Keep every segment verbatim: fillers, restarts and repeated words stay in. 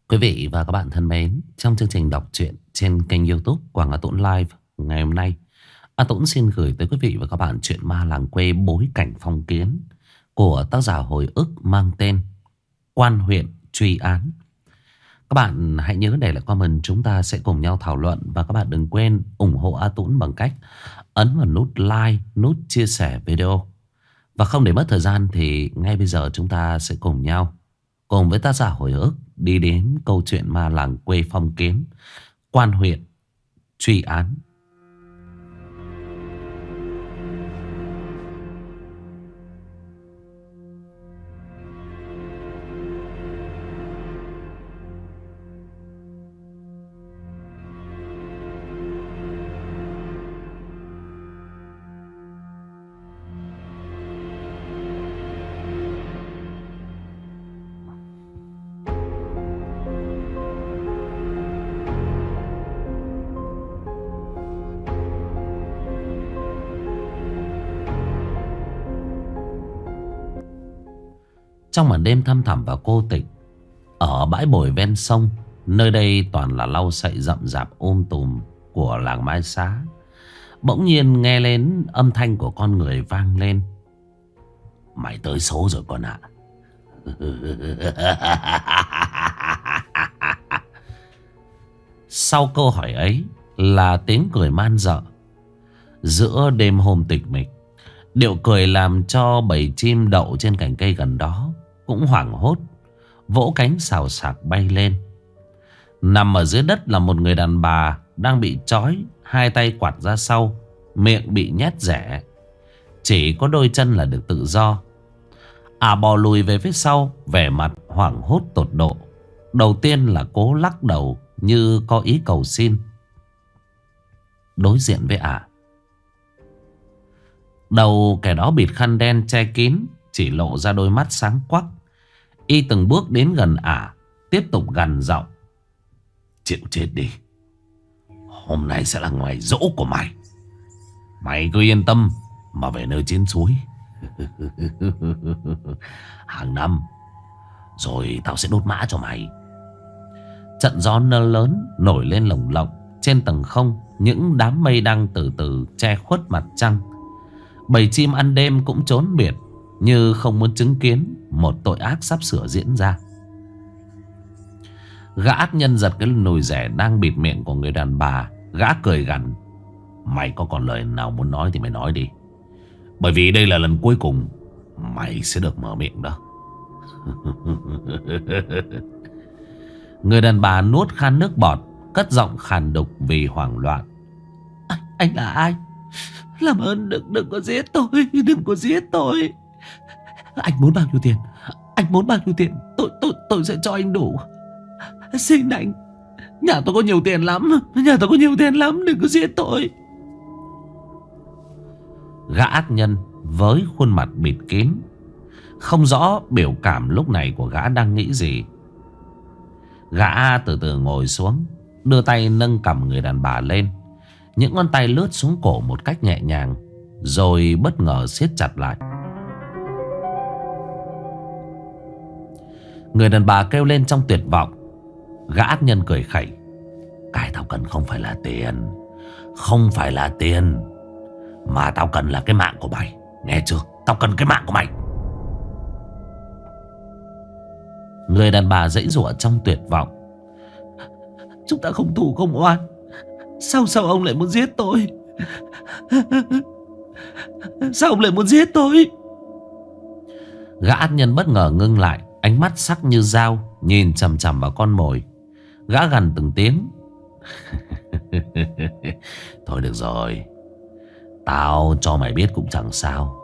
Quý vị và các bạn thân mến, trong chương trình đọc truyện trên kênh YouTube Quảng A Tũng Live ngày hôm nay, A Tũng xin gửi tới quý vị và các bạn truyện ma làng quê bối cảnh phong kiến của tác giả hồi ức mang tên Quan huyện truy án. Các bạn hãy nhớ để lại comment, chúng ta sẽ cùng nhau thảo luận. Và các bạn đừng quên ủng hộ A Tũng bằng cách ấn vào nút like, nút chia sẻ video. Và không để mất thời gian thì ngay bây giờ chúng ta sẽ cùng nhau, cùng với tác giả hồi ức, đi đến câu chuyện ma làng quê phong kiến Quan huyện truy án. Trong màn đêm thăm thẳm và cô tịch, ở bãi bồi ven sông, nơi đây toàn là lau sậy rậm rạp um tùm của làng Mai Xá, bỗng nhiên nghe lên âm thanh của con người vang lên: "Mày tới số rồi con ạ." Sau câu hỏi ấy là tiếng cười man dợ. Giữa đêm hôm tịch mịch, điệu cười làm cho bầy chim đậu trên cành cây gần đó cũng hoảng hốt, vỗ cánh xào xạc bay lên. Nằm ở dưới đất là một người đàn bà đang bị trói, hai tay quạt ra sau, miệng bị nhét rẻ, chỉ có đôi chân là được tự do. À bò lùi về phía sau, vẻ mặt hoảng hốt tột độ. Đầu tiên là cố lắc đầu như có ý cầu xin. Đối diện với ả, đầu kẻ đó bịt khăn đen che kín, chỉ lộ ra đôi mắt sáng quắc. Y từng bước đến gần ả, tiếp tục gằn giọng: "Chịu chết đi. Hôm nay sẽ là ngày giỗ của mày. Mày cứ yên tâm mà về nơi chiến suối. Hàng năm rồi tao sẽ đốt mã cho mày." Trận gió nơ lớn nổi lên lồng lộng. Trên tầng không, những đám mây đang từ từ che khuất mặt trăng. Bầy chim ăn đêm cũng trốn biệt, như không muốn chứng kiến một tội ác sắp sửa diễn ra. Gã ác nhân giật cái nồi rẻ đang bịt miệng của người đàn bà. Gã cười gằn: "Mày có còn lời nào muốn nói thì mày nói đi, bởi vì đây là lần cuối cùng mày sẽ được mở miệng đó." Người đàn bà nuốt khan nước bọt, cất giọng khàn đục vì hoảng loạn: anh, anh là ai? Làm ơn đừng, đừng có giết tôi. Đừng có giết tôi. Anh muốn bao nhiêu tiền? Anh muốn bao nhiêu tiền? Tôi, tôi, tôi sẽ cho anh đủ. Xin anh. Nhà tôi có nhiều tiền lắm. Nhà tôi có nhiều tiền lắm. Đừng có giết tôi. Gã ác nhân với khuôn mặt bịt kín, không rõ biểu cảm lúc này của gã đang nghĩ gì. Gã từ từ ngồi xuống, đưa tay nâng cằm người đàn bà lên. Những ngón tay lướt xuống cổ một cách nhẹ nhàng, rồi bất ngờ siết chặt lại. Người đàn bà kêu lên trong tuyệt vọng. Gã ác nhân cười khẩy: "Cái tao cần không phải là tiền, không phải là tiền, mà tao cần là cái mạng của mày. Nghe chưa? Tao cần cái mạng của mày." Người đàn bà giãy giụa trong tuyệt vọng: "Chúng ta không thù không oán. Sao sao ông lại muốn giết tôi? Sao ông lại muốn giết tôi?" Gã ác nhân bất ngờ ngưng lại, ánh mắt sắc như dao nhìn chằm chằm vào con mồi. Gã gằn từng tiếng: "Thôi được rồi, tao cho mày biết cũng chẳng sao.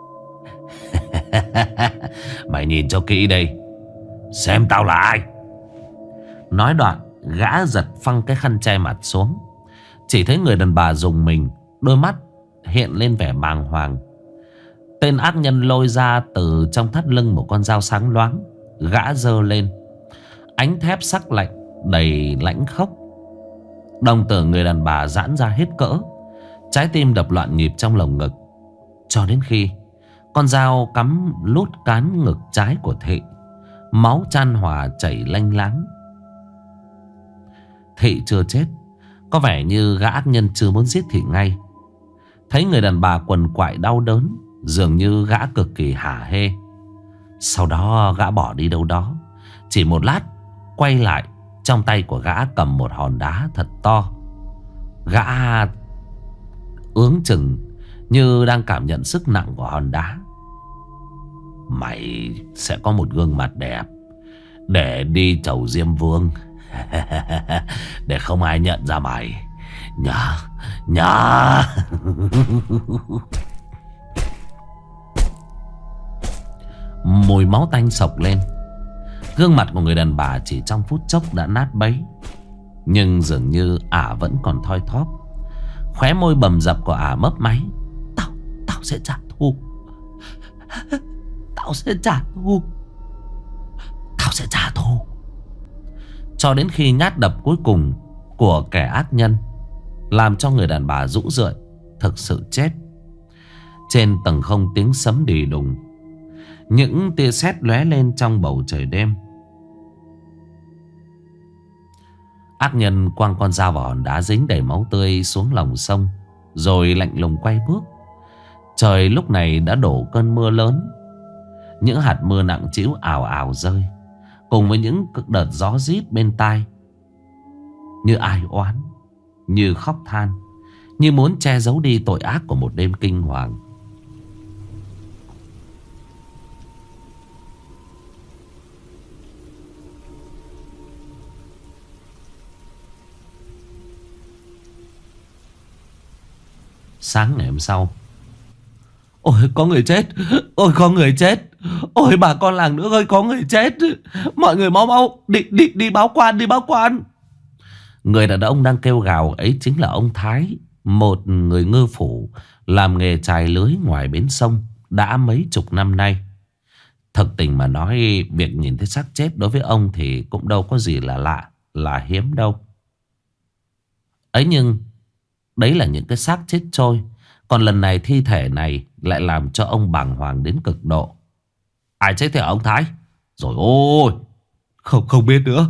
Mày nhìn cho kỹ đây, xem tao là ai." Nói đoạn, gã giật phăng cái khăn che mặt xuống. Chỉ thấy người đàn bà rùng mình, đôi mắt hiện lên vẻ bàng hoàng. Tên ác nhân lôi ra từ trong thắt lưng một con dao sáng loáng. Gã giơ lên, ánh thép sắc lạnh đầy lãnh khốc. Đồng tử người đàn bà giãn ra hết cỡ, trái tim đập loạn nhịp trong lồng ngực. Cho đến khi con dao cắm lút cán ngực trái của Thị, máu chan hòa chảy lanh láng. Thị chưa chết, có vẻ như gã ác nhân chưa muốn giết Thị ngay. Thấy người đàn bà quằn quại đau đớn, dường như gã cực kỳ hả hê. Sau đó gã bỏ đi đâu đó. Chỉ một lát quay lại, trong tay của gã cầm một hòn đá thật to. Gã ướng chừng như đang cảm nhận sức nặng của hòn đá. Mày sẽ có một gương mặt đẹp để đi chầu Diêm Vương. Để không ai nhận ra mày. Nhá, nhá. Mùi máu tanh sộc lên. Gương mặt của người đàn bà chỉ trong phút chốc đã nát bấy. Nhưng dường như ả vẫn còn thoi thóp. Khóe môi bầm dập của ả mấp máy. Tao, tao sẽ trả thù. Tao sẽ trả thù. Tao sẽ trả thù. Cho đến khi nhát đập cuối cùng của kẻ ác nhân làm cho người đàn bà rũ rượi, thực sự chết. Trên tầng không tiếng sấm đì đùng. Những tia sét lóe lên trong bầu trời đêm. Ác nhân quăng con dao vào hòn đá dính đầy máu tươi xuống lòng sông, rồi lạnh lùng quay bước. Trời lúc này đã đổ cơn mưa lớn. Những hạt mưa nặng trĩu ào ào rơi, cùng với những đợt gió rít bên tai, như ai oán, như khóc than, như muốn che giấu đi tội ác của một đêm kinh hoàng. Sáng ngày hôm sau, ôi có người chết, ôi có người chết, ôi bà con làng nữa ơi có người chết. Mọi người mau mau đi, đi, đi báo quan, đi báo quan. Người đàn ông đang kêu gào ấy chính là ông Thái, một người ngư phủ làm nghề chài lưới ngoài bến sông đã mấy chục năm nay. Thực tình mà nói, việc nhìn thấy xác chết đối với ông thì cũng đâu có gì là lạ, là hiếm đâu. Ấy nhưng đấy là những cái xác chết trôi. Còn lần này thi thể này lại làm cho ông bàng hoàng đến cực độ. Ai chết thế hả ông Thái? Rồi ôi, Không không biết nữa.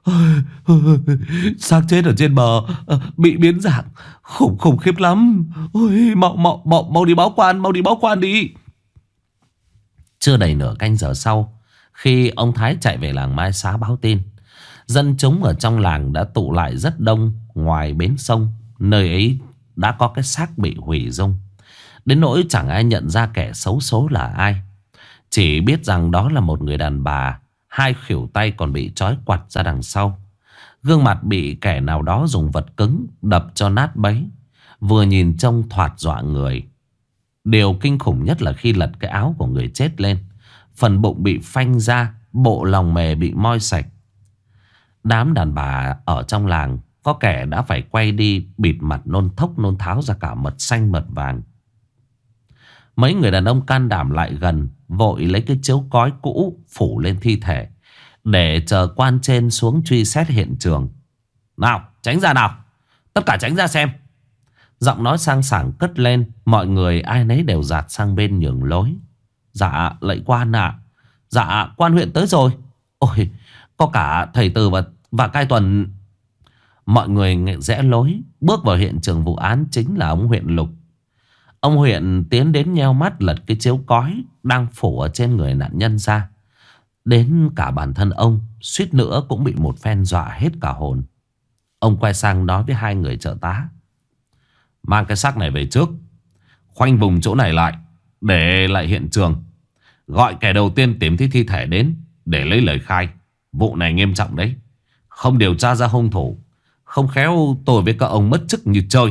Xác chết ở trên bờ bị biến dạng, khủng khủng khiếp lắm. Ôi mau mau mau mau đi báo quan, mau đi báo quan đi. Chưa đầy nửa canh giờ sau, khi ông Thái chạy về làng Mai Xá báo tin, dân chúng ở trong làng đã tụ lại rất đông ngoài bến sông. Nơi ấy đã có cái xác bị hủy dung, đến nỗi chẳng ai nhận ra kẻ xấu số là ai. Chỉ biết rằng đó là một người đàn bà, hai khuỷu tay còn bị trói quặt ra đằng sau. Gương mặt bị kẻ nào đó dùng vật cứng đập cho nát bấy, vừa nhìn trông thoạt dọa người. Điều kinh khủng nhất là khi lật cái áo của người chết lên, phần bụng bị phanh ra, bộ lòng mề bị moi sạch. Đám đàn bà ở trong làng có kẻ đã phải quay đi bịt mặt nôn thốc nôn tháo ra cả mật xanh mật vàng. Mấy người đàn ông can đảm lại gần, vội lấy cái chiếu cói cũ phủ lên thi thể để chờ quan trên xuống truy xét hiện trường. Nào tránh ra nào, tất cả tránh ra xem. Giọng nói sang sảng cất lên. Mọi người ai nấy đều dạt sang bên nhường lối. Dạ lạy quan ạ. À. Dạ quan huyện tới rồi. Ôi có cả thầy Từ và, và cai tuần. Mọi người rẽ lối bước vào hiện trường vụ án chính là ông huyện Lục. Ông huyện tiến đến nheo mắt lật cái chiếu cói đang phủ ở trên người nạn nhân ra. Đến cả bản thân ông suýt nữa cũng bị một phen dọa hết cả hồn. Ông quay sang nói với hai người trợ tá: mang cái xác này về trước, khoanh vùng chỗ này lại, để lại hiện trường. Gọi kẻ đầu tiên tìm thấy thi thể đến để lấy lời khai. Vụ này nghiêm trọng đấy, không điều tra ra hung thủ, không khéo tôi với các ông mất chức như chơi.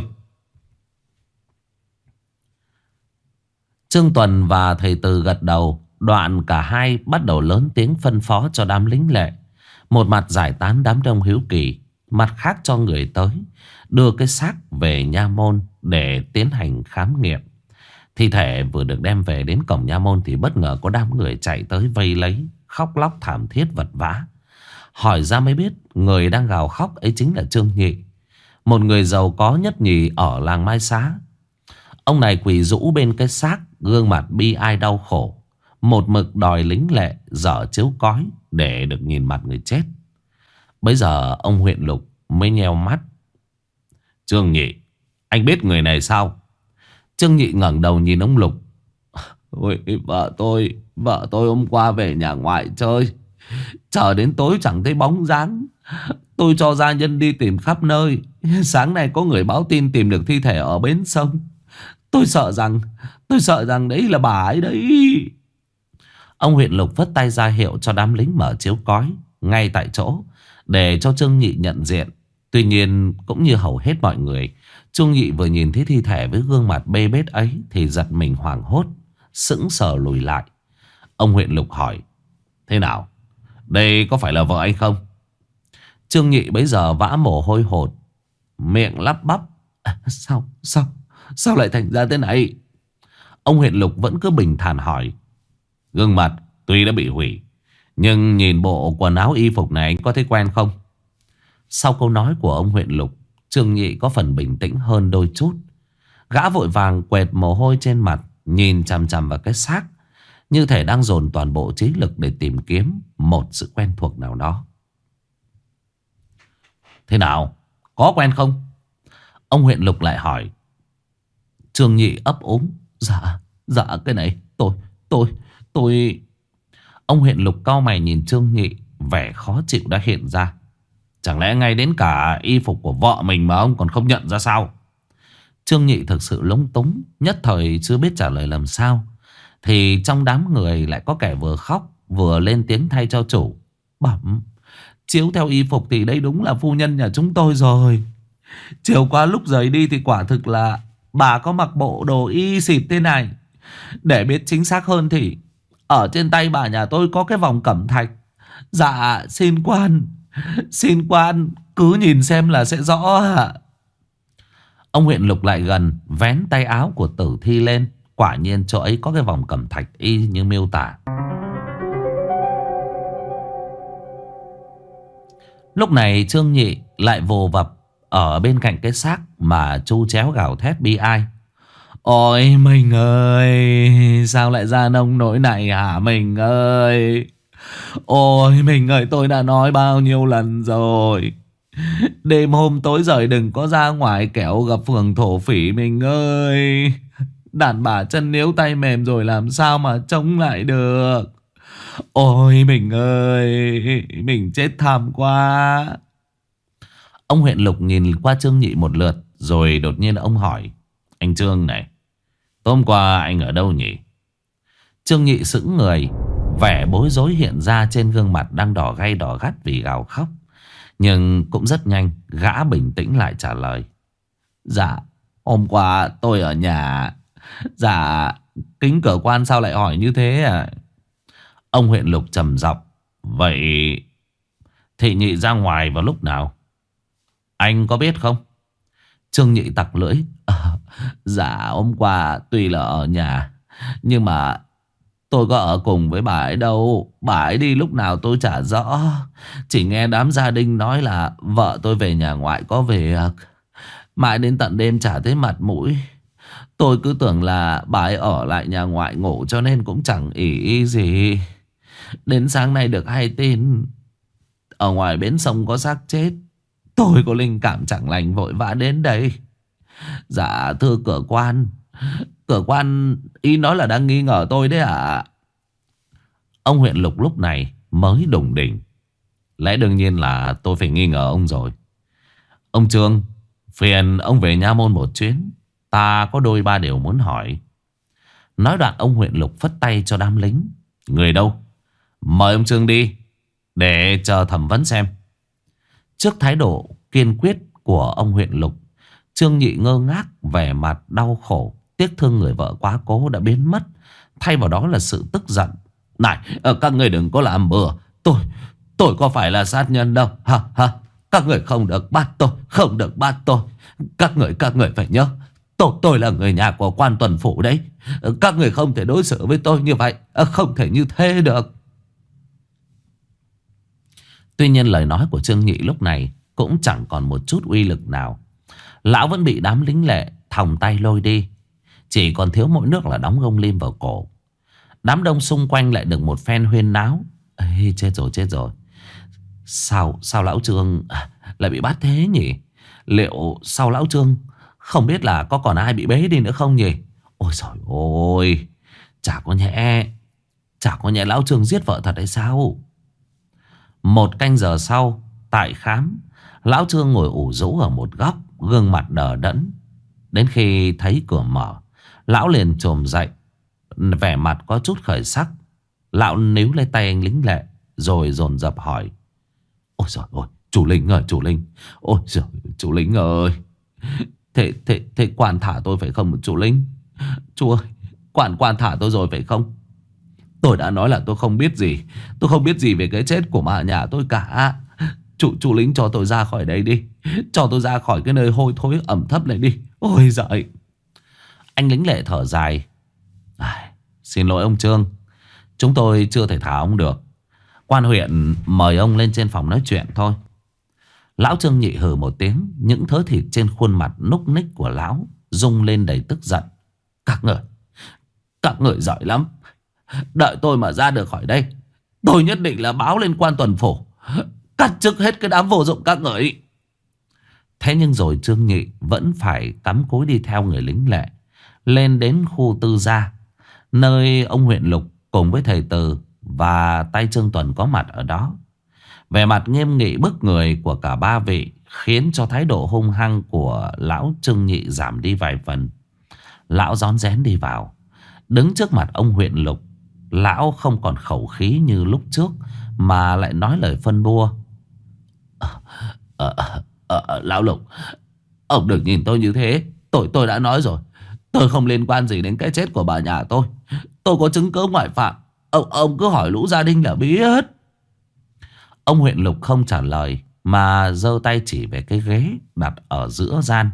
Trương Tuần và thầy Từ gật đầu. Đoạn cả hai bắt đầu lớn tiếng phân phó cho đám lính lệ. Một mặt giải tán đám đông hiếu kỳ, mặt khác cho người tới đưa cái xác về nha môn để tiến hành khám nghiệm. Thi thể vừa được đem về đến cổng nha môn thì bất ngờ có đám người chạy tới vây lấy, khóc lóc thảm thiết vật vã. Hỏi ra mới biết người đang gào khóc ấy chính là Trương Nhị, một người giàu có nhất nhì ở làng Mai Xá. Ông này quỳ rũ bên cái xác, gương mặt bi ai đau khổ, một mực đòi lính lệ dở chiếu cói để được nhìn mặt người chết. Bây giờ ông huyện Lục mới nheo mắt. Trương Nhị, anh biết người này sao? Trương Nhị ngẩng đầu nhìn ông Lục. Ôi, vợ tôi, vợ tôi hôm qua về nhà ngoại chơi, chờ đến tối chẳng thấy bóng dáng. Tôi cho gia nhân đi tìm khắp nơi. Sáng nay có người báo tin tìm được thi thể ở bến sông. Tôi sợ rằng, tôi sợ rằng đấy là bà ấy đấy. Ông huyện Lục vất tay ra hiệu cho đám lính mở chiếu cói ngay tại chỗ để cho Trương Nhị nhận diện. Tuy nhiên cũng như hầu hết mọi người, Trương Nhị vừa nhìn thấy thi thể với gương mặt bê bết ấy thì giật mình hoảng hốt, sững sờ lùi lại. Ông huyện Lục hỏi: Thế nào? Đây có phải là vợ anh không? Trương Nhị bấy giờ vã mồ hôi hột, miệng lắp bắp: à, Sao, sao, sao lại thành ra thế này? Ông huyện Lục vẫn cứ bình thản hỏi: Gương mặt tuy đã bị hủy, nhưng nhìn bộ quần áo y phục này anh có thấy quen không? Sau câu nói của ông huyện Lục, Trương Nhị có phần bình tĩnh hơn đôi chút. Gã vội vàng quệt mồ hôi trên mặt, nhìn chằm chằm vào cái xác, như thể đang dồn toàn bộ trí lực để tìm kiếm một sự quen thuộc nào đó. Thế nào? Có quen không? Ông huyện Lục lại hỏi. Trương Nhị ấp úng: Dạ, dạ cái này tôi, tôi, tôi... Ông huyện Lục cau mày nhìn Trương Nhị, vẻ khó chịu đã hiện ra. Chẳng lẽ ngay đến cả y phục của vợ mình mà ông còn không nhận ra sao? Trương Nhị thực sự lúng túng, nhất thời chưa biết trả lời làm sao. Thì trong đám người lại có kẻ vừa khóc vừa lên tiếng thay cho chủ. Bẩm, chiếu theo y phục thì đây đúng là phu nhân nhà chúng tôi rồi. Chiều qua lúc rời đi thì quả thực là bà có mặc bộ đồ y xịt thế này. Để biết chính xác hơn thì ở trên tay bà nhà tôi có cái vòng cẩm thạch. Dạ xin quan, xin quan cứ nhìn xem là sẽ rõ ạ. Ông huyện Lục lại gần, vén tay áo của tử thi lên. Quả nhiên chỗ ấy có cái vòng cẩm thạch y như miêu tả. Lúc này Trương Nhị lại vồ vập ở bên cạnh cái xác mà chu chéo gào thét bi ai. Ôi mình ơi, sao lại ra nông nỗi này hả mình ơi? Ôi mình ơi, tôi đã nói bao nhiêu lần rồi, đêm hôm tối rời đừng có ra ngoài kẻo gặp phường thổ phỉ mình ơi. Đàn bà chân níu tay mềm rồi làm sao mà chống lại được. Ôi mình ơi, mình chết thảm quá. Ông huyện Lục nhìn qua Trương Nhị một lượt, rồi đột nhiên ông hỏi: Anh Trương này, tối hôm qua anh ở đâu nhỉ? Trương Nhị sững người, vẻ bối rối hiện ra trên gương mặt đang đỏ gay đỏ gắt vì gào khóc. Nhưng cũng rất nhanh gã bình tĩnh lại trả lời: Dạ hôm qua tôi ở nhà. Dạ kính cửa quan sao lại hỏi như thế à? Ông huyện Lục trầm giọng: Vậy Thị Nhị ra ngoài vào lúc nào? Anh có biết không? Trương Nhị tặc lưỡi: à, Dạ hôm qua tuy là ở nhà, nhưng mà tôi có ở cùng với bà ấy đâu. Bà ấy đi lúc nào tôi chả rõ. Chỉ nghe đám gia đình nói là vợ tôi về nhà ngoại có việc. Mãi đến tận đêm chả thấy mặt mũi. Tôi cứ tưởng là bà ấy ở lại nhà ngoại ngủ, cho nên cũng chẳng ỷ y gì. Đến sáng nay được hay tin ở ngoài bến sông có xác chết. Tôi có linh cảm chẳng lành vội vã đến đây. Dạ thưa cửa quan, cửa quan ý nói là đang nghi ngờ tôi đấy ạ. Ông huyện Lục lúc này mới đủng đỉnh: Lẽ đương nhiên là tôi phải nghi ngờ ông rồi. Ông Trương, phiền ông về nha môn một chuyến, ta có đôi ba điều muốn hỏi. Nói đoạn ông huyện Lục phất tay cho đám lính: Người đâu? Mời ông Trương đi, để chờ thẩm vấn xem. Trước thái độ kiên quyết của ông huyện Lục, Trương Nhị ngơ ngác, vẻ mặt đau khổ, tiếc thương người vợ quá cố đã biến mất. Thay vào đó là sự tức giận. Này, các người đừng có làm bừa. Tôi, tôi có phải là sát nhân đâu. Hả, hả? Các người không được bắt tôi, không được bắt tôi. Các người, các người phải nhớ, tôi, tôi là người nhà của quan tuần phủ đấy. Các người không thể đối xử với tôi như vậy. Không thể như thế được. Tuy nhiên lời nói của Trương Nhị lúc này cũng chẳng còn một chút uy lực nào. Lão vẫn bị đám lính lệ thòng tay lôi đi, chỉ còn thiếu mỗi nước là đóng gông lim vào cổ. Đám đông xung quanh lại được một phen huyên náo. Ê, chết rồi chết rồi, Sao sao lão Trương lại bị bắt thế nhỉ? Liệu sau lão Trương không biết là có còn ai bị bế đi nữa không nhỉ? Ôi trời ơi, chả có nhẽ Chả có nhẽ lão Trương giết vợ thật hay sao? Một canh giờ sau, tại khám, lão Trương ngồi ủ rũ ở một góc, gương mặt đờ đẫn. Đến khi thấy cửa mở, lão liền chồm dậy, vẻ mặt có chút khởi sắc. Lão níu lấy tay anh lính lệ, rồi dồn dập hỏi: ôi trời ơi, chủ Linh ơi, chủ Linh. Ôi trời, chủ Linh ơi. Thế, thế, thế quan thả tôi phải không chủ Linh? Chú ơi, quan quan thả tôi rồi phải không? Tôi đã nói là tôi không biết gì. Tôi không biết gì về cái chết của bà nhà tôi cả. Chủ, chủ Lính cho tôi ra khỏi đây đi. Cho tôi ra khỏi cái nơi hôi thối ẩm thấp này đi. Ôi giời. Anh lính lệ thở dài: à, xin lỗi ông Trương, chúng tôi chưa thể thả ông được. Quan huyện mời ông lên trên phòng nói chuyện thôi. Lão Trương nhị hừ một tiếng. Những thớ thịt trên khuôn mặt núc ních của lão rung lên đầy tức giận. Các người Các người giỏi lắm. Đợi tôi mà ra được khỏi đây, tôi nhất định là báo lên quan tuần phủ, cắt chức hết cái đám vô dụng các người. Thế nhưng rồi Trương Nhị vẫn phải cắm cúi đi theo người lính lệ lên đến khu tư gia, nơi ông huyện Lục cùng với thầy Từ và tay Trương Tuần có mặt ở đó. Vẻ mặt nghiêm nghị bức người của cả ba vị khiến cho thái độ hung hăng của lão Trương Nhị giảm đi vài phần. Lão rón rén đi vào, đứng trước mặt ông huyện Lục. Lão không còn khẩu khí như lúc trước, mà lại nói lời phân bua. Ờ, ờ, ờ, ờ, Lão Lục, ông đừng nhìn tôi như thế. Tôi tôi đã nói rồi, tôi không liên quan gì đến cái chết của bà nhà tôi. Tôi có chứng cứ ngoại phạm. Ông, ông cứ hỏi lũ gia đình là biết. Ông huyện Lục không trả lời, mà giơ tay chỉ về cái ghế đặt ở giữa gian.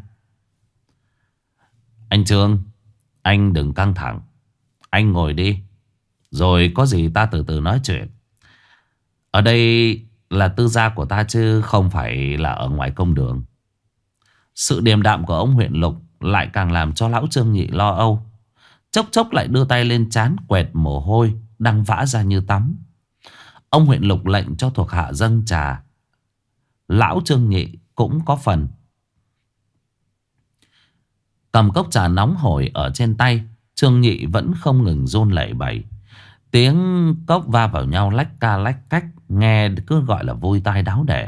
Anh Trương, anh đừng căng thẳng, anh ngồi đi, rồi có gì ta từ từ nói chuyện. Ở đây là tư gia của ta chứ không phải là ở ngoài công đường. Sự điềm đạm của ông huyện Lục lại càng làm cho lão Trương Nhị lo âu. Chốc chốc lại đưa tay lên trán quẹt mồ hôi đang vã ra như tắm. Ông huyện Lục lệnh cho thuộc hạ dâng trà. Lão Trương Nhị cũng có phần. Cầm cốc trà nóng hổi ở trên tay, Trương Nhị vẫn không ngừng run lẩy bẩy. Tiếng cốc va vào nhau lách ca lách cách, nghe cứ gọi là vui tai đáo để.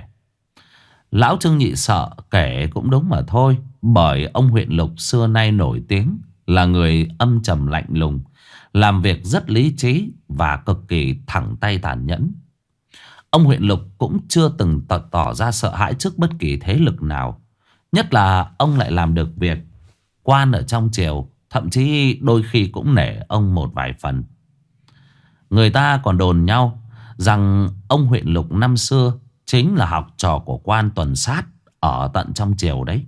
Lão Trương Nhị sợ kể cũng đúng mà thôi, bởi ông huyện Lục xưa nay nổi tiếng là người âm trầm lạnh lùng, làm việc rất lý trí và cực kỳ thẳng tay tàn nhẫn. Ông huyện Lục cũng chưa từng tỏ, tỏ ra sợ hãi trước bất kỳ thế lực nào. Nhất là ông lại làm được việc quan ở trong triều, thậm chí đôi khi cũng nể ông một vài phần. Người ta còn đồn nhau rằng ông huyện Lục năm xưa chính là học trò của quan tuần sát ở tận trong triều đấy.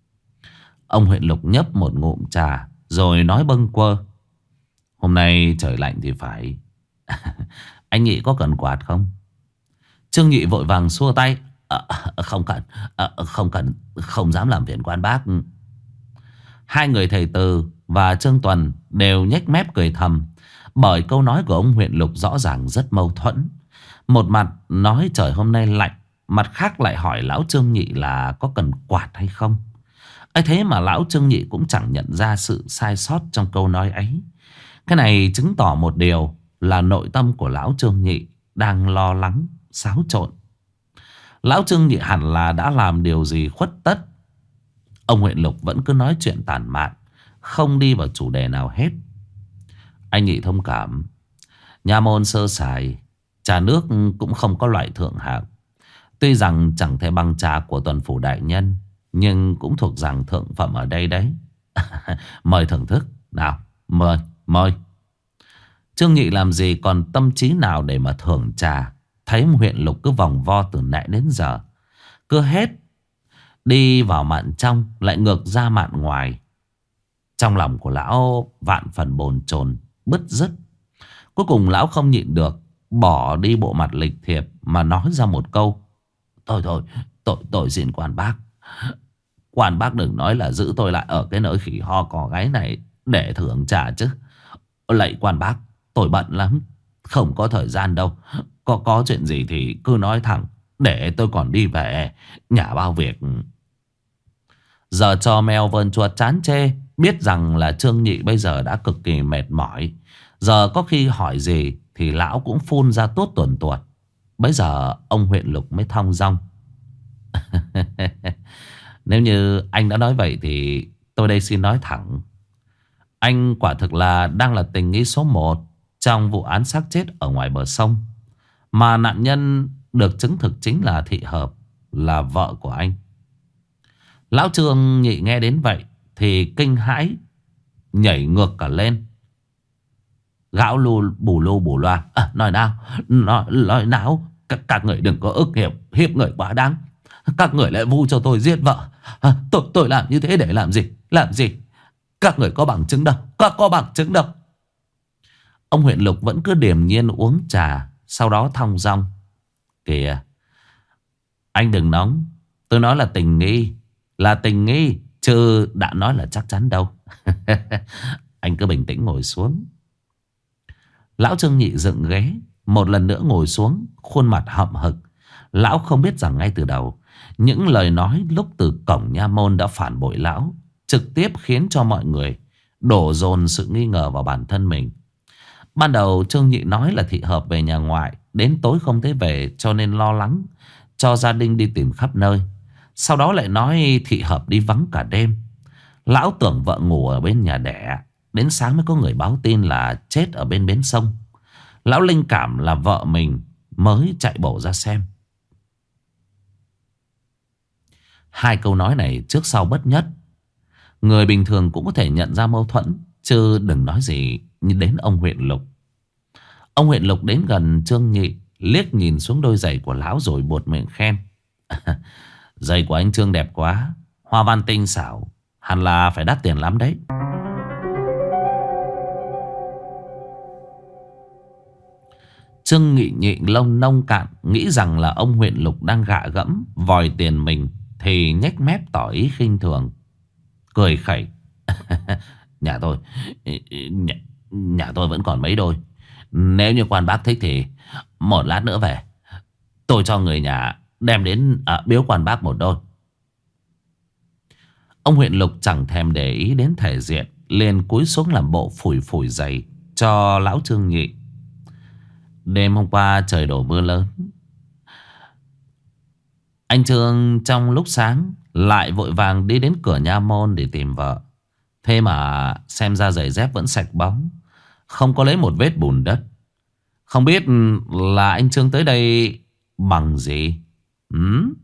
Ông huyện Lục nhấp một ngụm trà rồi nói bâng quơ: hôm nay trời lạnh thì phải. Anh Nhị có cần quạt không? Trương Nhị vội vàng xua tay: à, không cần, à, không cần, không dám làm phiền quan bác. Hai người thầy Từ và Trương Tuần đều nhếch mép cười thầm, bởi câu nói của ông huyện Lục rõ ràng rất mâu thuẫn. Một mặt nói trời hôm nay lạnh, mặt khác lại hỏi lão Trương Nhị là có cần quạt hay không. ấy thế mà lão Trương Nhị cũng chẳng nhận ra sự sai sót trong câu nói ấy. Cái này chứng tỏ một điều là nội tâm của lão Trương Nhị đang lo lắng, xáo trộn. Lão Trương Nhị hẳn là đã làm điều gì khuất tất. Ông huyện Lục vẫn cứ nói chuyện tản mạn, không đi vào chủ đề nào hết. Anh Nhị thông cảm, nha môn sơ sài, trà nước cũng không có loại thượng hạng. Tuy rằng chẳng thể bằng trà của tuần phủ đại nhân, nhưng cũng thuộc dạng thượng phẩm ở đây đấy. Mời thưởng thức. Nào, mời, mời. Trương Nhị làm gì còn tâm trí nào để mà thưởng trà. Thấy ông huyện Lục cứ vòng vo từ nãy đến giờ, cứ hết đi vào mạn trong lại ngược ra mạn ngoài. Trong lòng của lão vạn phần bồn chồn, bứt rứt. Cuối cùng lão không nhịn được, bỏ đi bộ mặt lịch thiệp mà nói ra một câu: Thôi thôi, tội tội xin quan bác. Quan bác đừng nói là giữ tôi lại ở cái nơi khỉ ho cò gáy này để thưởng trà chứ. Lạy quan bác, tôi bận lắm, không có thời gian đâu. Có có chuyện gì thì cứ nói thẳng, Để tôi còn đi về nhà bao việc. Giờ cho mèo vờn chuột chán chê. Biết rằng là Trương Nhị bây giờ đã cực kỳ mệt mỏi. Giờ có khi hỏi gì thì lão cũng phun ra tốt tuần tuột. Bây giờ ông huyện lục mới thong dong. Nếu như anh đã nói vậy thì tôi đây xin nói thẳng. Anh quả thực là đang là tình nghi số một trong vụ án xác chết ở ngoài bờ sông. Mà nạn nhân được chứng thực chính là Thị Hợp, là vợ của anh. Lão Trương Nhị nghe đến vậy thì kinh hãi, nhảy ngược cả lên. Glão lu bù lu bù loa. À, nói nào, nói, nói nào. Các, các người đừng có ức hiếp, hiếp người quá đáng. Các người lại vu cho tôi giết vợ. À, tôi, tôi làm như thế để làm gì? Làm gì? Các người có bằng chứng đâu? Có, có bằng chứng đâu? Ông huyện lục vẫn cứ điềm nhiên uống trà. Sau đó thong dong. Kìa, anh đừng nóng. Tôi nói là tình nghi. Là tình nghi, chứ đã nói là chắc chắn đâu. Anh cứ bình tĩnh ngồi xuống. Lão Trương Nhị dựng ghế, một lần nữa ngồi xuống, khuôn mặt hậm hực. Lão không biết rằng ngay từ đầu, những lời nói lúc từ cổng nha môn đã phản bội lão, trực tiếp khiến cho mọi người đổ dồn sự nghi ngờ vào bản thân mình. Ban đầu Trương Nhị nói là Thị Hợp về nhà ngoại, đến tối không thấy về cho nên lo lắng, cho gia đình đi tìm khắp nơi. Sau đó lại nói Thị Hợp đi vắng cả đêm. Lão tưởng vợ ngủ ở bên nhà đẻ. Đến sáng mới có người báo tin là chết ở bên bến sông. Lão linh cảm là vợ mình, mới chạy bộ ra xem. Hai câu nói này trước sau bất nhất. Người bình thường cũng có thể nhận ra mâu thuẫn, chứ đừng nói gì như đến ông huyện lục. Ông huyện lục đến gần Trương Nhị, liếc nhìn xuống đôi giày của lão rồi buột miệng khen. Giày của anh Trương đẹp quá, hoa văn tinh xảo, hẳn là phải đắt tiền lắm đấy. Trương Nghị Nhị lông nông cạn, nghĩ rằng là ông huyện lục đang gạ gẫm vòi tiền mình, thì nhếch mép tỏ ý khinh thường, cười khẩy. Nhà tôi nhà, nhà tôi vẫn còn mấy đôi. Nếu như quan bác thích thì một lát nữa về, tôi cho người nhà đem đến à, biếu quan bác một đôi. Ông huyện lục chẳng thèm để ý đến thể diện, liền cúi xuống làm bộ phủi phủi giày cho lão Trương Nhị. Đêm hôm qua trời đổ mưa lớn. Anh Trương trong lúc sáng lại vội vàng đi đến cửa nha môn để tìm vợ. Thế mà xem ra giày dép vẫn sạch bóng, không có lấy một vết bùn đất. Không biết là anh Trương tới đây bằng gì? Ừ?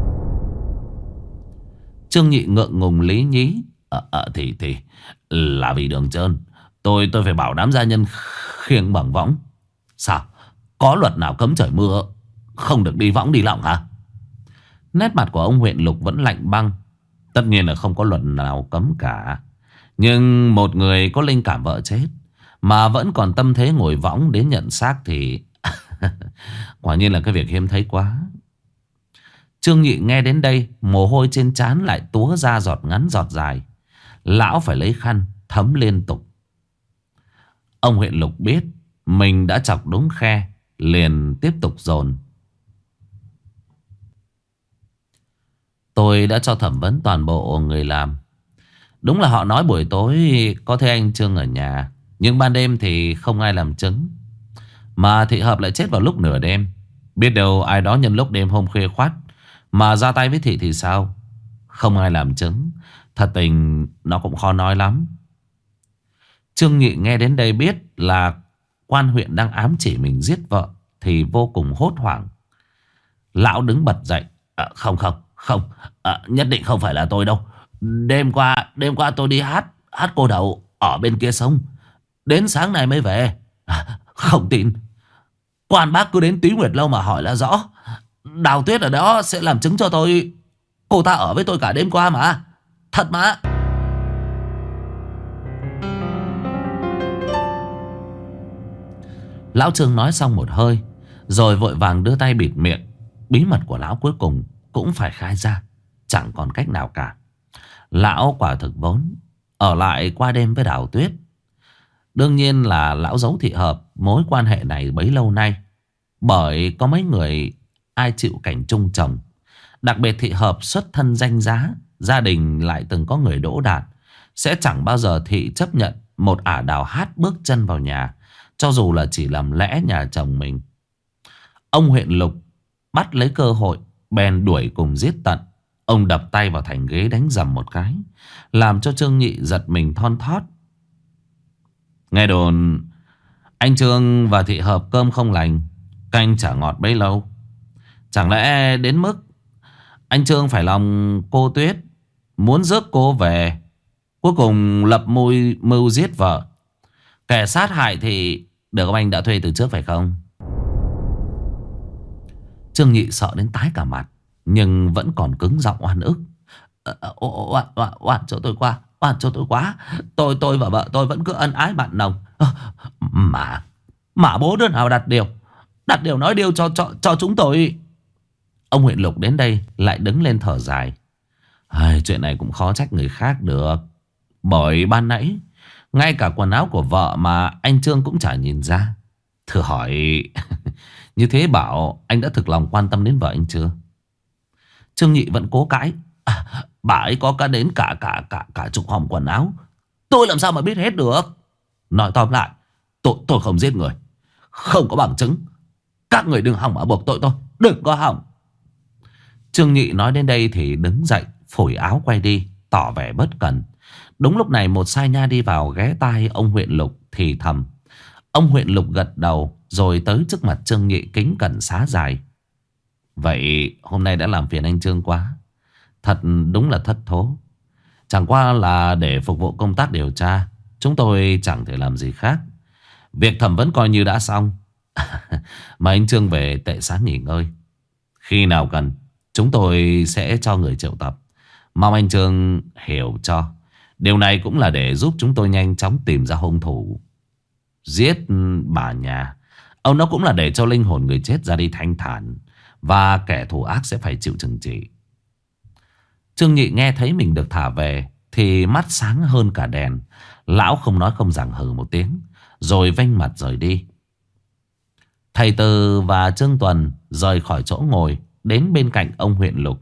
Trương Nhị ngượng ngùng lý nhí. Ờ à, à, thì thì là vì đường trơn. Tôi tôi phải bảo đám gia nhân khiêng bằng võng. Sao? Có luật nào cấm trời mưa không được đi võng đi lọng hả? Nét mặt của ông huyện lục vẫn lạnh băng. Tất nhiên là không có luật nào cấm cả. Nhưng một người có linh cảm vợ chết mà vẫn còn tâm thế ngồi võng đến nhận xác thì quả nhiên là cái việc hiếm thấy quá. Trương Nhị nghe đến đây, mồ hôi trên trán lại túa ra giọt ngắn giọt dài. Lão phải lấy khăn thấm liên tục. Ông huyện lục biết mình đã chọc đúng khe, liền tiếp tục dồn. Tôi đã cho thẩm vấn toàn bộ người làm. Đúng là họ nói buổi tối có thấy anh Trương ở nhà, nhưng ban đêm thì không ai làm chứng. Mà Thị Hợp lại chết vào lúc nửa đêm. Biết đâu ai đó nhân lúc đêm hôm khuya khoắt mà ra tay với Thị thì sao? Không ai làm chứng. Thật tình nó cũng khó nói lắm. Trương Nhị nghe đến đây biết là quan huyện đang ám chỉ mình giết vợ thì vô cùng hốt hoảng. Lão đứng bật dậy. À, không không không à, nhất định không phải là tôi đâu. Đêm qua Đêm qua tôi đi hát Hát cô đậu ở bên kia sông, đến sáng nay mới về. À, không tin, quan bác cứ đến Túy Nguyệt Lâu mà hỏi là rõ. Đào Tuyết ở đó sẽ làm chứng cho tôi. Cô ta ở với tôi cả đêm qua mà. Thật mà. Lão Trương nói xong một hơi, rồi vội vàng đưa tay bịt miệng. Bí mật của lão cuối cùng cũng phải khai ra, chẳng còn cách nào cả. Lão quả thực vốn ở lại qua đêm với Đào Tuyết. Đương nhiên là lão giấu Thị Hợp mối quan hệ này bấy lâu nay, bởi có mấy người ai chịu cảnh chung chồng. Đặc biệt Thị Hợp xuất thân danh giá, gia đình lại từng có người đỗ đạt, sẽ chẳng bao giờ Thị chấp nhận một ả đào hát bước chân vào nhà, cho dù là chỉ làm lẽ nhà chồng mình. Ông huyện Lục bắt lấy cơ hội, bèn đuổi cùng giết tận. Ông đập tay vào thành ghế đánh dầm một cái, làm cho Trương Nhị giật mình thon thót. Nghe đồn anh Trương và Thị Hợp cơm không lành, canh chả ngọt bấy lâu. Chẳng lẽ đến mức anh Trương phải lòng cô Tuyết, muốn rước cô về, cuối cùng lập mưu, mưu giết vợ. Kẻ sát hại thì được ông anh đã thuê từ trước phải không? Trương Nhị sợ đến tái cả mặt, nhưng vẫn còn cứng giọng oan ức. Oan, oan, oan cho tôi qua, oan cho tôi quá. Tôi tôi và vợ tôi vẫn cứ ân ái bạn nồng. Mà Mà bố đứa nào đặt điều Đặt điều nói điều cho, cho, cho chúng tôi. Ông huyện Lục đến đây lại đứng lên thở dài. Ai, chuyện này cũng khó trách người khác được. Bởi ban nãy ngay cả quần áo của vợ mà anh Trương cũng chả nhìn ra. Thử hỏi như thế bảo anh đã thực lòng quan tâm đến vợ anh chưa? Trương Nhị vẫn cố cãi. À, bà ấy có cả đến cả cả cả cả chục hòm quần áo. Tôi làm sao mà biết hết được? Nói tóm lại, tôi tôi không giết người, không có bằng chứng. Các người đừng hòng mà buộc tội tôi, đừng có hòng. Trương Nhị nói đến đây thì đứng dậy, phủi áo quay đi, tỏ vẻ bất cần. Đúng lúc này một sai nha đi vào, ghé tai ông huyện Lục thì thầm. Ông huyện Lục gật đầu rồi tới trước mặt Trương Nhị kính cẩn xá dài. Vậy hôm nay đã làm phiền anh Trương quá, thật đúng là thất thố. Chẳng qua là để phục vụ công tác điều tra, chúng tôi chẳng thể làm gì khác. Việc thẩm vấn coi như đã xong. Mà anh Trương về tệ xá nghỉ ngơi. Khi nào cần chúng tôi sẽ cho người triệu tập. Mong anh Trương hiểu cho. Điều này cũng là để giúp chúng tôi nhanh chóng tìm ra hung thủ giết bà nhà. Ông nó cũng là để cho linh hồn người chết ra đi thanh thản, và kẻ thù ác sẽ phải chịu trừng trị. Trương Nhị nghe thấy mình được thả về thì mắt sáng hơn cả đèn. Lão không nói không rằng hừ một tiếng, rồi vênh mặt rời đi. Thầy Từ và Trương Tuần rời khỏi chỗ ngồi, đến bên cạnh ông huyện Lục.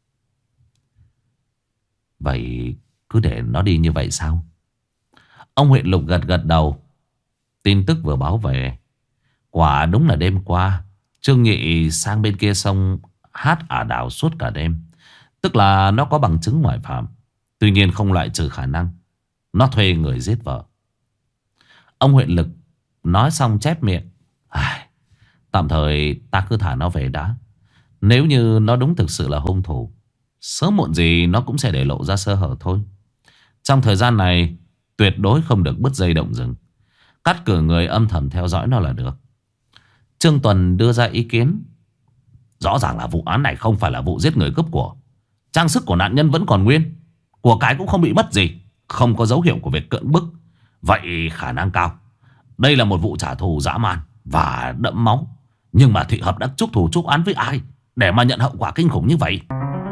Vậy cứ để nó đi như vậy sao? Ông huyện Lục gật gật đầu. Tin tức vừa báo về, quả đúng là đêm qua Trương Nhị sang bên kia sông hát ả đào suốt cả đêm. Tức là nó có bằng chứng ngoại phạm. Tuy nhiên không loại trừ khả năng nó thuê người giết vợ. Ông huyện Lực nói xong chép miệng. À, tạm thời ta cứ thả nó về đã. Nếu như nó đúng thực sự là hung thủ, sớm muộn gì nó cũng sẽ để lộ ra sơ hở thôi. Trong thời gian này tuyệt đối không được bứt dây động rừng. Cắt cử người âm thầm theo dõi nó là được. Trương Tuần đưa ra ý kiến. Rõ ràng là vụ án này không phải là vụ giết người cướp của. Trang sức của nạn nhân vẫn còn nguyên, của cái cũng không bị mất gì, không có dấu hiệu của việc cưỡng bức. Vậy khả năng cao đây là một vụ trả thù dã man và đẫm máu. Nhưng mà Thị Hợp đã chuốc thù chuốc oán với ai để mà nhận hậu quả kinh khủng như vậy?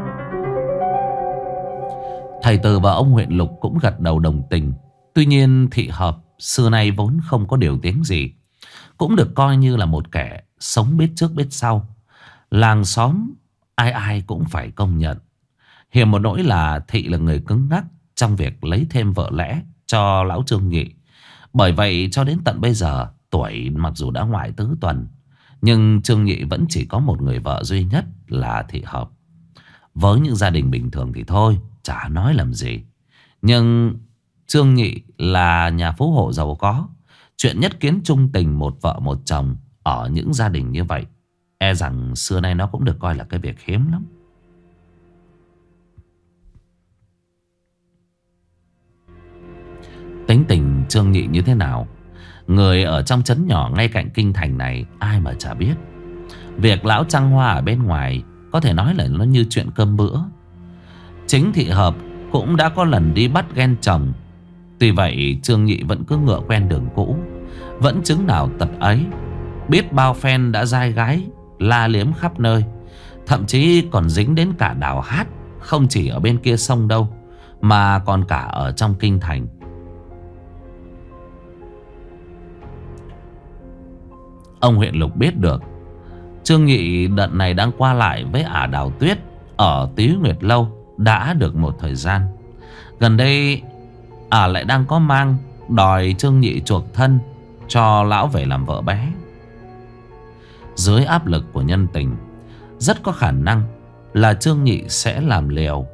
Thầy Từ và ông huyện Lục cũng gật đầu đồng tình. Tuy nhiên Thị Hợp xưa nay vốn không có điều tiếng gì, cũng được coi như là một kẻ sống biết trước biết sau. Làng xóm ai ai cũng phải công nhận. Hiểm một nỗi là Thị là người cứng ngắc trong việc lấy thêm vợ lẽ cho lão Trương Nhị. Bởi vậy cho đến tận bây giờ, tuổi mặc dù đã ngoại tứ tuần, nhưng Trương Nhị vẫn chỉ có một người vợ duy nhất là Thị Hợp. Với những gia đình bình thường thì thôi, chả nói làm gì. Nhưng Trương Nhị là nhà phú hộ giàu có, chuyện nhất kiến chung tình một vợ một chồng ở những gia đình như vậy, e rằng xưa nay nó cũng được coi là cái việc hiếm lắm. Tính tình Trương Nhị như thế nào, người ở trong trấn nhỏ ngay cạnh kinh thành này ai mà chả biết. Việc lão trăng hoa ở bên ngoài có thể nói là nó như chuyện cơm bữa. Chính Thị Hợp cũng đã có lần đi bắt ghen chồng. Tuy vậy Trương Nhị vẫn cứ ngựa quen đường cũ, vẫn chứng nào tật ấy. Biết bao phen đã dai gái la liếm khắp nơi, thậm chí còn dính đến cả đào hát. Không chỉ ở bên kia sông đâu, mà còn cả ở trong kinh thành. Ông huyện Lục biết được Trương Nhị đợt này đang qua lại với ả Đào Tuyết ở Tí Nguyệt Lâu đã được một thời gian. Gần đây ả lại đang có mang đòi Trương Nhị chuộc thân cho lão về làm vợ bé. Dưới áp lực của nhân tình, rất có khả năng là Trương Nhị sẽ làm liều.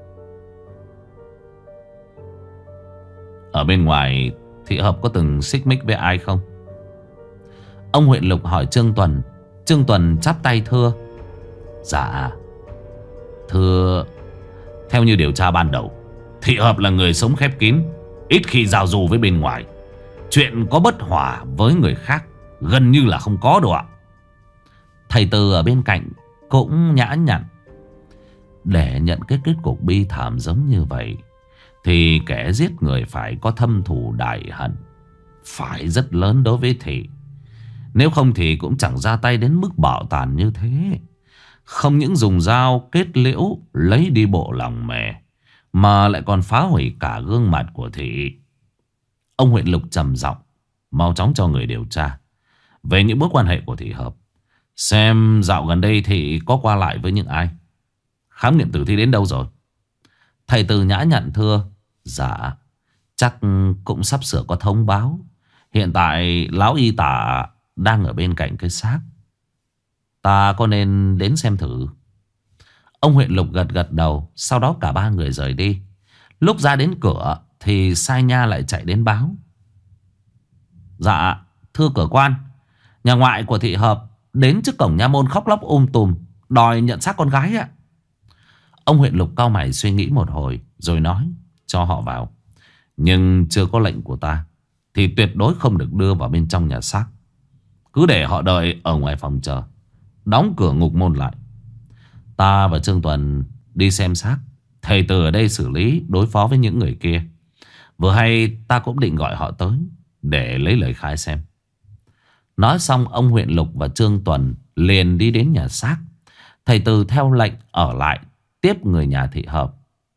Ở bên ngoài Thị Hợp có từng xích mích với ai không? Ông huyện lục hỏi Trương Tuần. Trương Tuần chắp tay thưa: Dạ thưa, theo như điều tra ban đầu, Thị Hợp là người sống khép kín, ít khi giao du với bên ngoài. Chuyện có bất hòa với người khác gần như là không có đâu ạ. Thầy Từ ở bên cạnh cũng nhã nhặn: Để nhận cái kết cục bi thảm giống như vậy thì kẻ giết người phải có thâm thù đại hận, phải rất lớn đối với Thị. Nếu không thì cũng chẳng ra tay đến mức bạo tàn như thế. Không những dùng dao kết liễu lấy đi bộ lòng mề, mà lại còn phá hủy cả gương mặt của Thị. Ông huyện lục trầm giọng: Mau chóng cho người điều tra về những mối quan hệ của Thị Hợp, xem dạo gần đây Thị có qua lại với những ai. Khám nghiệm tử thi đến đâu rồi? Thầy Từ nhã nhặn thưa: Dạ chắc cũng sắp sửa có thông báo. Hiện tại lão y tả đang ở bên cạnh cái xác. Ta có nên đến xem thử? Ông huyện lục gật gật đầu. Sau đó cả ba người rời đi. Lúc ra đến cửa thì Sai Nha lại chạy đến báo: Dạ thưa cửa quan, nhà ngoại của Thị Hợp đến trước cổng nha môn khóc lóc um tùm, đòi nhận xác con gái ạ. Ông huyện lục cau mày suy nghĩ một hồi rồi nói: Cho họ vào, nhưng chưa có lệnh của ta thì tuyệt đối không được đưa vào bên trong nhà xác. Cứ để họ đợi ở ngoài phòng chờ, đóng cửa ngục môn lại. Ta và Trương Tuần đi xem xác, thầy Từ ở đây xử lý đối phó với những người kia. Vừa hay ta cũng định gọi họ tới để lấy lời khai xem. Nói xong ông huyện lục và Trương Tuần liền đi đến nhà xác. Thầy Từ theo lệnh ở lại tiếp người nhà Thị Hợp.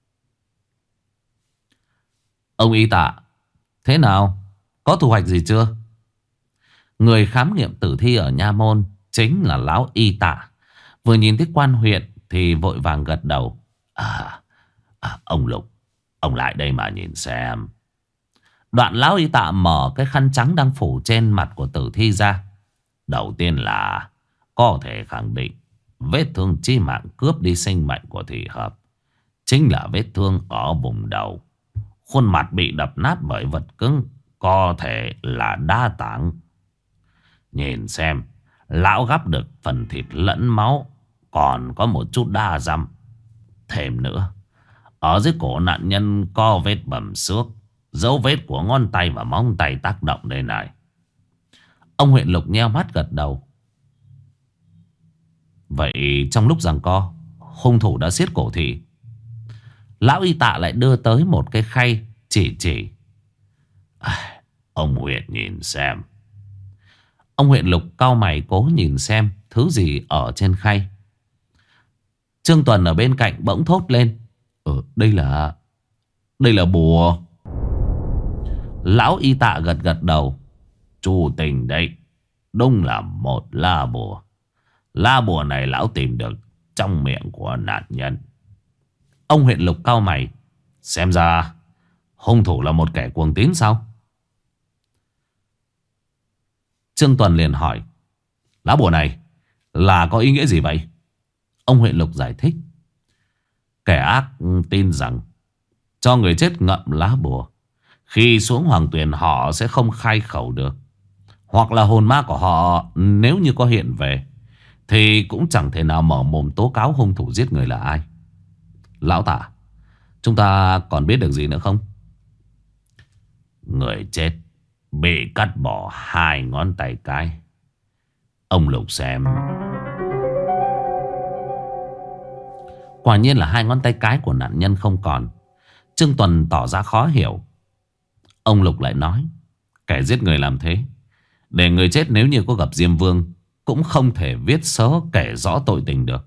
Ông y tạ, thế nào? Có thu hoạch gì chưa? Người khám nghiệm tử thi ở nha môn chính là lão y tạ. Vừa nhìn thấy quan huyện thì vội vàng gật đầu. À, à ông Lục, ông lại đây mà nhìn xem. Đoạn lão y tạ mở cái khăn trắng đang phủ trên mặt của tử thi ra. Đầu tiên là có thể khẳng định vết thương chí mạng cướp đi sinh mệnh của Thị Hợp chính là vết thương ở vùng đầu. Khuôn mặt bị đập nát bởi vật cứng, có thể là đa tạng. Nhìn xem, lão gắp được phần thịt lẫn máu, còn có một chút đa dăm. Thêm nữa, ở dưới cổ nạn nhân có vết bầm xước, dấu vết của ngón tay và móng tay tác động đây này. Ông huyện lục nheo mắt gật đầu. Vậy trong lúc giằng co, hung thủ đã siết cổ Thị. Lão y tạ lại đưa tới một cái khay chỉ chỉ. À, ông huyện nhìn xem. Ông huyện lục cau mày cố nhìn xem thứ gì ở trên khay. Trương Tuần ở bên cạnh bỗng thốt lên: Ừ, đây là... Đây là bùa. Lão y tạ gật gật đầu. Chủ tình đấy, đúng là một la bùa. La bùa này lão tìm được trong miệng của nạn nhân. Ông huyện lục cau mày. Xem ra hung thủ là một kẻ cuồng tín sao? Trương Tuần liền hỏi: Lá bùa này là có ý nghĩa gì vậy? Ông huyện lục giải thích: Kẻ ác tin rằng cho người chết ngậm lá bùa, khi xuống hoàng tuyền họ sẽ không khai khẩu được. Hoặc là hồn ma của họ nếu như có hiện về thì cũng chẳng thể nào mở mồm tố cáo hung thủ giết người là ai. Lão tả, chúng ta còn biết được gì nữa không? Người chết bị cắt bỏ hai ngón tay cái. Ông Lục xem. Quả nhiên là hai ngón tay cái của nạn nhân không còn. Trương Tuần tỏ ra khó hiểu. Ông Lục lại nói: Kẻ giết người làm thế để người chết nếu như có gặp Diêm Vương cũng không thể viết sớ kể rõ tội tình được.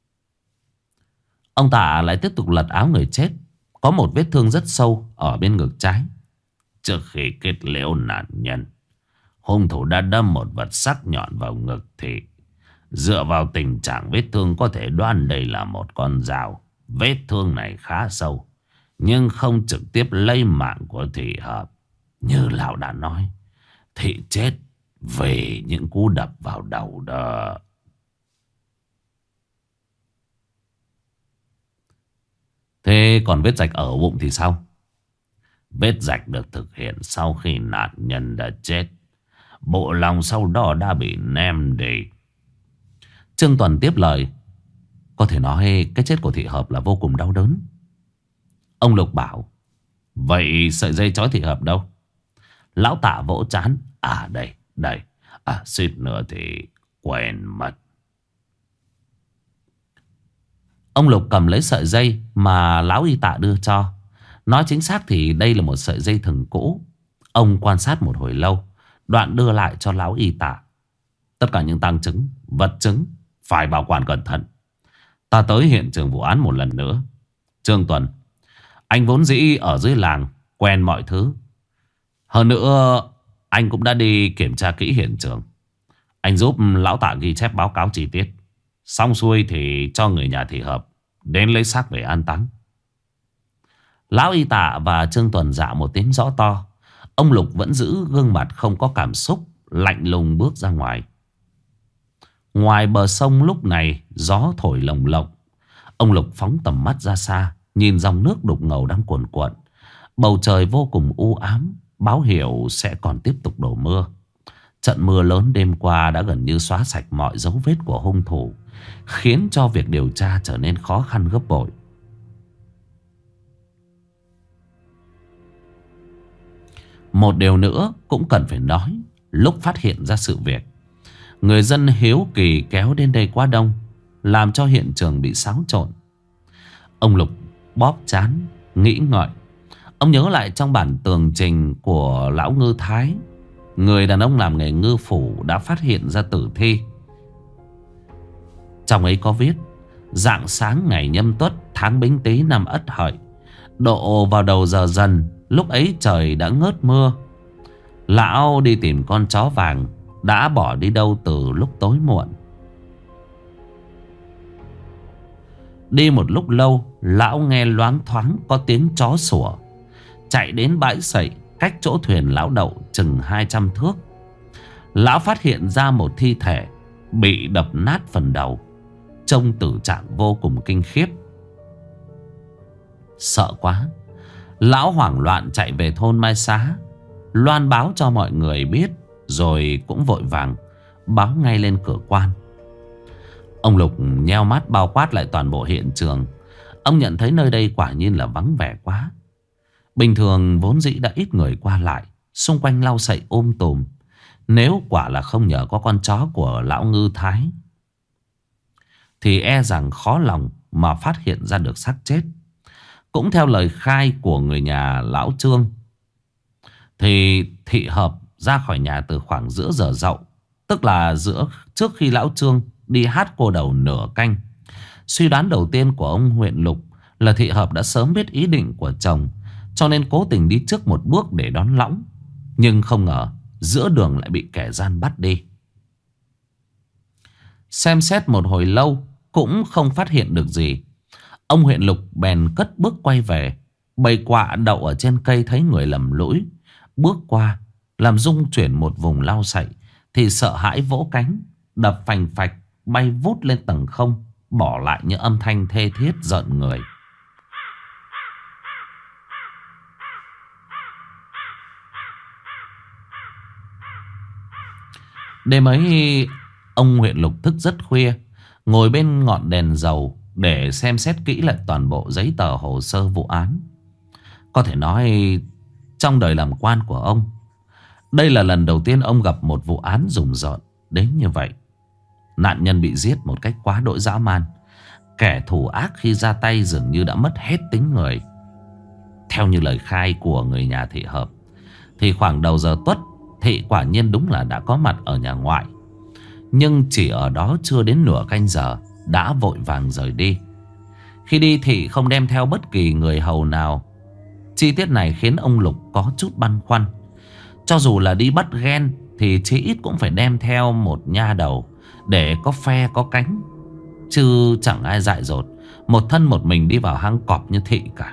Ông Tạ lại tiếp tục lật áo người chết. Có một vết thương rất sâu ở bên ngực trái. Trước khi kết liễu nạn nhân, hung thủ đã đâm một vật sắc nhọn vào ngực Thị, Dựa vào tình trạng vết thương có thể đoán đây là một con dao. Vết thương này khá sâu, nhưng không trực tiếp lấy mạng của Thị Hợp. Như lão đã nói, Thị chết vì những cú đập vào đầu đó. Thế còn vết rạch ở bụng thì sao? Vết rạch được thực hiện sau khi nạn nhân đã chết. Bộ lòng sau đó đã bị ném đi. Trương Tuần tiếp lời. Có thể nói cái chết của Thị Hợp là vô cùng đau đớn. Ông Lục bảo. Vậy sợi dây trói Thị Hợp đâu? Lão Tạ vỗ trán. À đây, đây. À suýt nữa thì quên mất. Ông Lục cầm lấy sợi dây mà lão y tạ đưa cho. Nói chính xác thì đây là một sợi dây thừng cũ. Ông quan sát một hồi lâu, đoạn đưa lại cho lão y tạ. Tất cả những tang chứng, vật chứng phải bảo quản cẩn thận. Ta tới hiện trường vụ án một lần nữa. Trương Tuần, anh vốn dĩ ở dưới làng, quen mọi thứ. Hơn nữa, anh cũng đã đi kiểm tra kỹ hiện trường. Anh giúp lão Tạ ghi chép báo cáo chi tiết. Xong xuôi thì cho người nhà Thị Hợp đến lấy xác về an táng. Lão y tạ và Trương Tuần dạ một tiếng rõ to. Ông Lục vẫn giữ gương mặt không có cảm xúc, lạnh lùng bước ra ngoài. Ngoài bờ sông lúc này gió thổi lồng lộng. Ông Lục phóng tầm mắt ra xa, nhìn dòng nước đục ngầu đang cuồn cuộn. Bầu trời vô cùng u ám, báo hiệu sẽ còn tiếp tục đổ mưa. Trận mưa lớn đêm qua đã gần như xóa sạch mọi dấu vết của hung thủ, khiến cho việc điều tra trở nên khó khăn gấp bội. Một điều nữa cũng cần phải nói. Lúc phát hiện ra sự việc, người dân hiếu kỳ kéo đến đây quá đông, làm cho hiện trường bị xáo trộn. Ông Lục bóp trán, nghĩ ngợi. Ông nhớ lại trong bản tường trình của lão Ngư Thái, người đàn ông làm nghề ngư phủ đã phát hiện ra tử thi. Trong ấy có viết: rạng sáng ngày Nhâm Tuất, tháng Bính Tý, năm Ất Hợi, độ vào đầu giờ dần. Lúc ấy trời đã ngớt mưa. Lão đi tìm con chó vàng đã bỏ đi đâu từ lúc tối muộn. Đi một lúc lâu, lão nghe loáng thoáng có tiếng chó sủa. Chạy đến bãi sậy cách chỗ thuyền lão đậu chừng hai trăm thước. Lão phát hiện ra một thi thể bị đập nát phần đầu, trông tử trạng vô cùng kinh khiếp. Sợ quá, lão hoảng loạn chạy về thôn Mai Xá, loan báo cho mọi người biết, rồi cũng vội vàng báo ngay lên cửa quan. Ông Lục nheo mắt bao quát lại toàn bộ hiện trường. Ông nhận thấy nơi đây quả nhiên là vắng vẻ quá. Bình thường vốn dĩ đã ít người qua lại, xung quanh lau sậy ôm tùm. Nếu quả là không nhờ có con chó của lão Ngư Thái, thì e rằng khó lòng mà phát hiện ra được xác chết. Cũng theo lời khai của người nhà lão Trương, thì Thị Hợp ra khỏi nhà từ khoảng giữa giờ dậu, tức là giữa trước khi lão Trương đi hát cô đầu nửa canh. Suy đoán đầu tiên của ông huyện Lục là Thị Hợp đã sớm biết ý định của chồng, cho nên cố tình đi trước một bước để đón lõng. Nhưng không ngờ giữa đường lại bị kẻ gian bắt đi. Xem xét một hồi lâu cũng không phát hiện được gì. Ông huyện Lục bèn cất bước quay về. Bầy quạ đậu ở trên cây thấy người lầm lũi bước qua, làm rung chuyển một vùng lau sậy, thì sợ hãi vỗ cánh, đập phành phạch bay vút lên tầng không, bỏ lại những âm thanh thê thiết giận người. Đêm ấy ông huyện Lục thức rất khuya, ngồi bên ngọn đèn dầu để xem xét kỹ lại toàn bộ giấy tờ hồ sơ vụ án. Có thể nói trong đời làm quan của ông, đây là lần đầu tiên ông gặp một vụ án rùng rợn đến như vậy. Nạn nhân bị giết một cách quá đỗi dã man. Kẻ thủ ác khi ra tay dường như đã mất hết tính người. Theo như lời khai của người nhà Thị Hợp, thì khoảng đầu giờ tuất, Thị quả nhiên đúng là đã có mặt ở nhà ngoại. Nhưng chỉ ở đó chưa đến nửa canh giờ đã vội vàng rời đi. Khi đi Thị không đem theo bất kỳ người hầu nào. Chi tiết này khiến ông Lục có chút băn khoăn. Cho dù là đi bắt ghen thì chí ít cũng phải đem theo một nha đầu để có phe có cánh, chứ chẳng ai dại dột một thân một mình đi vào hang cọp như Thị cả.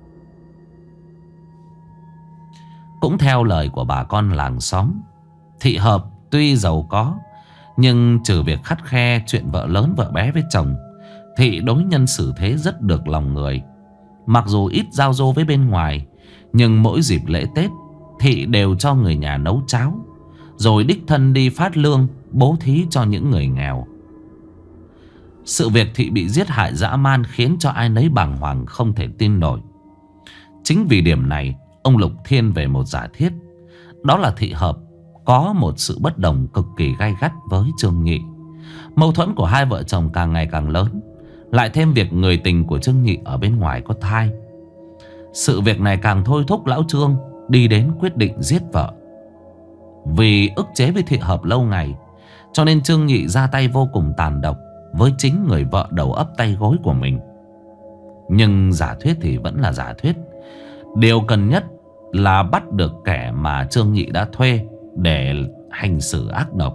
Cũng theo lời của bà con làng xóm, Thị Hợp tuy giàu có, nhưng trừ việc khắt khe chuyện vợ lớn vợ bé với chồng, Thị đối nhân xử thế rất được lòng người. Mặc dù ít giao du với bên ngoài, nhưng mỗi dịp lễ Tết, Thị đều cho người nhà nấu cháo, rồi đích thân đi phát lương bố thí cho những người nghèo. Sự việc Thị bị giết hại dã man khiến cho ai nấy bàng hoàng không thể tin nổi. Chính vì điểm này, ông Lục thiên về một giả thiết, đó là Thị Hợp có một sự bất đồng cực kỳ gay gắt với Trương Nhị. Mâu thuẫn của hai vợ chồng càng ngày càng lớn, lại thêm việc người tình của Trương Nhị ở bên ngoài có thai. Sự việc này càng thôi thúc lão Trương đi đến quyết định giết vợ. Vì ức chế với Thị Hợp lâu ngày, cho nên Trương Nhị ra tay vô cùng tàn độc với chính người vợ đầu ấp tay gối của mình. Nhưng giả thuyết thì vẫn là giả thuyết. Điều cần nhất là bắt được kẻ mà Trương Nhị đã thuê để hành xử ác độc.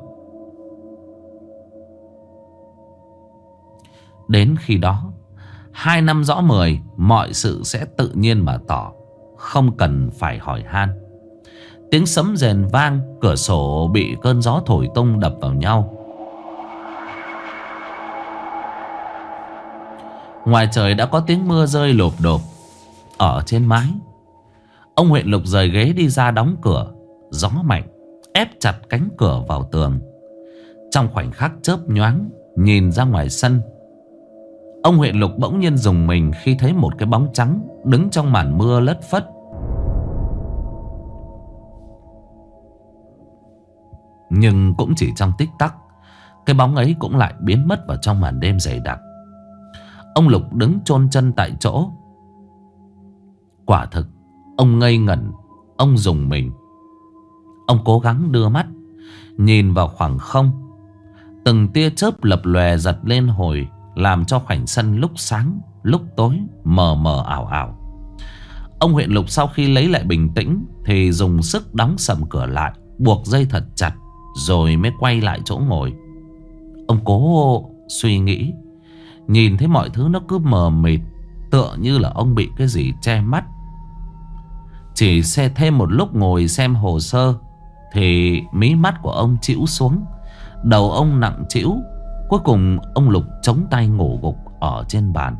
Đến khi đó, hai năm rõ mười, mọi sự sẽ tự nhiên mà tỏ, không cần phải hỏi han. Tiếng sấm rền vang, cửa sổ bị cơn gió thổi tung đập vào nhau. Ngoài trời đã có tiếng mưa rơi lộp độp ở trên mái. Ông Huyện Lục rời ghế đi ra đóng cửa. Gió mạnh ép chặt cánh cửa vào tường. Trong khoảnh khắc chớp nhoáng, nhìn ra ngoài sân, ông Huyện Lục bỗng nhiên rùng mình khi thấy một cái bóng trắng đứng trong màn mưa lất phất. Nhưng cũng chỉ trong tích tắc, cái bóng ấy cũng lại biến mất vào trong màn đêm dày đặc. Ông Lục đứng chôn chân tại chỗ. Quả thực, ông ngây ngẩn, ông rùng mình. Ông cố gắng đưa mắt nhìn vào khoảng không. Từng tia chớp lập lòe giật lên hồi, làm cho khoảnh sân lúc sáng lúc tối, mờ mờ ảo ảo. Ông Huyện Lục sau khi lấy lại bình tĩnh thì dùng sức đóng sầm cửa lại, buộc dây thật chặt, rồi mới quay lại chỗ ngồi. Ông cố suy nghĩ, nhìn thấy mọi thứ nó cứ mờ mịt, tựa như là ông bị cái gì che mắt. Chỉ xe thêm một lúc ngồi xem hồ sơ thì mí mắt của ông chĩu xuống, đầu ông nặng trĩu. Cuối cùng ông Lục chống tay ngủ gục ở trên bàn.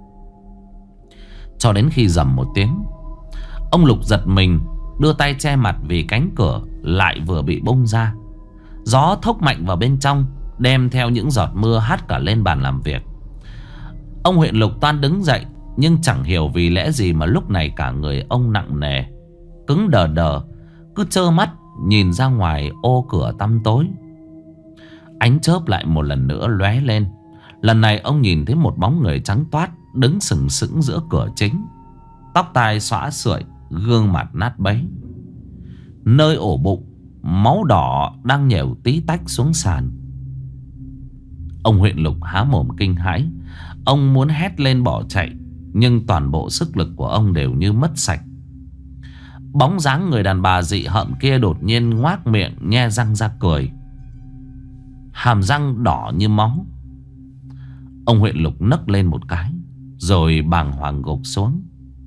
Cho đến khi rầm một tiếng, ông Lục giật mình, đưa tay che mặt vì cánh cửa lại vừa bị bung ra. Gió thốc mạnh vào bên trong, đem theo những giọt mưa hắt cả lên bàn làm việc. Ông Huyện Lục toan đứng dậy, nhưng chẳng hiểu vì lẽ gì mà lúc này cả người ông nặng nề, cứng đờ đờ, cứ trơ mắt nhìn ra ngoài ô cửa tăm tối. Ánh chớp lại một lần nữa lóe lên. Lần này ông nhìn thấy một bóng người trắng toát đứng sừng sững giữa cửa chính, tóc tai xõa sưởi, gương mặt nát bấy. Nơi ổ bụng, máu đỏ đang nhèo tí tách xuống sàn. Ông Huyện Lục há mồm kinh hãi. Ông muốn hét lên bỏ chạy, nhưng toàn bộ sức lực của ông đều như mất sạch. Bóng dáng người đàn bà dị hợm kia đột nhiên ngoác miệng nhe răng ra cười, hàm răng đỏ như máu. Ông Huyện Lục nấc lên một cái, rồi bàng hoàng gục xuống.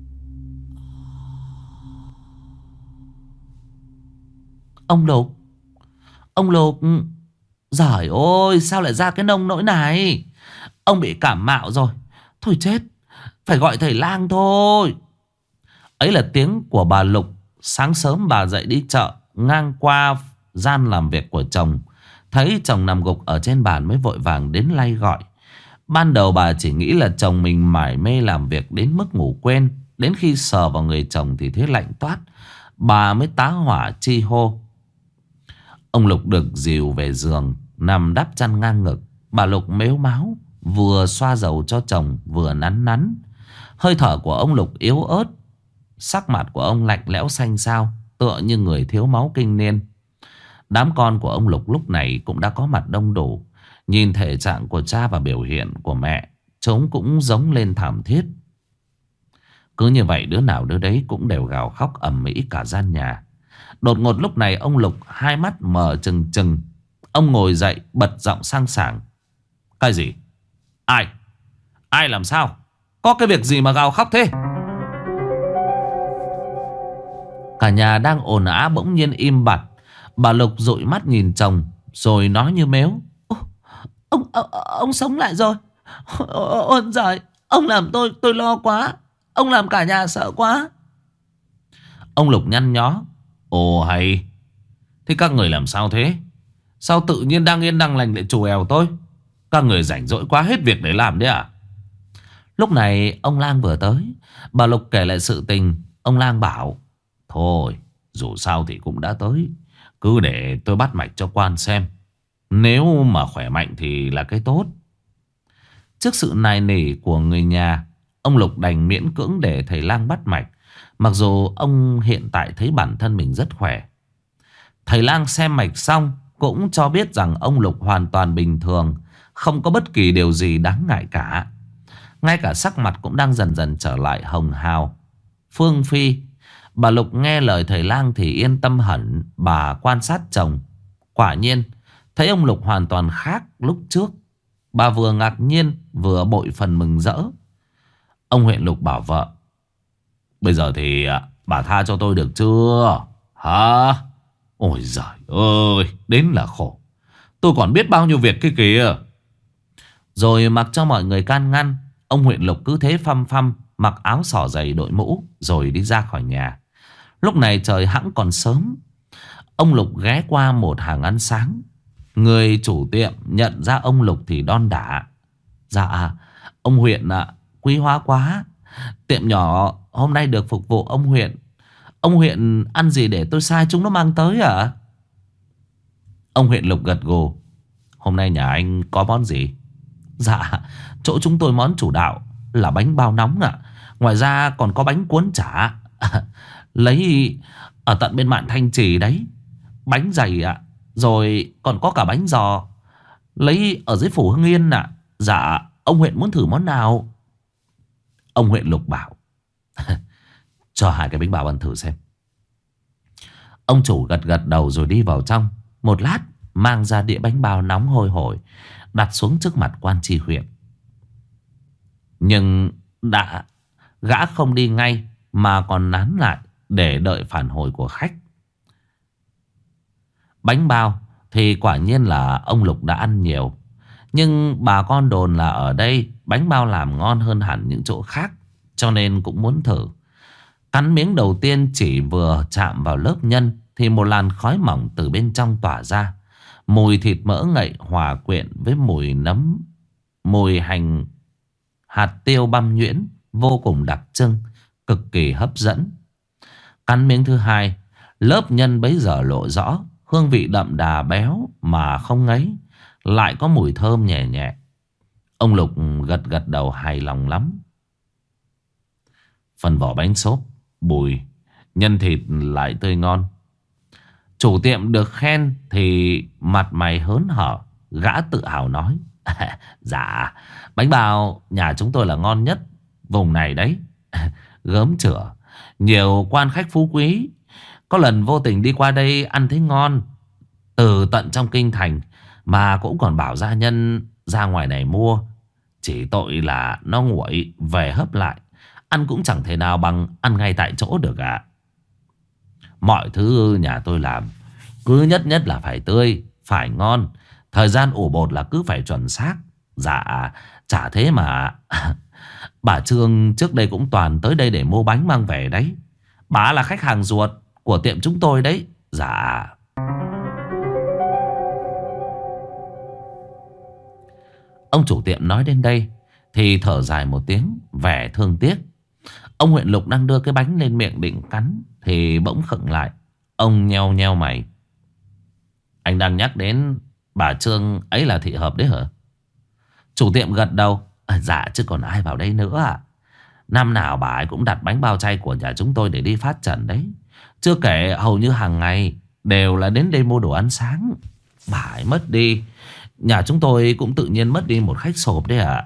Ông Lục, ông Lục, giời ơi, sao lại ra cái nông nỗi này? Ông bị cảm mạo rồi. Thôi chết, phải gọi thầy lang thôi. Ấy là tiếng của bà Lục. Sáng sớm bà dậy đi chợ, ngang qua gian làm việc của chồng, thấy chồng nằm gục ở trên bàn mới vội vàng đến lay gọi. Ban đầu bà chỉ nghĩ là chồng mình mải mê làm việc đến mức ngủ quên. Đến khi sờ vào người chồng thì thấy lạnh toát, bà mới tá hỏa chi hô. Ông Lục được dìu về giường, nằm đắp chăn ngang ngực. Bà Lục mếu máo, vừa xoa dầu cho chồng vừa nắn nắn. Hơi thở của ông Lục yếu ớt, sắc mặt của ông lạnh lẽo xanh xao, tựa như người thiếu máu kinh niên. Đám con của ông Lục lúc này cũng đã có mặt đông đủ. Nhìn thể trạng của cha và biểu hiện của mẹ, chúng cũng giống lên thảm thiết. Cứ như vậy đứa nào đứa đấy cũng đều gào khóc ầm ĩ cả gian nhà. Đột ngột lúc này ông Lục hai mắt mở trừng trừng. Ông ngồi dậy bật giọng sang sảng. Cái gì? Ai? Ai làm sao? Có cái việc gì mà gào khóc thế? Cả nhà đang ồn ào bỗng nhiên im bặt. Bà Lục dụi mắt nhìn chồng rồi nói như mếu. Ông, ông, ông sống lại rồi. Ôi giời, ông làm tôi tôi lo quá. Ông làm cả nhà sợ quá. Ông Lục nhăn nhó. Ồ hay. Thế các người làm sao thế? Sao tự nhiên đang yên đang lành lại trù èo tôi? Các người rảnh rỗi quá hết việc để làm đấy à? Lúc này ông Lang vừa tới. Bà Lục kể lại sự tình. Ông Lang bảo: thôi dù sao thì cũng đã tới, cứ để tôi bắt mạch cho quan xem. Nếu mà khỏe mạnh thì là cái tốt. Trước sự nài nỉ của người nhà, ông Lục đành miễn cưỡng để thầy Lang bắt mạch. Mặc dù ông hiện tại thấy bản thân mình rất khỏe. Thầy Lang xem mạch xong cũng cho biết rằng ông Lục hoàn toàn bình thường, không có bất kỳ điều gì đáng ngại cả. Ngay cả sắc mặt cũng đang dần dần trở lại hồng hào. Phương Phi, bà Lục nghe lời thầy Lang thì yên tâm hẳn. Bà quan sát chồng. Quả nhiên thấy ông Lục hoàn toàn khác lúc trước. Bà vừa ngạc nhiên vừa bội phần mừng rỡ. Ông huyện Lục bảo vợ: bây giờ thì bà tha cho tôi được chưa? Hả? Ôi giời ơi, đến là khổ. Tôi còn biết bao nhiêu việc kia kìa. Rồi mặc cho mọi người can ngăn, ông huyện Lục cứ thế phăm phăm mặc áo xỏ giày đội mũ rồi đi ra khỏi nhà. Lúc này trời hẵng còn sớm. Ông Lục ghé qua một hàng ăn sáng. Người chủ tiệm nhận ra ông Lục thì đon đả: dạ ông huyện ạ, à, quý hóa quá. Tiệm nhỏ hôm nay được phục vụ ông huyện. Ông huyện ăn gì để tôi sai chúng nó mang tới à? Ông huyện Lục gật gù: hôm nay nhà anh có món gì? Dạ chỗ chúng tôi món chủ đạo là bánh bao nóng ạ. À. Ngoài ra còn có bánh cuốn chả. Lấy ở tận bên Mạn Thanh Trì đấy. Bánh dày ạ. À. Rồi còn có cả bánh giò. Lấy ở dưới phủ Hưng Yên ạ. À. Dạ ông huyện muốn thử món nào? Ông huyện Lục bảo: cho hai cái bánh bao ăn thử xem. Ông chủ gật gật đầu rồi đi vào trong. Một lát mang ra đĩa bánh bao nóng hôi hổi đặt xuống trước mặt quan tri huyện. Nhưng đã gã không đi ngay mà còn nán lại để đợi phản hồi của khách. Bánh bao thì quả nhiên là ông Lục đã ăn nhiều. Nhưng bà con đồn là ở đây bánh bao làm ngon hơn hẳn những chỗ khác, cho nên cũng muốn thử. Cắn miếng đầu tiên chỉ vừa chạm vào lớp nhân thì một làn khói mỏng từ bên trong tỏa ra. Mùi thịt mỡ ngậy hòa quyện với mùi nấm, mùi hành, hạt tiêu băm nhuyễn vô cùng đặc trưng, cực kỳ hấp dẫn. Cắn miếng thứ hai, lớp nhân bấy giờ lộ rõ, hương vị đậm đà béo mà không ngấy, lại có mùi thơm nhẹ nhẹ. Ông Lục gật gật đầu hài lòng lắm. Phần vỏ bánh xốp, bùi, nhân thịt lại tươi ngon. Chủ tiệm được khen thì mặt mày hớn hở. Gã tự hào nói: dạ bánh bao nhà chúng tôi là ngon nhất vùng này đấy. Gớm chửa, nhiều quan khách phú quý có lần vô tình đi qua đây ăn thấy ngon, từ tận trong kinh thành mà cũng còn bảo gia nhân ra ngoài này mua. Chỉ tội là nó nguội về hấp lại, ăn cũng chẳng thể nào bằng ăn ngay tại chỗ được ạ. Mọi thứ nhà tôi làm cứ nhất nhất là phải tươi, phải ngon. Thời gian ủ bột là cứ phải chuẩn xác. Dạ chả thế mà bà Trương trước đây cũng toàn tới đây để mua bánh mang về đấy. Bà là khách hàng ruột của tiệm chúng tôi đấy. Dạ. Ông chủ tiệm nói đến đây thì thở dài một tiếng, vẻ thương tiếc. Ông huyện Lục đang đưa cái bánh lên miệng định cắn thì bỗng khựng lại. Ông nheo nheo mày: anh đang nhắc đến bà Trương ấy là thị hợp đấy hả? Chủ tiệm gật đầu: à, dạ chứ còn ai vào đây nữa à. Năm nào bà ấy cũng đặt bánh bao chay của nhà chúng tôi để đi phát trần đấy. Chưa kể hầu như hàng ngày đều là đến đây mua đồ ăn sáng. Bà ấy mất đi, nhà chúng tôi cũng tự nhiên mất đi một khách sộp đấy ạ.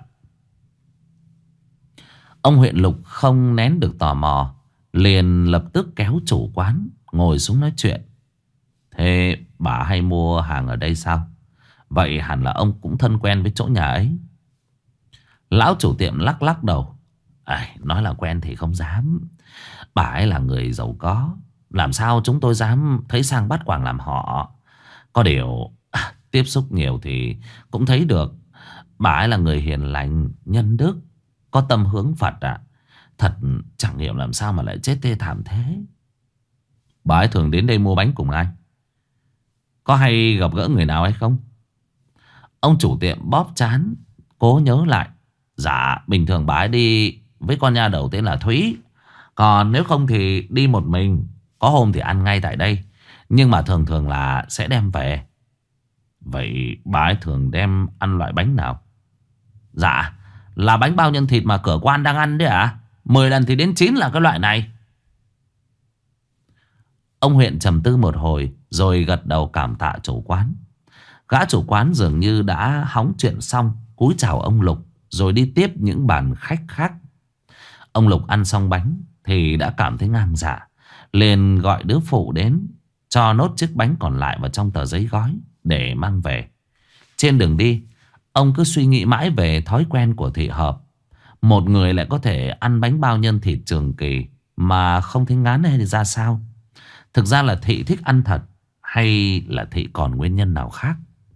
Ông huyện Lục không nén được tò mò, liền lập tức kéo chủ quán ngồi xuống nói chuyện: thế bà hay mua hàng ở đây sao? Vậy hẳn là ông cũng thân quen với chỗ nhà ấy. Lão chủ tiệm lắc lắc đầu. À, nói là quen thì không dám. Bà ấy là người giàu có, làm sao chúng tôi dám thấy sang bắt quàng làm họ. Có điều à, tiếp xúc nhiều thì cũng thấy được bà ấy là người hiền lành, nhân đức, có tâm hướng Phật ạ. Thật chẳng hiểu làm sao mà lại chết thê thảm thế. Bà ấy thường đến đây mua bánh cùng ai? Có hay gặp gỡ người nào hay không? Ông chủ tiệm bóp trán, cố nhớ lại. Dạ, bình thường bà ấy đi với con nha đầu tên là Thúy. Còn nếu không thì đi một mình. Có hôm thì ăn ngay tại đây, nhưng mà thường thường là sẽ đem về. Vậy bà ấy thường đem ăn loại bánh nào? Dạ, là bánh bao nhân thịt mà cửa quan đang ăn đấy ạ. À? Mười lần thì đến chín là cái loại này. Ông huyện trầm tư một hồi rồi gật đầu cảm tạ chủ quán. Gã chủ quán dường như đã hóng chuyện xong, cúi chào ông Lục rồi đi tiếp những bàn khách khác. Ông Lục ăn xong bánh thì đã cảm thấy ngang dạ, liền gọi đứa phụ đến cho nốt chiếc bánh còn lại vào trong tờ giấy gói để mang về. Trên đường đi, ông cứ suy nghĩ mãi về thói quen của Thị Hợp. Một người lại có thể ăn bánh bao nhân thịt trường kỳ mà không thấy ngán hay ra sao. Thực ra là Thị thích ăn thật, hay là Thị còn nguyên nhân nào khác?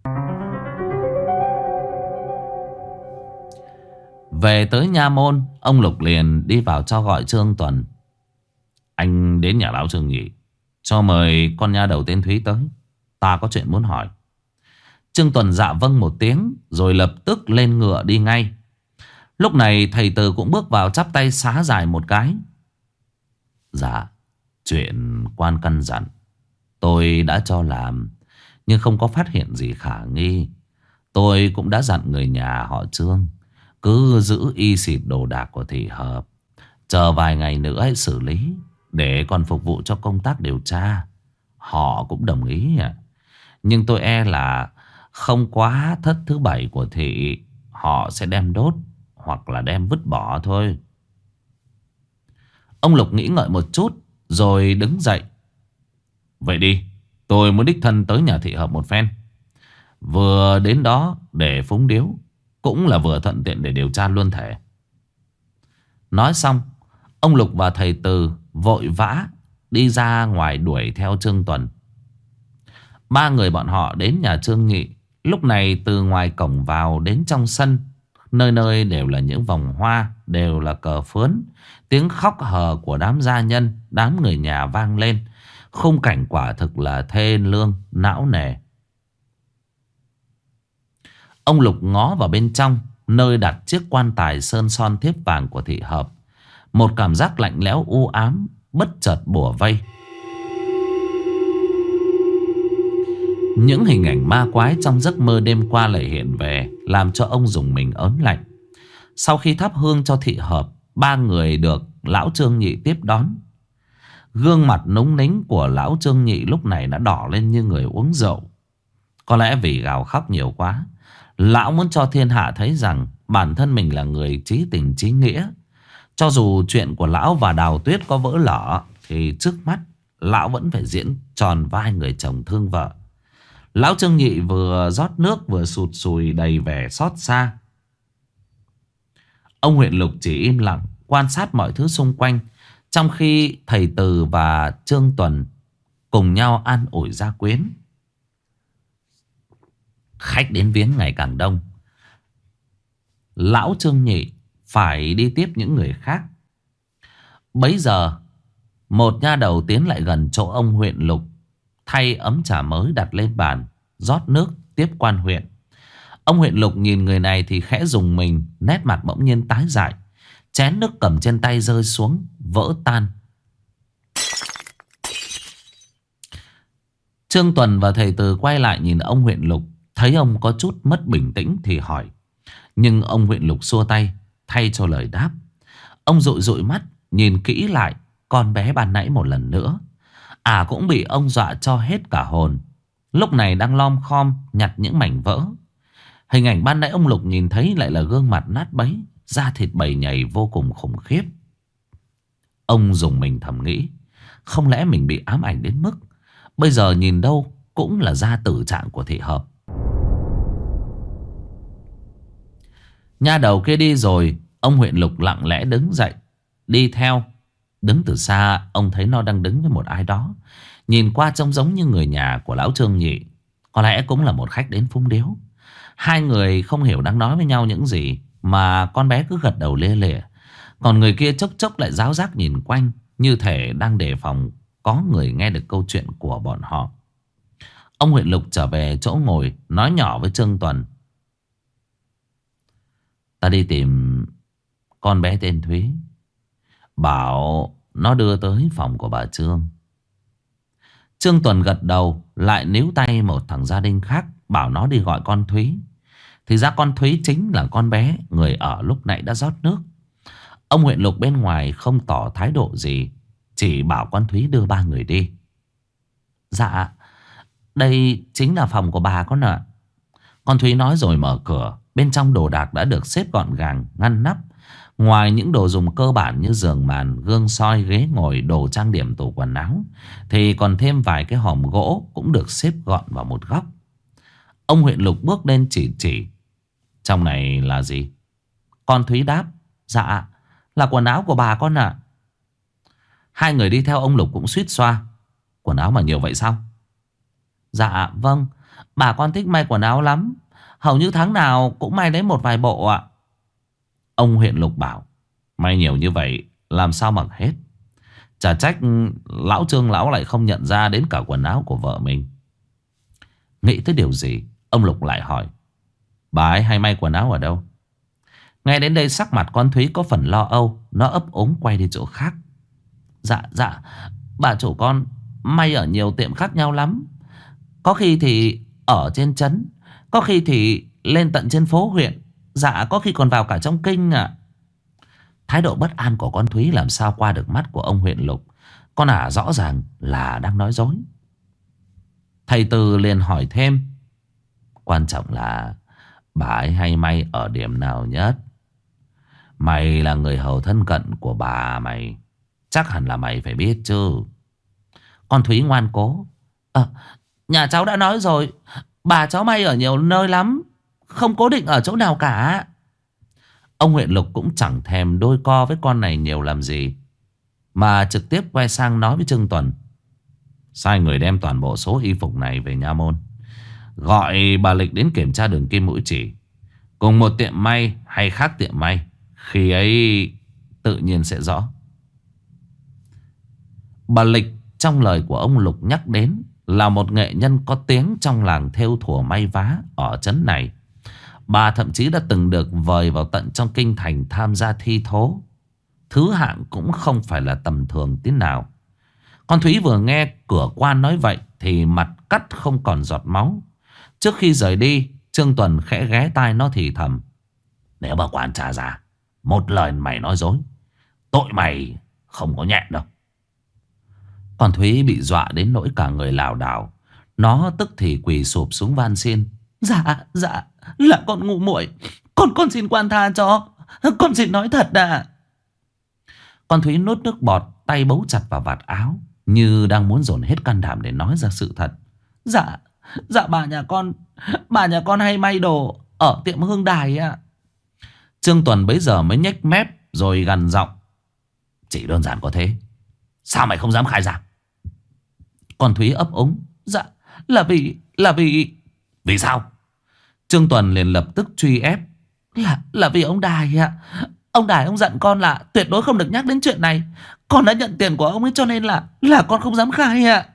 Về tới nha môn, ông Lục liền đi vào cho gọi Trương Tuần. Anh đến nhà lão Trương nhỉ? Cho mời con nha đầu tên Thúy tới, ta có chuyện muốn hỏi. Trương Tuần dạ vâng một tiếng rồi lập tức lên ngựa đi ngay. Lúc này thầy Từ cũng bước vào chắp tay xá dài một cái. Dạ, chuyện quan căn dặn tôi đã cho làm, nhưng không có phát hiện gì khả nghi. Tôi cũng đã dặn người nhà họ Trương cứ giữ y xịt đồ đạc của Thị Hợp, chờ vài ngày nữa hãy xử lý, để còn phục vụ cho công tác điều tra. Họ cũng đồng ý à. Nhưng tôi e là không quá thất thứ bảy của Thị, họ sẽ đem đốt hoặc là đem vứt bỏ thôi. Ông Lục nghĩ ngợi một chút rồi đứng dậy. Vậy đi, tôi muốn đích thân tới nhà Thị Hợp một phen, vừa đến đó để phúng điếu, cũng là vừa thuận tiện để điều tra luôn thể. Nói xong, ông Lục và thầy Từ vội vã đi ra ngoài đuổi theo Trương Tuần. Ba người bọn họ đến nhà Trương Nhị. Lúc này từ ngoài cổng vào đến trong sân, nơi nơi đều là những vòng hoa, đều là cờ phướn. Tiếng khóc hờ của đám gia nhân, đám người nhà vang lên. Khung cảnh quả thực là thê lương, não nề. Ông Lục ngó vào bên trong, nơi đặt chiếc quan tài sơn son thiếp vàng của Thị Hợp. Một cảm giác lạnh lẽo u ám bất chợt bủa vây. Những hình ảnh ma quái trong giấc mơ đêm qua lại hiện về, làm cho ông dùng mình ớn lạnh. Sau khi thắp hương cho Thị Hợp, ba người được lão Trương Nhị tiếp đón. Gương mặt núng nính của lão Trương Nhị lúc này đã đỏ lên như người uống rượu. Có lẽ vì gào khóc nhiều quá, lão muốn cho thiên hạ thấy rằng bản thân mình là người chí tình chí nghĩa. Cho dù chuyện của lão và Đào Tuyết có vỡ lở, thì trước mắt lão vẫn phải diễn tròn vai người chồng thương vợ. Lão Trương Nhị vừa rót nước vừa sụt sùi đầy vẻ xót xa. Ông huyện Lục chỉ im lặng quan sát mọi thứ xung quanh, trong khi thầy Từ và Trương Tuần cùng nhau an ủi gia quyến. Khách đến viếng ngày càng đông. Lão Trương Nhị phải đi tiếp những người khác. Bấy giờ một nha đầu tiến lại gần chỗ ông huyện Lục, thay ấm trà mới đặt lên bàn, rót nước tiếp quan huyện. Ông huyện Lục nhìn người này thì khẽ rùng mình, nét mặt bỗng nhiên tái dại. Chén nước cầm trên tay rơi xuống, vỡ tan. Trương Tuần và thầy Từ quay lại nhìn ông huyện Lục, thấy ông có chút mất bình tĩnh thì hỏi. Nhưng ông huyện Lục xua tay thay cho lời đáp. Ông dụi dụi mắt nhìn kỹ lại con bé ban nãy một lần nữa. À cũng bị ông dọa cho hết cả hồn. Lúc này đang lom khom nhặt những mảnh vỡ. Hình ảnh ban nãy ông Lục nhìn thấy lại là gương mặt nát bấy, da thịt bầy nhầy vô cùng khủng khiếp. Ông dùng mình thầm nghĩ, không lẽ mình bị ám ảnh đến mức bây giờ nhìn đâu cũng là da tử trạng của Thị Hợp. Nha đầu kia đi rồi, ông huyện Lục lặng lẽ đứng dậy đi theo. Đứng từ xa, ông thấy nó đang đứng với một ai đó, nhìn qua trông giống như người nhà của lão Trương nhỉ. Có lẽ cũng là một khách đến phúng điếu. Hai người không hiểu đang nói với nhau những gì, mà con bé cứ gật đầu lia lịa. Còn người kia chốc chốc lại ráo rác nhìn quanh, như thể đang đề phòng có người nghe được câu chuyện của bọn họ. Ông huyện Lục trở về chỗ ngồi, nói nhỏ với Trương Tuần: "Ta đi tìm con bé tên Thúy, bảo nó đưa tới phòng của bà Trương." Trương Tuần gật đầu, lại níu tay một thằng gia đình khác, bảo nó đi gọi con Thúy. Thì ra con Thúy chính là con bé người ở lúc nãy đã rót nước. Ông huyện Lục bên ngoài không tỏ thái độ gì, chỉ bảo con Thúy đưa ba người đi. "Dạ, đây chính là phòng của bà con ạ." Con Thúy nói rồi mở cửa. Bên trong đồ đạc đã được xếp gọn gàng, ngăn nắp. Ngoài những đồ dùng cơ bản như giường màn, gương soi, ghế ngồi, đồ trang điểm, tủ quần áo, thì còn thêm vài cái hòm gỗ cũng được xếp gọn vào một góc. Ông huyện Lục bước lên chỉ chỉ: "Trong này là gì?" Con Thúy đáp: "Dạ, là quần áo của bà con ạ." Hai người đi theo ông Lục cũng suýt xoa: "Quần áo mà nhiều vậy sao?" "Dạ vâng, bà con thích may quần áo lắm, hầu như tháng nào cũng may đến một vài bộ ạ." Ông huyện Lục bảo: "May nhiều như vậy làm sao mặc hết? Chả trách lão Trương lão lại không nhận ra đến cả quần áo của vợ mình." Nghĩ tới điều gì, ông Lục lại hỏi: "Bà ấy hay may quần áo ở đâu?" Nghe đến đây sắc mặt con Thúy có phần lo âu, nó ấp úng quay đi chỗ khác. Dạ dạ bà chủ con may ở nhiều tiệm khác nhau lắm. Có khi thì ở trên trấn, có khi thì lên tận trên phố huyện, dạ có khi còn vào cả trong kinh ạ." Thái độ bất an của con Thúy làm sao qua được mắt của ông huyện Lục. Con ả rõ ràng là đang nói dối. Thầy Từ liền hỏi thêm: "Quan trọng là bà ấy hay may ở điểm nào nhất? Mày là người hầu thân cận của bà mày, chắc hẳn là mày phải biết chứ." Con Thúy ngoan cố: "Ờ, nhà cháu đã nói rồi, bà cháu may ở nhiều nơi lắm, không cố định ở chỗ nào cả." Ông huyện Lục cũng chẳng thèm đôi co với con này nhiều làm gì, mà trực tiếp quay sang nói với Trương Tuần: "Sai người đem toàn bộ số y phục này về nha môn, gọi bà Lịch đến kiểm tra đường kim mũi chỉ, cùng một tiệm may hay khác tiệm may, khi ấy tự nhiên sẽ rõ." Bà Lịch trong lời của ông Lục nhắc đến là một nghệ nhân có tiếng trong làng thêu thùa may vá ở trấn này. Bà thậm chí đã từng được vời vào tận trong kinh thành tham gia thi thố. Thứ hạng cũng không phải là tầm thường tí nào. Con Thúy vừa nghe cửa quan nói vậy thì mặt cắt không còn giọt máu. Trước khi rời đi, Trương Tuần khẽ ghé tai nó thì thầm: "Nếu bà quan tra ra một lời mày nói dối, tội mày không có nhẹ đâu." Con Thúy bị dọa đến nỗi cả người lảo đảo. Nó tức thì quỳ sụp xuống van xin: Dạ dạ là con ngu muội, Con con xin quan tha cho, con xin nói thật à." Con Thúy nuốt nước bọt, tay bấu chặt vào vạt áo, như đang muốn dồn hết can đảm để nói ra sự thật. Dạ Dạ bà nhà con Bà nhà con hay may đồ ở tiệm Hương Đài ạ." Trương Tuần bấy giờ mới nhếch mép rồi gằn giọng: "Chỉ đơn giản có thế, sao mày không dám khai ra?" Con Thúy ấp úng: Dạ là vì Là vì Vì sao? Trương Tuần liền lập tức truy ép: Là là vì ông Đài ạ. Ông Đài ông dặn con là tuyệt đối không được nhắc đến chuyện này. Con đã nhận tiền của ông ấy cho nên là Là con không dám khai ạ."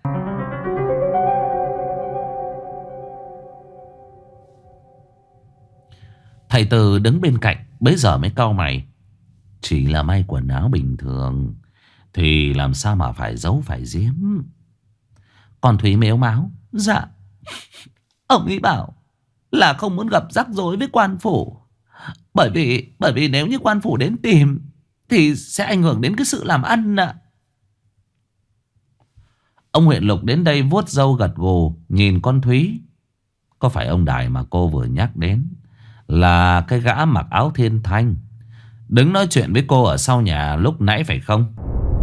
Thầy Từ đứng bên cạnh bấy giờ mới cau mày: "Chỉ là may quần áo bình thường thì làm sao mà phải giấu phải giếm?" Con Thúy mếu máo: Dạ ông ấy bảo là không muốn gặp rắc rối với quan phủ, Bởi vì Bởi vì nếu như quan phủ đến tìm thì sẽ ảnh hưởng đến cái sự làm ăn ạ. Ông huyện Lục đến đây vuốt râu gật gù nhìn con Thúy. Có phải ông Đài mà cô vừa nhắc đến là cái gã mặc áo thiên thanh đứng nói chuyện với cô ở sau nhà lúc nãy phải không?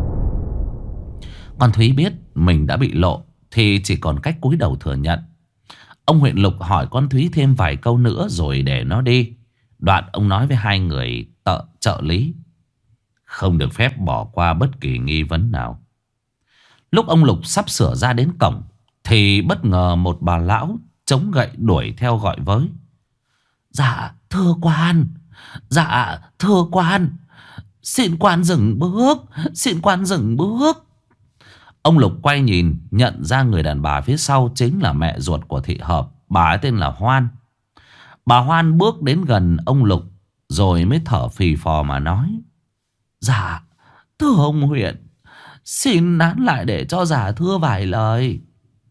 Con Thúy biết mình đã bị lộ thì chỉ còn cách cúi đầu thừa nhận. Ông huyện Lục hỏi con Thúy thêm vài câu nữa rồi để nó đi. Đoạn ông nói với hai người tợ, trợ lý: không được phép bỏ qua bất kỳ nghi vấn nào. Lúc ông Lục sắp sửa ra đến cổng thì bất ngờ một bà lão chống gậy đuổi theo gọi với: dạ thưa quan, dạ thưa quan, xin quan dừng bước, xin quan dừng bước. Ông Lục quay nhìn, nhận ra người đàn bà phía sau chính là mẹ ruột của Thị Hợp. Bà ấy tên là Hoan. Bà Hoan bước đến gần ông Lục rồi mới thở phì phò mà nói: dạ thưa ông huyện, xin nán lại để cho giả thưa vài lời.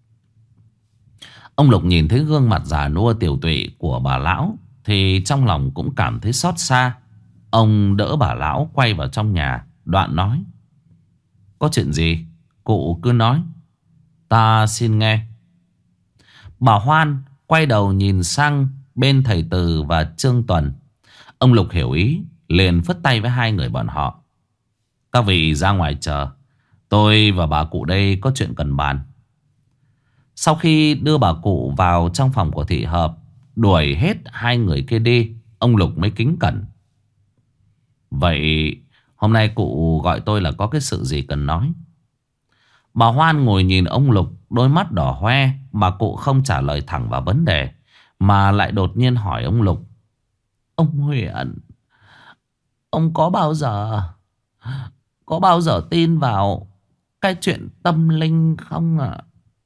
Ông Lục nhìn thấy gương mặt già nua tiều tụy của bà lão thì trong lòng cũng cảm thấy xót xa. Ông đỡ bà lão quay vào trong nhà, đoạn nói: có chuyện gì cụ cứ nói, ta xin nghe. Bà Hoan quay đầu nhìn sang bên thầy Từ và Trương Tuần. Ông Lục hiểu ý, liền phất tay với hai người bọn họ: các vị ra ngoài chờ, tôi và bà cụ đây có chuyện cần bàn. Sau khi đưa bà cụ vào trong phòng của Thị Hợp, đuổi hết hai người kia đi, ông Lục mới kính cẩn: vậy hôm nay cụ gọi tôi là có cái sự gì cần nói? Bà Hoan ngồi nhìn ông Lục, đôi mắt đỏ hoe. Bà cụ không trả lời thẳng vào vấn đề, mà lại đột nhiên hỏi ông Lục: ông huyện, ông có bao giờ Có bao giờ tin vào cái chuyện tâm linh không ạ? À?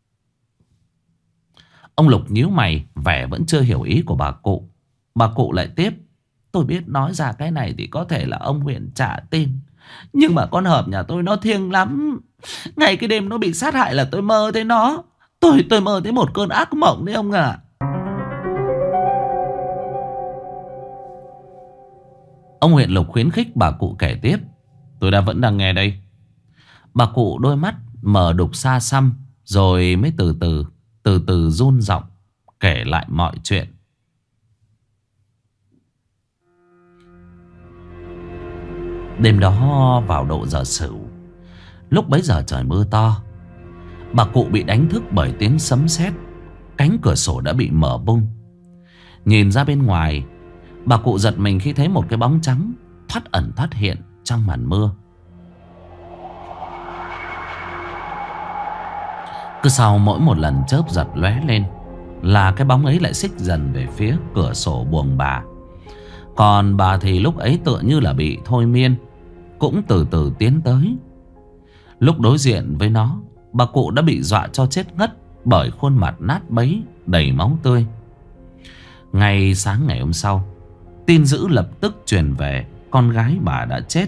Ông Lục nhíu mày, vẻ vẫn chưa hiểu ý của bà cụ. Bà cụ lại tiếp: tôi biết nói ra cái này thì có thể là ông huyện chả tin, nhưng mà con Hợp nhà tôi nó thiêng lắm. Ngay cái đêm nó bị sát hại là tôi mơ thấy nó. Tôi tôi mơ thấy một cơn ác mộng đấy ông ạ. À. Ông huyện Lục khuyến khích bà cụ kể tiếp: tôi đã vẫn đang nghe đây. Bà cụ đôi mắt mở đục xa xăm, rồi mới từ từ Từ từ run giọng kể lại mọi chuyện. Đêm đó vào độ giờ Sửu, lúc bấy giờ trời mưa to, bà cụ bị đánh thức bởi tiếng sấm sét. Cánh cửa sổ đã bị mở bung. Nhìn ra bên ngoài, bà cụ giật mình khi thấy một cái bóng trắng thoát ẩn thoát hiện trong màn mưa. Cứ sau mỗi một lần chớp giật lóe lên là cái bóng ấy lại xích dần về phía cửa sổ buồng bà. Còn bà thì lúc ấy tựa như là bị thôi miên, cũng từ từ tiến tới. Lúc đối diện với nó, bà cụ đã bị dọa cho chết ngất bởi khuôn mặt nát bấy đầy máu tươi. Ngày sáng ngày hôm sau, tin dữ lập tức truyền về con gái bà đã chết.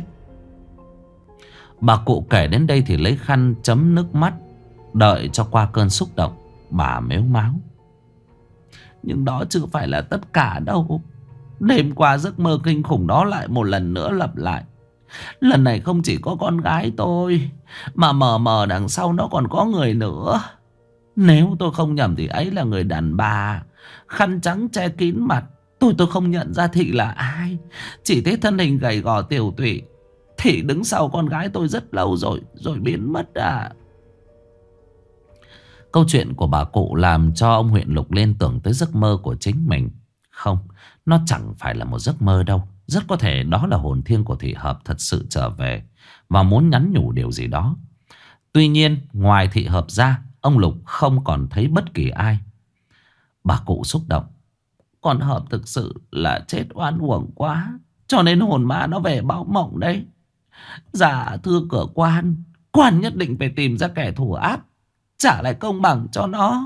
Bà cụ kể đến đây thì lấy khăn chấm nước mắt, đợi cho qua cơn xúc động, bà mếu máo: nhưng đó chưa phải là tất cả đâu. Đêm qua giấc mơ kinh khủng đó lại một lần nữa lặp lại. Lần này không chỉ có con gái tôi, mà mờ mờ đằng sau nó còn có người nữa. Nếu tôi không nhầm thì ấy là người đàn bà, khăn trắng che kín mặt. Tôi tôi không nhận ra Thị là ai, chỉ thấy thân hình gầy gò tiều tụy. Thị đứng sau con gái tôi rất lâu rồi, rồi biến mất à. Câu chuyện của bà cụ làm cho ông huyện Lục liên tưởng tới giấc mơ của chính mình. Không, nó chẳng phải là một giấc mơ đâu. Rất có thể đó là hồn thiêng của Thị Hợp thật sự trở về và muốn nhắn nhủ điều gì đó. Tuy nhiên, ngoài Thị Hợp ra, ông Lục không còn thấy bất kỳ ai. Bà cụ xúc động: con Hợp thực sự là chết oan uổng quá, cho nên hồn ma nó về báo mộng đấy. Dạ thưa cửa quan, quan nhất định phải tìm ra kẻ thù ác, trả lại công bằng cho nó.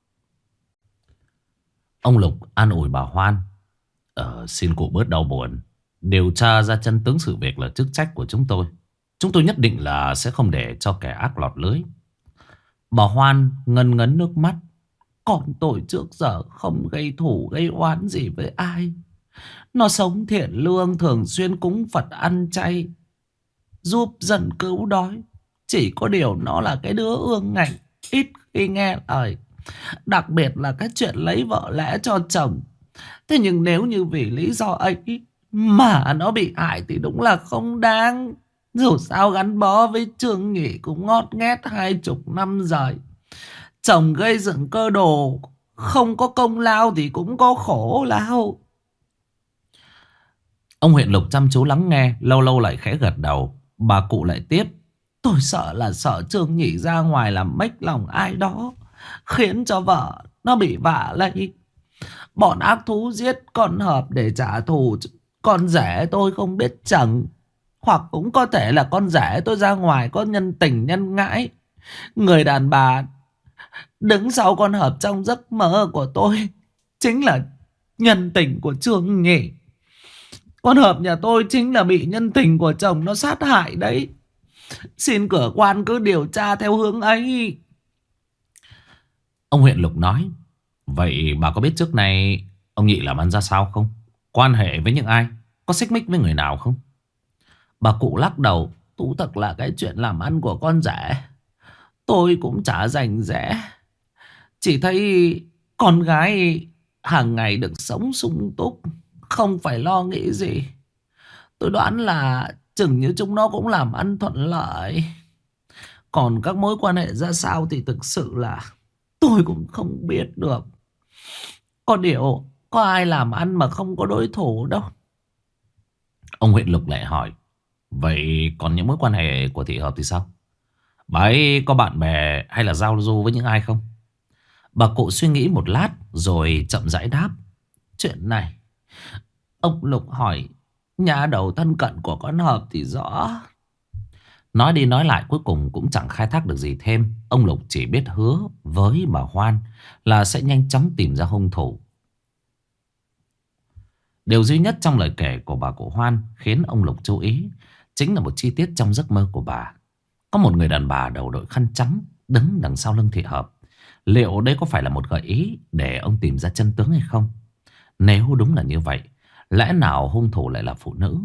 Ông Lục an ủi bà Hoan: Ờ, xin cụ bớt đau buồn. Điều tra ra chân tướng sự việc là chức trách của chúng tôi. Chúng tôi nhất định là sẽ không để cho kẻ ác lọt lưới. Bà Hoan ngân ngấn nước mắt: còn tôi trước giờ không gây thủ gây oán gì với ai. Nó sống thiện lương, thường xuyên cúng Phật ăn chay, giúp dân cứu đói. Chỉ có điều nó là cái đứa ương ngạnh, ít khi nghe lời, đặc biệt là cái chuyện lấy vợ lẽ cho chồng. Thế nhưng nếu như vì lý do ấy mà nó bị hại thì đúng là không đáng. Dù sao gắn bó với Trương Nhị cũng ngót nghét hai chục năm rồi. Chồng gây dựng cơ đồ, không có công lao thì cũng có khổ lao. Ông huyện lục chăm chú lắng nghe, lâu lâu lại khẽ gật đầu. Bà cụ lại tiếp: tôi sợ là sợ Trương Nhị ra ngoài làm mếch lòng ai đó, khiến cho vợ nó bị vạ lây. Bọn ác thú giết con Hợp để trả thù con rể tôi không biết chừng. Hoặc cũng có thể là con rể tôi ra ngoài có nhân tình nhân ngãi. Người đàn bà đứng sau con Hợp trong giấc mơ của tôi chính là nhân tình của Trương Nhị. Con Hợp nhà tôi chính là bị nhân tình của chồng nó sát hại đấy. Xin cửa quan cứ điều tra theo hướng ấy. Ông huyện lục nói: vậy bà có biết trước nay ông Nhị làm ăn ra sao không? Quan hệ với những ai? Có xích mích với người nào không? Bà cụ lắc đầu: thú thật là cái chuyện làm ăn của con rể tôi cũng chả rành rẽ. Chỉ thấy con gái hàng ngày được sống sung túc, không phải lo nghĩ gì. Tôi đoán là chừng như chúng nó cũng làm ăn thuận lợi. Còn các mối quan hệ ra sao thì thực sự là tôi cũng không biết được. Có điều có ai làm ăn mà không có đối thủ đâu. Ông huyện lục lại hỏi: vậy còn những mối quan hệ của thị Hợp thì sao? Bà ấy có bạn bè hay là giao du với những ai không? Bà cụ suy nghĩ một lát rồi chậm rãi đáp: chuyện này ông Lục hỏi nhà đầu thân cận của con Hợp thì rõ. Nói đi nói lại cuối cùng cũng chẳng khai thác được gì thêm. Ông Lục chỉ biết hứa với bà Hoan là sẽ nhanh chóng tìm ra hung thủ. Điều duy nhất trong lời kể của bà cụ Hoan khiến ông Lục chú ý chính là một chi tiết trong giấc mơ của bà. Có một người đàn bà đầu đội khăn trắng đứng đằng sau lưng thị Hợp. Liệu đây có phải là một gợi ý để ông tìm ra chân tướng hay không? Nếu đúng là như vậy, lẽ nào hung thủ lại là phụ nữ?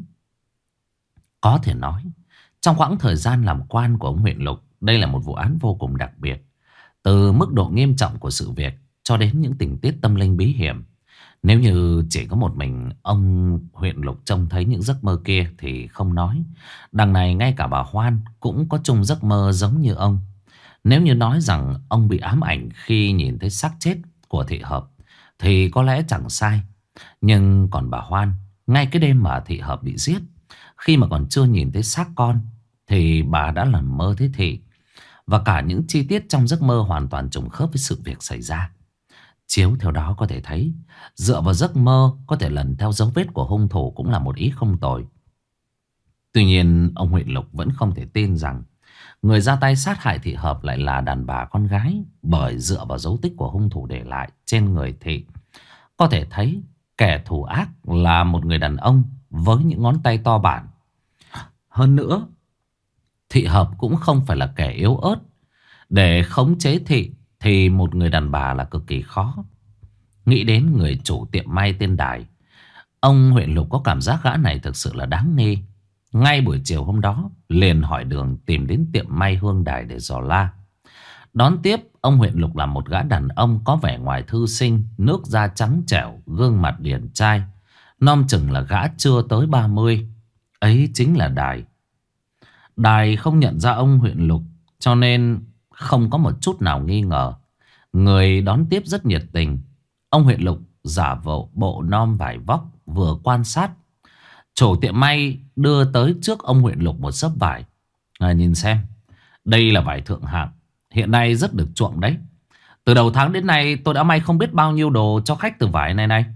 Có thể nói, trong khoảng thời gian làm quan của ông huyện Lục, đây là một vụ án vô cùng đặc biệt. Từ mức độ nghiêm trọng của sự việc cho đến những tình tiết tâm linh bí hiểm. Nếu như chỉ có một mình ông huyện Lục trông thấy những giấc mơ kia thì không nói. Đằng này ngay cả bà Hoan cũng có chung giấc mơ giống như ông. Nếu như nói rằng ông bị ám ảnh khi nhìn thấy xác chết của thị Hợp thì có lẽ chẳng sai. Nhưng còn bà Hoan, ngay cái đêm mà thị Hợp bị giết, khi mà còn chưa nhìn thấy xác con thì bà đã làm mơ thấy thị. Và cả những chi tiết trong giấc mơ hoàn toàn trùng khớp với sự việc xảy ra. Chiếu theo đó có thể thấy, dựa vào giấc mơ có thể lần theo dấu vết của hung thủ cũng là một ý không tồi. Tuy nhiên ông huyện Lục vẫn không thể tin rằng người ra tay sát hại thị Hợp lại là đàn bà con gái. Bởi dựa vào dấu tích của hung thủ để lại trên người thị, có thể thấy kẻ thù ác là một người đàn ông với những ngón tay to bản. Hơn nữa, thị Hợp cũng không phải là kẻ yếu ớt. Để khống chế thị thì một người đàn bà là cực kỳ khó. Nghĩ đến người chủ tiệm may tên Đài, ông huyện Lục có cảm giác gã này thực sự là đáng nghi. Ngay buổi chiều hôm đó liền hỏi đường tìm đến tiệm may Hương Đài để dò la. Đón tiếp, ông huyện Lục là một gã đàn ông có vẻ ngoài thư sinh, nước da trắng trẻo, gương mặt điển trai. Nom chừng là gã chưa tới ba mươi. Ấy chính là Đài. Đài không nhận ra ông huyện Lục cho nên không có một chút nào nghi ngờ. Người đón tiếp rất nhiệt tình. Ông huyện Lục giả bộ bộ nom vải vóc vừa quan sát. Chủ tiệm may đưa tới trước ông huyện Lục một xấp vải. À, nhìn xem, đây là vải thượng hạng, hiện nay rất được chuộng đấy. Từ đầu tháng đến nay tôi đã may không biết bao nhiêu đồ cho khách từ vải này này.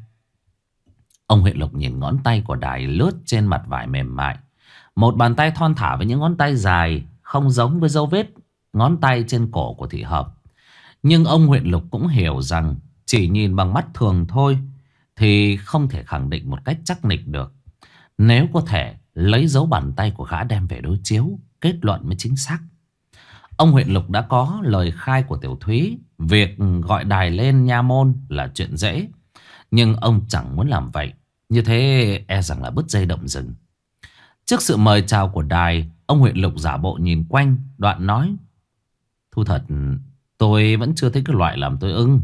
Ông huyện Lục nhìn ngón tay của Đài lướt trên mặt vải mềm mại. Một bàn tay thon thả với những ngón tay dài, không giống với dấu vết ngón tay trên cổ của thị Hợp. Nhưng ông huyện Lục cũng hiểu rằng chỉ nhìn bằng mắt thường thôi thì không thể khẳng định một cách chắc nịch được. Nếu có thể lấy dấu bàn tay của gã đem về đối chiếu, kết luận mới chính xác. Ông huyện Lục đã có lời khai của Tiểu Thúy. Việc gọi Đài lên nha môn là chuyện dễ, nhưng ông chẳng muốn làm vậy. Như thế e rằng là bứt dây động rừng. Trước sự mời chào của Đài, ông huyện Lục giả bộ nhìn quanh, đoạn nói: Thu thật, tôi vẫn chưa thấy cái loại làm tôi ưng.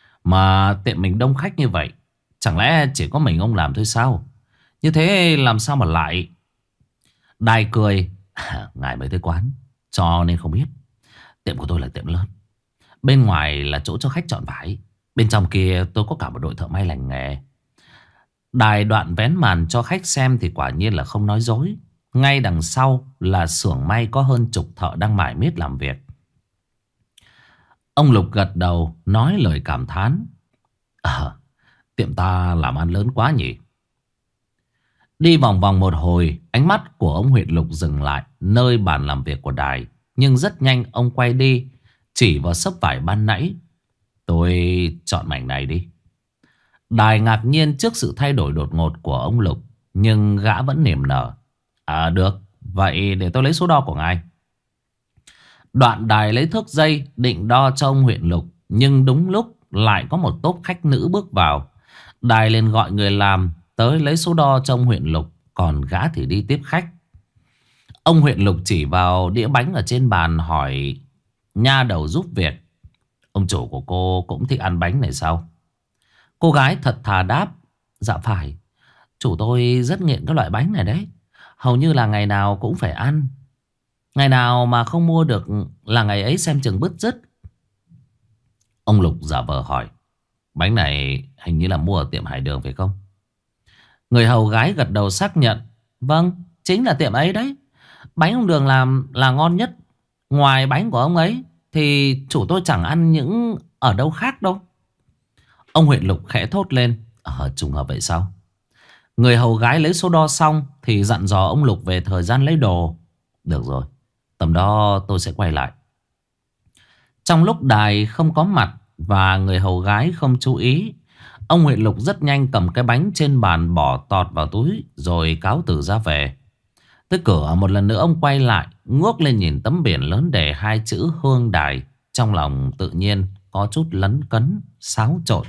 Mà tiệm mình đông khách như vậy, chẳng lẽ chỉ có mình ông làm thôi sao? Như thế làm sao mà lại? Đài cười: Ngài mới tới quán cho nên không biết. Tiệm của tôi là tiệm lớn. Bên ngoài là chỗ cho khách chọn vải, bên trong kia tôi có cả một đội thợ may lành nghề. Đài đoạn vén màn cho khách xem thì quả nhiên là không nói dối. Ngay đằng sau là xưởng may có hơn chục thợ đang mải miết làm việc. Ông Lục gật đầu nói lời cảm thán. À, tiệm ta làm ăn lớn quá nhỉ. Đi vòng vòng một hồi, ánh mắt của ông huyện Lục dừng lại nơi bàn làm việc của Đài. Nhưng rất nhanh ông quay đi, chỉ vào xấp vải ban nãy. Tôi chọn mảnh này đi. Đài ngạc nhiên trước sự thay đổi đột ngột của ông Lục, nhưng gã vẫn niềm nở. À được, vậy để tôi lấy số đo của ngài. Đoạn Đài lấy thước dây định đo cho ông huyện Lục, nhưng đúng lúc lại có một tốp khách nữ bước vào. Đài liền gọi người làm tới lấy số đo cho ông huyện Lục, còn gã thì đi tiếp khách. Ông huyện Lục chỉ vào đĩa bánh ở trên bàn hỏi nha đầu giúp việc. Ông chủ của cô cũng thích ăn bánh này sao? Cô gái thật thà đáp. Dạ phải, chủ tôi rất nghiện các loại bánh này đấy. Hầu như là ngày nào cũng phải ăn. Ngày nào mà không mua được là ngày ấy xem chừng bứt rứt. Ông Lục giả vờ hỏi. Bánh này hình như là mua ở tiệm Hải Đường phải không? Người hầu gái gật đầu xác nhận. Vâng, chính là tiệm ấy đấy. Bánh ông Đường làm là ngon nhất. Ngoài bánh của ông ấy thì chủ tôi chẳng ăn những ở đâu khác đâu. Ông huyện Lục khẽ thốt lên. Ờ, trùng hợp vậy sao? Người hầu gái lấy số đo xong thì dặn dò ông Lục về thời gian lấy đồ. Được rồi, tầm đó tôi sẽ quay lại. Trong lúc Đài không có mặt và người hầu gái không chú ý, ông huyện Lục rất nhanh cầm cái bánh trên bàn bỏ tọt vào túi rồi cáo từ ra về. Tới cửa một lần nữa ông quay lại, ngước lên nhìn tấm biển lớn đề hai chữ Hương Đài. Trong lòng tự nhiên có chút lấn cấn, xáo trộn.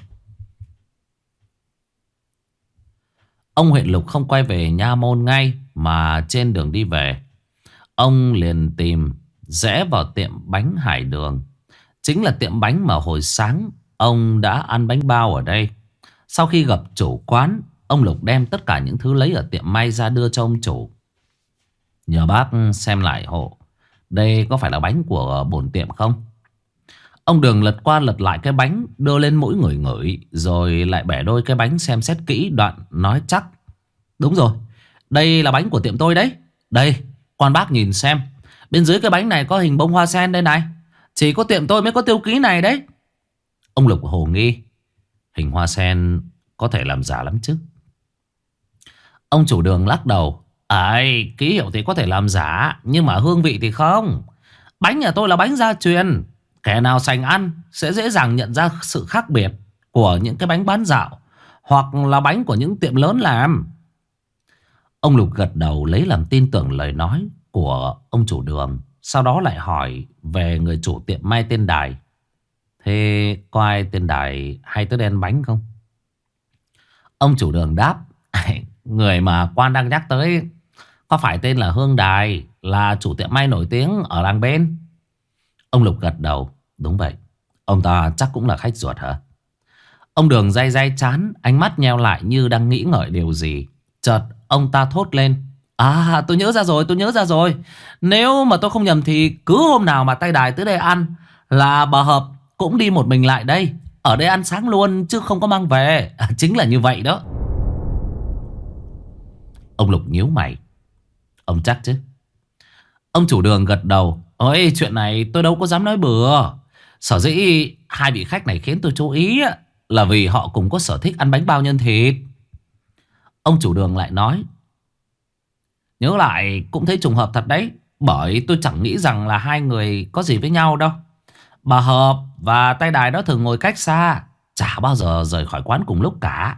Ông huyện Lục không quay về nha môn ngay, mà trên đường đi về ông liền tìm rẽ vào tiệm bánh Hải Đường. Chính là tiệm bánh mà hồi sáng ông đã ăn bánh bao ở đây. Sau khi gặp chủ quán, ông Lục đem tất cả những thứ lấy ở tiệm may ra đưa cho ông chủ. Nhờ bác xem lại hộ, đây có phải là bánh của bổn tiệm không? Ông Đường lật qua lật lại cái bánh, đưa lên mũi ngửi ngửi, rồi lại bẻ đôi cái bánh xem xét kỹ, đoạn nói chắc. Đúng rồi, đây là bánh của tiệm tôi đấy. Đây, quan bác nhìn xem, bên dưới cái bánh này có hình bông hoa sen đây này. Chỉ có tiệm tôi mới có tiêu ký này đấy. Ông Lục hồ nghi. Hình hoa sen có thể làm giả lắm chứ. Ông chủ Đường lắc đầu. Ấy, ký hiệu thì có thể làm giả, nhưng mà hương vị thì không. Bánh nhà tôi là bánh gia truyền. Kẻ nào sành ăn sẽ dễ dàng nhận ra sự khác biệt của những cái bánh bán dạo, hoặc là bánh của những tiệm lớn làm. Ông Lục gật đầu lấy làm tin tưởng lời nói của ông chủ Đường. Sau đó lại hỏi về người chủ tiệm may tên Đài. Thế có ai tên Đài hay tới đen bánh không? Ông chủ Đường đáp. Người mà quan đang nhắc tới có phải tên là Hương Đài, là chủ tiệm may nổi tiếng ở làng bên? Ông Lục gật đầu. Đúng vậy. Ông ta chắc cũng là khách ruột hả? Ông Đường day day chán, ánh mắt nheo lại như đang nghĩ ngợi điều gì. Chợt ông ta thốt lên. À, tôi nhớ ra rồi, tôi nhớ ra rồi. Nếu mà tôi không nhầm thì cứ hôm nào mà tay Đài tới đây ăn là bà Hợp cũng đi một mình lại đây. Ở đây ăn sáng luôn chứ không có mang về. À, chính là như vậy đó. Ông Lục nhíu mày. Ông chắc chứ? Ông chủ Đường gật đầu. Ôi, chuyện này tôi đâu có dám nói bừa. Sở dĩ hai vị khách này khiến tôi chú ý là vì họ cùng có sở thích ăn bánh bao nhân thịt. Ông chủ Đường lại nói. Nhớ lại cũng thấy trùng hợp thật đấy. Bởi tôi chẳng nghĩ rằng là hai người có gì với nhau đâu. Bà Hợp và tay Đài đó thường ngồi cách xa, chả bao giờ rời khỏi quán cùng lúc cả.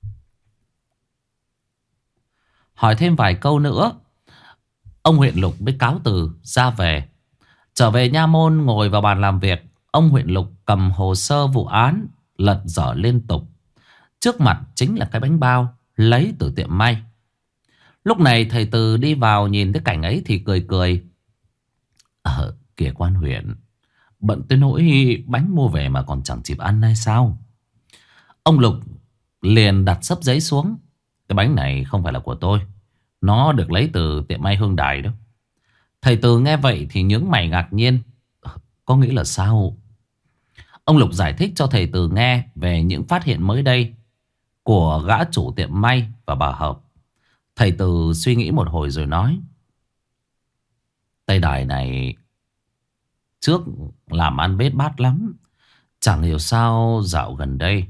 Hỏi thêm vài câu nữa, ông huyện Lục mới cáo từ ra về. Trở về nha môn ngồi vào bàn làm việc, ông huyện Lục cầm hồ sơ vụ án lật dở liên tục. Trước mặt chính là cái bánh bao lấy từ tiệm may. Lúc này thầy Từ đi vào nhìn thấy cảnh ấy thì cười cười. Ờ, kìa quan huyện, bận tới nỗi bánh mua về mà còn chẳng kịp ăn hay sao? Ông Lục liền đặt xấp giấy xuống. Cái bánh này không phải là của tôi, nó được lấy từ tiệm may Hương Đài đó. Thầy Từ nghe vậy thì nhướng mày ngạc nhiên. Có nghĩa là sao? Ông Lục giải thích cho thầy Từ nghe về những phát hiện mới đây. của gã chủ tiệm may và bà Hợp. Thầy Từ suy nghĩ một hồi rồi nói: Tây Đài này trước làm ăn bết bát lắm, chẳng hiểu sao dạo gần đây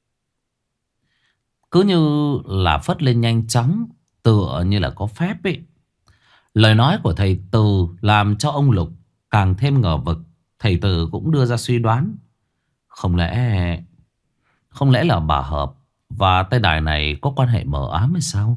cứ như là phất lên nhanh chóng, tựa như là có phép ấy. Lời nói của thầy Từ làm cho ông Lục càng thêm ngờ vực. Thầy Từ cũng đưa ra suy đoán: Không lẽ Không lẽ là bà Hợp và Tây Đài này có quan hệ mờ ám hay sao?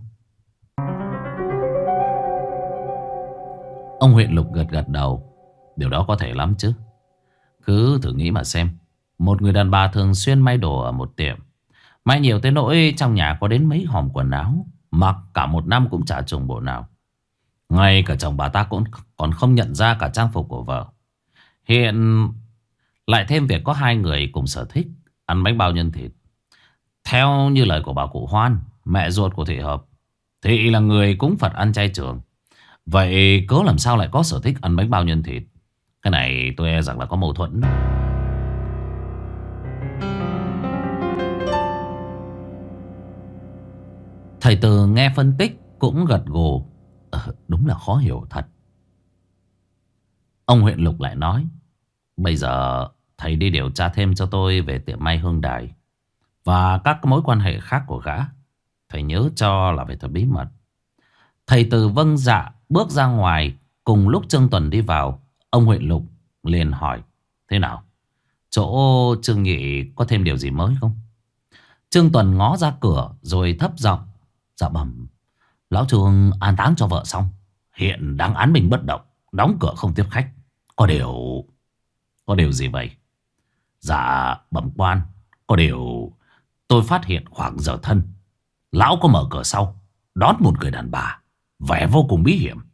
Ông huyện Lục gật gật đầu: Điều đó có thể lắm chứ. Cứ thử nghĩ mà xem. Một người đàn bà thường xuyên may đồ ở một tiệm, may nhiều tới nỗi trong nhà có đến mấy hòm quần áo, mặc cả một năm cũng chả trùng bộ nào. Ngay cả chồng bà ta cũng còn không nhận ra cả trang phục của vợ. Hiện lại thêm việc có hai người cùng sở thích ăn bánh bao nhân thịt. Theo như lời của bà cụ Hoan, mẹ ruột của Thị Hợp, Thị là người cúng Phật ăn chay trường. Vậy cớ làm sao lại có sở thích ăn bánh bao nhân thịt? Cái này tôi e rằng là có mâu thuẫn. Thầy Từ nghe phân tích cũng gật gù: ờ, Đúng là khó hiểu thật. Ông huyện Lục lại nói: Bây giờ thầy đi điều tra thêm cho tôi về tiệm may Hương Đài và các mối quan hệ khác của gã. Thầy nhớ cho là phải thật bí mật. Thầy Từ vâng dạ bước ra ngoài. Cùng lúc Trương Tuần đi vào, ông huyện Lục liền hỏi: Thế nào? Chỗ Trương Nhị có thêm điều gì mới không? Trương Tuần ngó ra cửa rồi thấp giọng: Dạ bẩm, lão Trương an táng cho vợ xong, hiện đang án binh bất động, đóng cửa không tiếp khách. Có điều... Có điều gì vậy? Dạ bẩm quan, có điều tôi phát hiện khoảng giờ thân, lão có mở cửa sau đón một người đàn bà, vẻ vô cùng bí hiểm.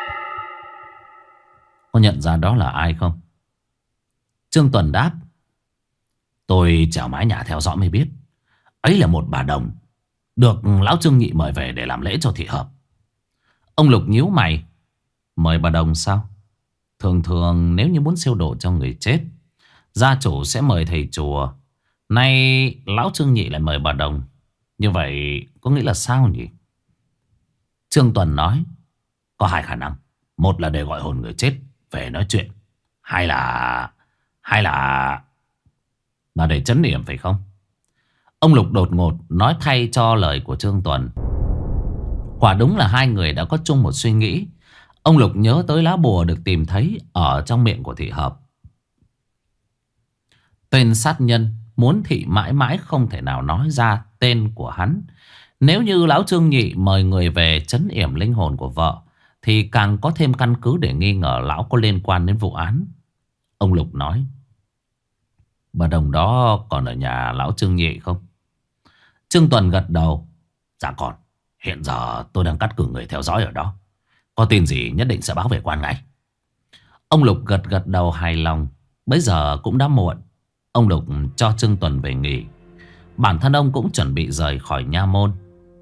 Có nhận ra đó là ai không? Trương Tuần đáp: Tôi trèo mái nhà theo dõi mới biết. Ấy là một bà đồng được lão Trương Nhị mời về để làm lễ cho Thị Hợp. Ông Lục nhíu mày: Mời bà đồng sao? Thường thường nếu như muốn siêu độ cho người chết, gia chủ sẽ mời thầy chùa. Nay lão Trương Nhị lại mời bà đồng, như vậy có nghĩa là sao nhỉ? Trương Tuần nói: Có hai khả năng. Một là để gọi hồn người chết về nói chuyện, Hai là... Hai là... Là để trấn yểm phải không? Ông Lục đột ngột nói thay cho lời của Trương Tuần. Quả đúng là hai người đã có chung một suy nghĩ. Ông Lục nhớ tới lá bùa được tìm thấy ở trong miệng của Thị Hợp. Tên sát nhân muốn Thị mãi mãi không thể nào nói ra tên của hắn. Nếu như lão Trương Nhị mời người về trấn yểm linh hồn của vợ, thì càng có thêm căn cứ để nghi ngờ lão có liên quan đến vụ án. Ông Lục nói: Bà đồng đó còn ở nhà lão Trương Nhị không? Trương Tuần gật đầu: Dạ còn. Hiện giờ tôi đang cắt cử người theo dõi ở đó. Có tin gì nhất định sẽ báo về quan ngay. Ông Lục gật gật đầu hài lòng. Bây giờ cũng đã muộn. Ông Lục cho Trương Tuần về nghỉ. Bản thân ông cũng chuẩn bị rời khỏi nha môn.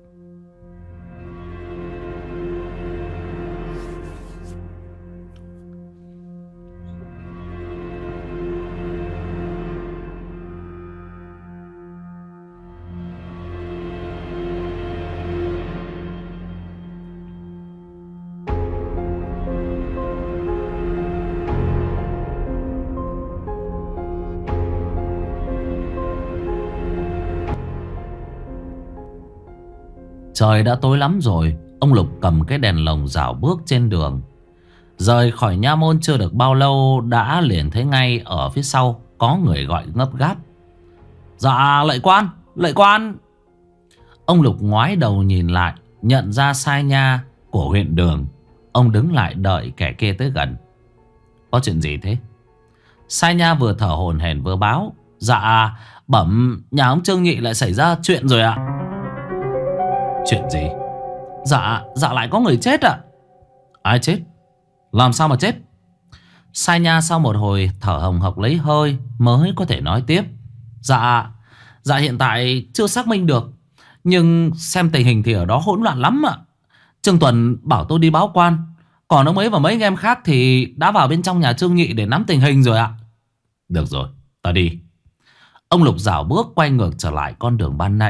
Trời đã tối lắm rồi. Ông Lục cầm cái đèn lồng rảo bước trên đường. Rời khỏi nha môn chưa được bao lâu, đã liền thấy ngay ở phía sau có người gọi ngấp gáp: Dạ lạy quan, lạy quan. Ông Lục ngoái đầu nhìn lại, nhận ra sai nha của huyện Đường. Ông đứng lại đợi kẻ kia tới gần. Có chuyện gì thế? Sai nha vừa thở hổn hển vừa báo: Dạ bẩm, nhà ông Trương Nhị lại xảy ra chuyện rồi ạ. Chuyện gì? Dạ, dạ lại có người chết ạ. Ai chết? Làm sao mà chết? Sai nha sau một hồi thở hồng hộc lấy hơi mới có thể nói tiếp: Dạ, dạ hiện tại chưa xác minh được, nhưng xem tình hình thì ở đó hỗn loạn lắm ạ. Trương Tuần bảo tôi đi báo quan, còn ông ấy và mấy anh em khác thì đã vào bên trong nhà Trương Nhị để nắm tình hình rồi ạ. Được rồi, ta đi. Ông Lục dảo bước quay ngược trở lại con đường ban nãy.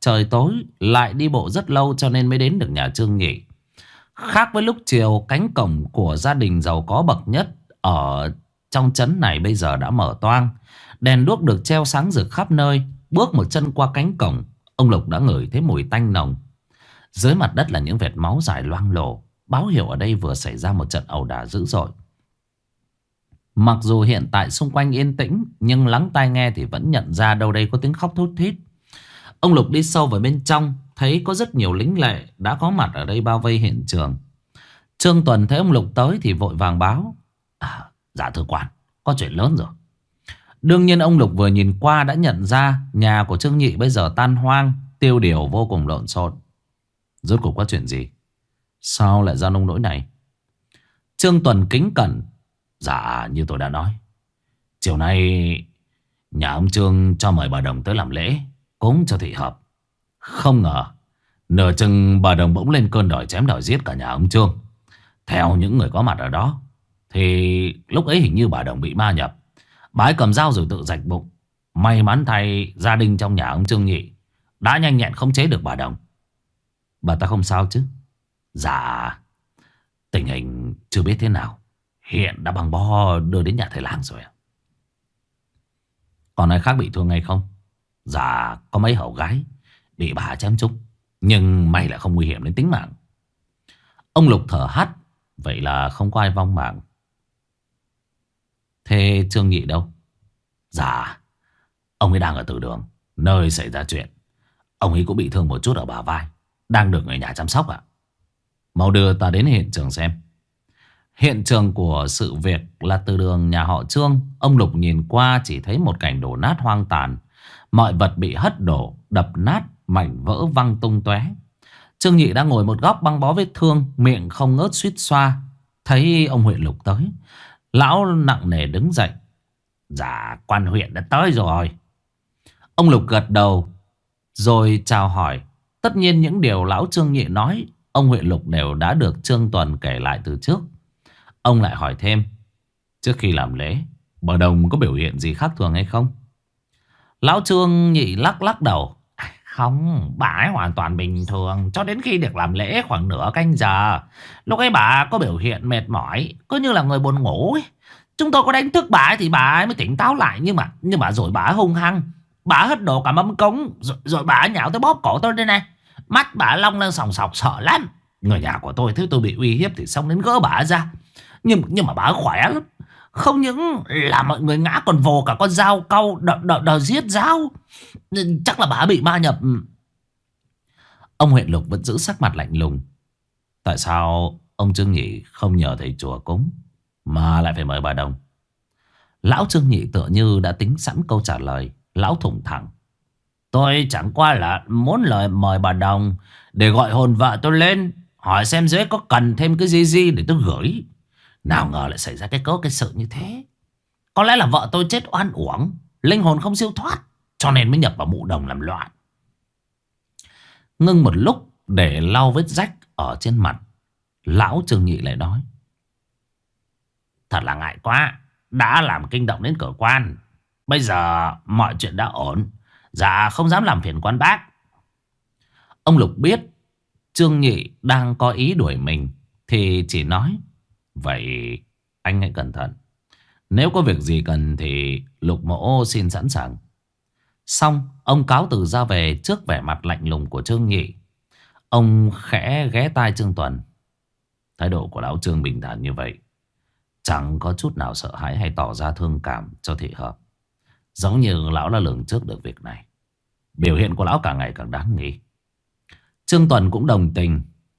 trời tối, lại đi bộ rất lâu cho nên mới đến được nhà Trương Nhị. Khác với lúc chiều, cánh cổng của gia đình giàu có bậc nhất ở trong trấn này bây giờ đã mở toang. Đèn đuốc được treo sáng rực khắp nơi. Bước một chân qua cánh cổng, ông Lục đã ngửi thấy mùi tanh nồng. Dưới mặt đất là những vệt máu dài loang lổ, báo hiệu ở đây vừa xảy ra một trận ẩu đả dữ dội. Mặc dù hiện tại xung quanh yên tĩnh, nhưng lắng tai nghe thì vẫn nhận ra đâu đây có tiếng khóc thút thít. Ông Lục đi sâu vào bên trong, thấy có rất nhiều lính lệ đã có mặt ở đây bao vây hiện trường. Trương Tuần thấy ông Lục tới thì vội vàng báo: à, dạ thưa quan, có chuyện lớn rồi. Đương nhiên ông Lục vừa nhìn qua đã nhận ra nhà của Trương Nhị bây giờ tan hoang, tiêu điều vô cùng lộn xộn. Rốt cuộc có chuyện gì? Sao lại ra nông nỗi này? Trương Tuần kính cẩn: dạ như tôi đã nói, chiều nay nhà ông Trương cho mời bà Đồng tới làm lễ cúng cho thị hợp. Không ngờ nửa chừng bà Đồng bỗng lên cơn đòi chém đòi giết cả nhà ông Trương. Theo những người có mặt ở đó thì lúc ấy hình như bà Đồng bị ma nhập. Bà ấy cầm dao rồi tự rạch bụng. May mắn thay gia đình trong nhà ông Trương Nhị đã nhanh nhẹn khống chế được bà Đồng. Bà ta không sao chứ? Dạ, tình hình chưa biết thế nào, hiện đã bằng bo đưa đến nhà thầy lang rồi. Còn ai khác bị thương hay không? Dạ, có mấy hậu gái bị bà chém trúng, nhưng may là không nguy hiểm đến tính mạng. Ông Lục thở hắt: vậy là không có ai vong mạng. Thế Trương Nhị đâu? Dạ, ông ấy đang ở từ đường, nơi xảy ra chuyện. Ông ấy cũng bị thương một chút ở bả vai, đang được người nhà chăm sóc ạ. Mau đưa ta đến hiện trường xem. Hiện trường của sự việc là từ đường nhà họ Trương. Ông Lục nhìn qua chỉ thấy một cảnh đổ nát hoang tàn. Mọi vật bị hất đổ, đập nát, mảnh vỡ văng tung tóe. Trương Nhị đang ngồi một góc băng bó vết thương, miệng không ngớt suýt xoa. Thấy ông huyện Lục tới, lão nặng nề đứng dậy: dạ, quan huyện đã tới rồi. Ông Lục gật đầu rồi chào hỏi. Tất nhiên những điều lão Trương Nhị nói, ông huyện Lục đều đã được Trương Tuần kể lại từ trước. Ông lại hỏi thêm: trước khi làm lễ, bà Đồng có biểu hiện gì khác thường hay không? Lão Trương Nhị lắc lắc đầu: không, bà ấy hoàn toàn bình thường cho đến khi được làm lễ khoảng nửa canh giờ. Lúc ấy bà có biểu hiện mệt mỏi, cứ như là người buồn ngủ ấy. Chúng tôi có đánh thức bà ấy thì bà ấy mới tỉnh táo lại. Nhưng mà nhưng mà rồi bà ấy hung hăng, bà ấy hất đổ cả mâm cống. Rồi, rồi bà ấy nhào tới bóp cổ tôi đây này. Mắt bà ấy long lên sòng sọc sợ lắm. Người nhà của tôi thấy tôi bị uy hiếp thì xông đến gỡ bà ấy ra. Nhưng, nhưng mà bà ấy khỏe lắm. Không những là mọi người ngã còn vồ cả con dao cau đờ, đờ, đờ giết dao. Chắc là bà ấy bị ma nhập. Ông huyện Lục vẫn giữ sắc mặt lạnh lùng. Tại sao ông Trương Nhị không nhờ thầy chùa cúng mà lại phải mời bà Đồng? Lão Trương Nhị tựa như đã tính sẵn câu trả lời. Lão thủng thẳng: tôi chẳng qua là muốn lời mời bà Đồng để gọi hồn vợ tôi lên, hỏi xem dưới có cần thêm cái gì gì để tôi gửi. Nào ngờ lại xảy ra cái cớ cái sự như thế. Có lẽ là vợ tôi chết oan uổng, linh hồn không siêu thoát, cho nên mới nhập vào mụ Đồng làm loạn. Ngưng một lúc để lau vết rách ở trên mặt, lão Trương Nhị lại nói: thật là ngại quá, đã làm kinh động đến cửa quan. Bây giờ mọi chuyện đã ổn, dạ không dám làm phiền quan bác. Ông Lục biết Trương Nhị đang có ý đuổi mình thì chỉ nói: vậy anh hãy cẩn thận. Nếu có việc gì cần thì Lục mỗ xin sẵn sàng. Xong ông cáo từ ra về trước vẻ mặt lạnh lùng của Trương Nhị. Ông khẽ ghé tai Trương Tuần. Thái độ của lão Trương bình thản như vậy, chẳng có chút nào sợ hãi hay tỏ ra thương cảm cho thị hợp. Giống như lão đã lường trước được việc này. Biểu hiện của lão càng ngày càng đáng nghi. Trương Tuần cũng đồng tình.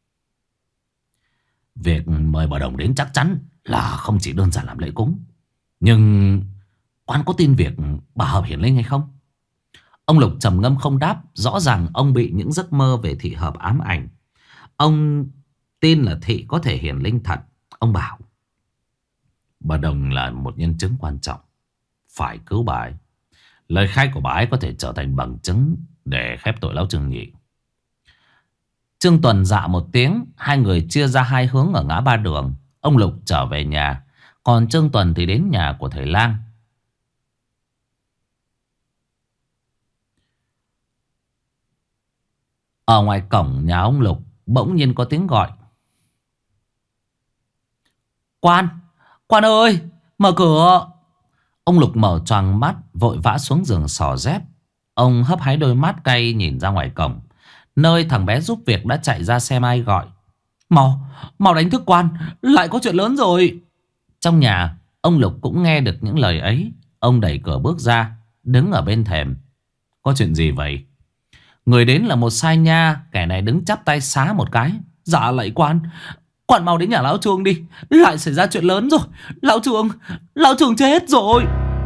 Việc mời bà Đồng đến chắc chắn là không chỉ đơn giản làm lễ cúng. Nhưng quan có tin việc bà Hợp hiển linh hay không? Ông Lục trầm ngâm không đáp. Rõ ràng ông bị những giấc mơ về thị hợp ám ảnh. Ông tin là thị có thể hiển linh thật. Ông bảo: bà Đồng là một nhân chứng quan trọng, phải cứu bà ấy. Lời khai của bà ấy có thể trở thành bằng chứng để khép tội lão Trương Nhị. Trương Tuần dạ một tiếng. Hai người chia ra hai hướng ở ngã ba đường. Ông Lục trở về nhà, còn Trương Tuần thì đến nhà của thầy lang. Ở ngoài cổng nhà ông Lục bỗng nhiên có tiếng gọi. Quan, quan ơi, mở cửa. Ông Lục mở choàng mắt, vội vã xuống giường xỏ dép. Ông hấp háy đôi mắt cay nhìn ra ngoài cổng, nơi thằng bé giúp việc đã chạy ra xem ai gọi. Mau, mau đánh thức quan, lại có chuyện lớn rồi. Trong nhà, ông Lục cũng nghe được những lời ấy. Ông đẩy cửa bước ra, đứng ở bên thềm. Có chuyện gì vậy? Người đến là một sai nha. Kẻ này đứng chắp tay xá một cái. Dạ lạy quan, quan mau đến nhà lão Trương đi, lại xảy ra chuyện lớn rồi. Lão Trương, lão Trương chết rồi.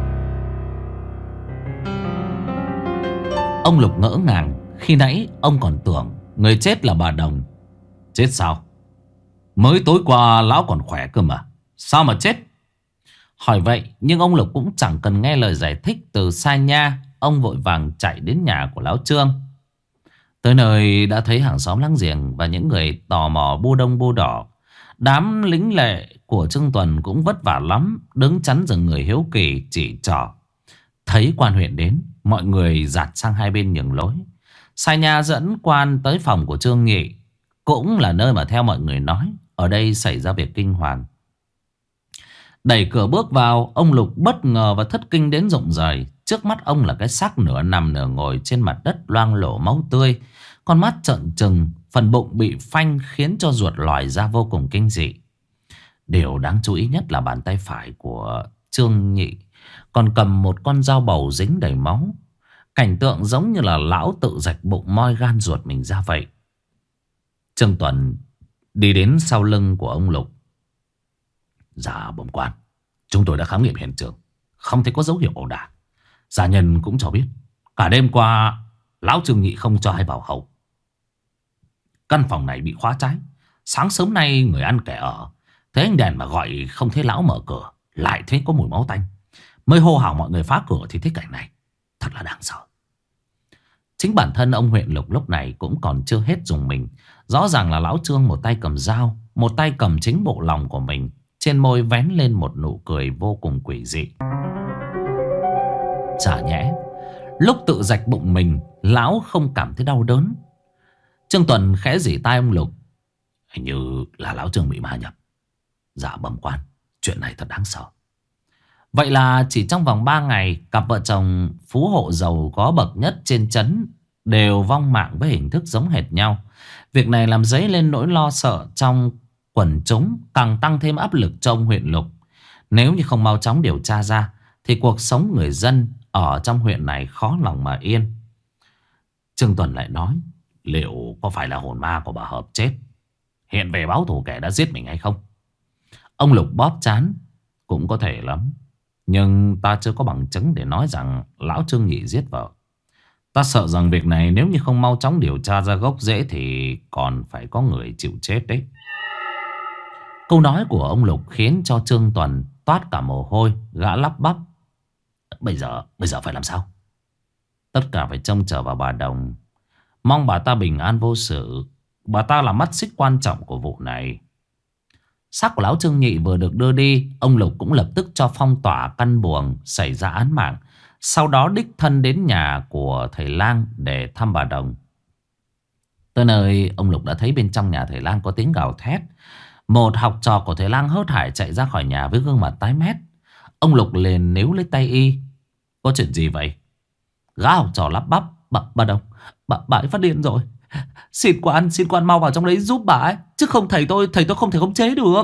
Ông Lục ngỡ ngàng. Khi nãy ông còn tưởng người chết là bà Đồng. Chết sao? Mới tối qua lão còn khỏe cơ mà, sao mà chết? Hỏi vậy nhưng ông Lục cũng chẳng cần nghe lời giải thích từ sai nha. Ông vội vàng chạy đến nhà của lão Trương. Tới nơi đã thấy hàng xóm láng giềng và những người tò mò bu đông bu đỏ. Đám lính lệ của Trương Tuần cũng vất vả lắm, đứng chắn rừng người hiếu kỳ chỉ trỏ. Thấy quan huyện đến, mọi người dạt sang hai bên nhường lối. Sai nha dẫn quan tới phòng của Trương Nhị, cũng là nơi mà theo mọi người nói ở đây xảy ra việc kinh hoàng. Đẩy cửa bước vào, ông Lục bất ngờ và thất kinh đến rụng rời. Trước mắt ông là cái xác nửa nằm nửa ngồi trên mặt đất loang lổ máu tươi. Con mắt trợn trừng, phần bụng bị phanh khiến cho ruột lòi ra vô cùng kinh dị. Điều đáng chú ý nhất là bàn tay phải của Trương Nhị còn cầm một con dao bầu dính đầy máu. Cảnh tượng giống như là lão tự rạch bụng moi gan ruột mình ra vậy. Trương Tuần đi đến sau lưng của ông Lục. Dạ bẩm quan, chúng tôi đã khám nghiệm hiện trường, không thấy có dấu hiệu ẩu đả. Gia nhân cũng cho biết cả đêm qua lão Trương Nhị không cho ai vào hậu. Căn phòng này bị khóa trái. Sáng sớm nay người ăn kẻ ở, thấy ánh đèn mà gọi không thấy lão mở cửa, lại thấy có mùi máu tanh, mới hô hào mọi người phá cửa thì thấy cảnh này. Thật là đáng sợ. Chính bản thân ông huyện Lục lúc này cũng còn chưa hết dùng mình. Rõ ràng là lão Trương một tay cầm dao, một tay cầm chính bộ lòng của mình. Trên môi vén lên một nụ cười vô cùng quỷ dị. Chả nhẽ lúc tự rạch bụng mình, lão không cảm thấy đau đớn. Trương Tuần khẽ rỉ tai ông Lục. Hình như là lão Trương bị ma nhập. Dạ bẩm quan, chuyện này thật đáng sợ. Vậy là chỉ trong vòng ba ngày, cặp vợ chồng phú hộ giàu có bậc nhất trên trấn đều vong mạng với hình thức giống hệt nhau. Việc này làm dấy lên nỗi lo sợ trong quần chúng, càng tăng thêm áp lực cho ông huyện Lục. Nếu như không mau chóng điều tra ra thì cuộc sống người dân ở trong huyện này khó lòng mà yên. Trương Tuần lại nói, liệu có phải là hồn ma của bà Hợp chết hiện về báo thù kẻ đã giết mình hay không? Ông Lục bóp trán. Cũng có thể lắm, nhưng ta chưa có bằng chứng để nói rằng lão Trương Nhị giết vợ. Ta sợ rằng việc này nếu như không mau chóng điều tra ra gốc rễ thì còn phải có người chịu chết đấy. Câu nói của ông Lục khiến cho Trương Tuần toát cả mồ hôi. Gã lắp bắp. Bây giờ, bây giờ phải làm sao? Tất cả phải trông chờ vào bà Đồng. Mong bà ta bình an vô sự. Bà ta là mắt xích quan trọng của vụ này. Xác của lão Trương Nhị vừa được đưa đi, ông Lục cũng lập tức cho phong tỏa căn buồng xảy ra án mạng. Sau đó đích thân đến nhà của thầy lang để thăm bà Đồng. Tới nơi, ông Lục đã thấy bên trong nhà thầy lang có tiếng gào thét. Một học trò của thầy lang hớt hải chạy ra khỏi nhà với gương mặt tái mét. Ông Lục liền níu lấy tay y. Có chuyện gì vậy? Gã học trò lắp bắp. Bà, bà Đồng, bà, bà ấy phát điên rồi. Xin quan, xin quan mau vào trong đấy giúp bà ấy. Chứ không thầy tôi, thầy tôi không thể khống chế được.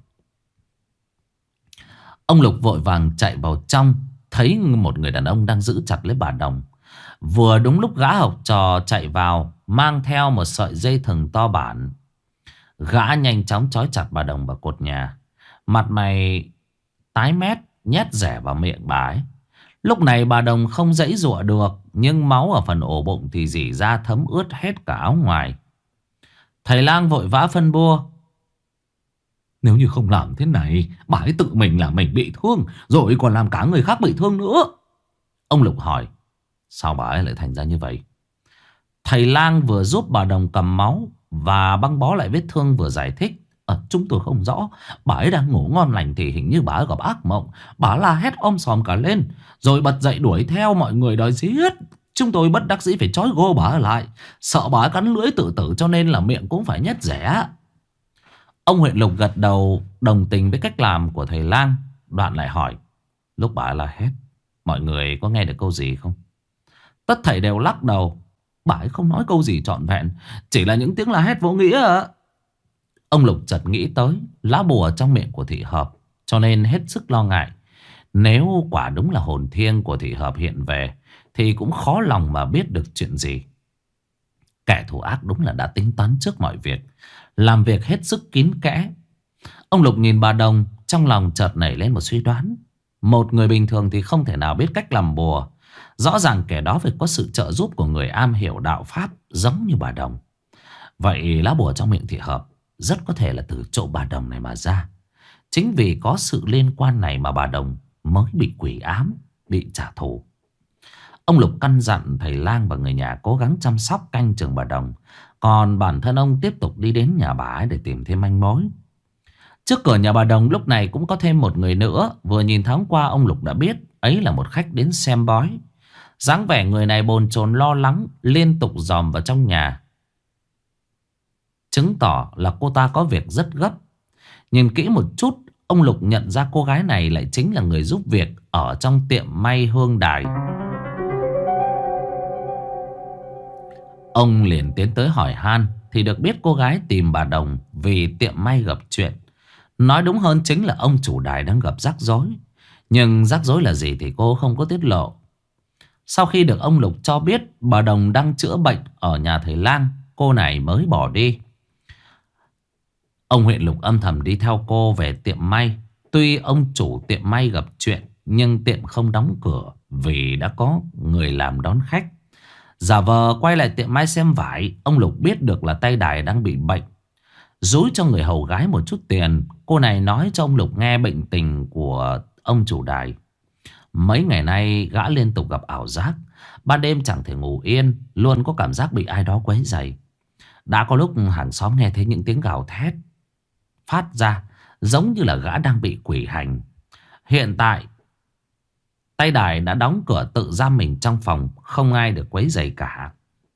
Ông Lục vội vàng chạy vào trong. Thấy một người đàn ông đang giữ chặt lấy bà Đồng. Vừa đúng lúc gã học trò chạy vào, mang theo một sợi dây thừng to bản. Gã nhanh chóng trói chặt bà Đồng vào cột nhà. Mặt mày tái mét, nhét rẻ vào miệng bà ấy. Lúc này bà Đồng không giãy giụa được, nhưng máu ở phần ổ bụng thì rỉ ra thấm ướt hết cả áo ngoài. Thầy lang vội vã phân bua. Nếu như không làm thế này, bà ấy tự mình làm mình bị thương, rồi còn làm cả người khác bị thương nữa. Ông Lục hỏi, sao bà ấy lại thành ra như vậy? Thầy lang vừa giúp bà Đồng cầm máu và băng bó lại vết thương vừa giải thích. À, chúng tôi không rõ. Bà ấy đang ngủ ngon lành thì hình như bà ấy gặp ác mộng. Bà la hét om sòm cả lên, rồi bật dậy đuổi theo mọi người đòi giết. Chúng tôi bất đắc dĩ phải trói gô bà lại. Sợ bà cắn lưỡi tự tử cho nên là miệng cũng phải nhét rẻ. Ông huyện lục gật đầu đồng tình với cách làm của thầy lang. Đoạn lại hỏi, lúc bà la hét, mọi người có nghe được câu gì không? Tất thảy đều lắc đầu. Bà ấy không nói câu gì trọn vẹn, chỉ là những tiếng la hét vô nghĩa ạ. Ông Lục chợt nghĩ tới lá bùa trong miệng của thị hợp, cho nên hết sức lo ngại. Nếu quả đúng là hồn thiêng của thị hợp hiện về thì cũng khó lòng mà biết được chuyện gì. Kẻ thù ác đúng là đã tính toán trước mọi việc, làm việc hết sức kín kẽ. Ông Lục nhìn bà Đồng, trong lòng chợt nảy lên một suy đoán. Một người bình thường thì không thể nào biết cách làm bùa. Rõ ràng kẻ đó phải có sự trợ giúp của người am hiểu đạo pháp giống như bà Đồng. Vậy lá bùa trong miệng thị hợp rất có thể là từ chỗ bà Đồng này mà ra. Chính vì có sự liên quan này mà bà Đồng mới bị quỷ ám, bị trả thù. Ông Lục căn dặn thầy lang và người nhà cố gắng chăm sóc canh chừng bà Đồng. Còn bản thân ông tiếp tục đi đến nhà bà ấy để tìm thêm manh mối. Trước cửa nhà bà Đồng lúc này cũng có thêm một người nữa. Vừa nhìn thoáng qua ông Lục đã biết ấy là một khách đến xem bói. Dáng vẻ người này bồn chồn lo lắng, liên tục dòm vào trong nhà, chứng tỏ là cô ta có việc rất gấp. Nhìn kỹ một chút, ông Lục nhận ra cô gái này lại chính là người giúp việc ở trong tiệm may Hương Đài. Ông liền tiến tới hỏi han thì được biết cô gái tìm bà Đồng vì tiệm may gặp chuyện. Nói đúng hơn chính là ông chủ đài đang gặp rắc rối. Nhưng rắc rối là gì thì cô không có tiết lộ. Sau khi được ông Lục cho biết bà Đồng đang chữa bệnh ở nhà thầy lang, cô này mới bỏ đi. Ông huyện Lục âm thầm đi theo cô về tiệm may. Tuy ông chủ tiệm may gặp chuyện, nhưng tiệm không đóng cửa vì đã có người làm đón khách. Giả vờ quay lại tiệm may xem vải, ông Lục biết được là tay đài đang bị bệnh. Dúi cho người hầu gái một chút tiền. Cô này nói cho ông Lục nghe bệnh tình của ông chủ đài. Mấy ngày nay gã liên tục gặp ảo giác. Ban đêm chẳng thể ngủ yên, luôn có cảm giác bị ai đó quấy rầy. Đã có lúc hàng xóm nghe thấy những tiếng gào thét phát ra giống như là gã đang bị quỷ hành. Hiện tại tay đài đã đóng cửa tự giam mình trong phòng, không ai được quấy rầy cả.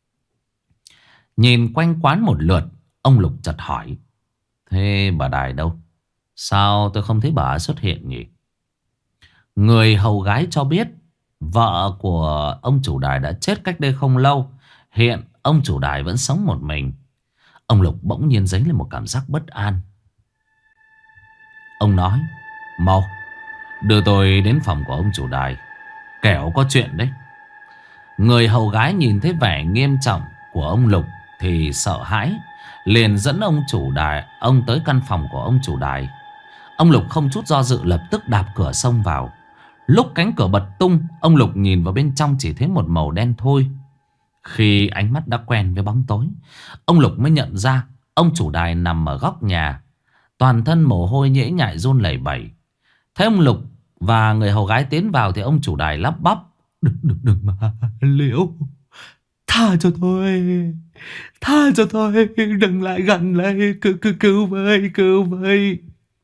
Nhìn quanh quán một lượt, ông Lục chợt hỏi, thế bà đài đâu? Sao tôi không thấy bà xuất hiện nhỉ? Người hầu gái cho biết vợ của ông chủ đài đã chết cách đây không lâu. Hiện ông chủ đài vẫn sống một mình. Ông Lục bỗng nhiên dấy lên một cảm giác bất an. Ông nói, mau đưa tôi đến phòng của ông chủ đài, kẻo có chuyện đấy. Người hầu gái nhìn thấy vẻ nghiêm trọng của ông Lục thì sợ hãi, liền dẫn ông chủ đài ông tới căn phòng của ông chủ đài. Ông Lục không chút do dự lập tức đạp cửa xông vào. Lúc cánh cửa bật tung, ông Lục nhìn vào bên trong chỉ thấy một màu đen thôi. Khi ánh mắt đã quen với bóng tối, ông Lục mới nhận ra ông chủ đài nằm ở góc nhà, toàn thân mồ hôi nhễ nhại run lẩy bẩy. Thấy ông Lục và người hầu gái tiến vào thì ông chủ đài lắp bắp, Đừng, đừng, đừng mà Liễu, tha cho tôi, tha cho tôi, đừng lại gần đây, cứu, cứu, cứu với, cứu với.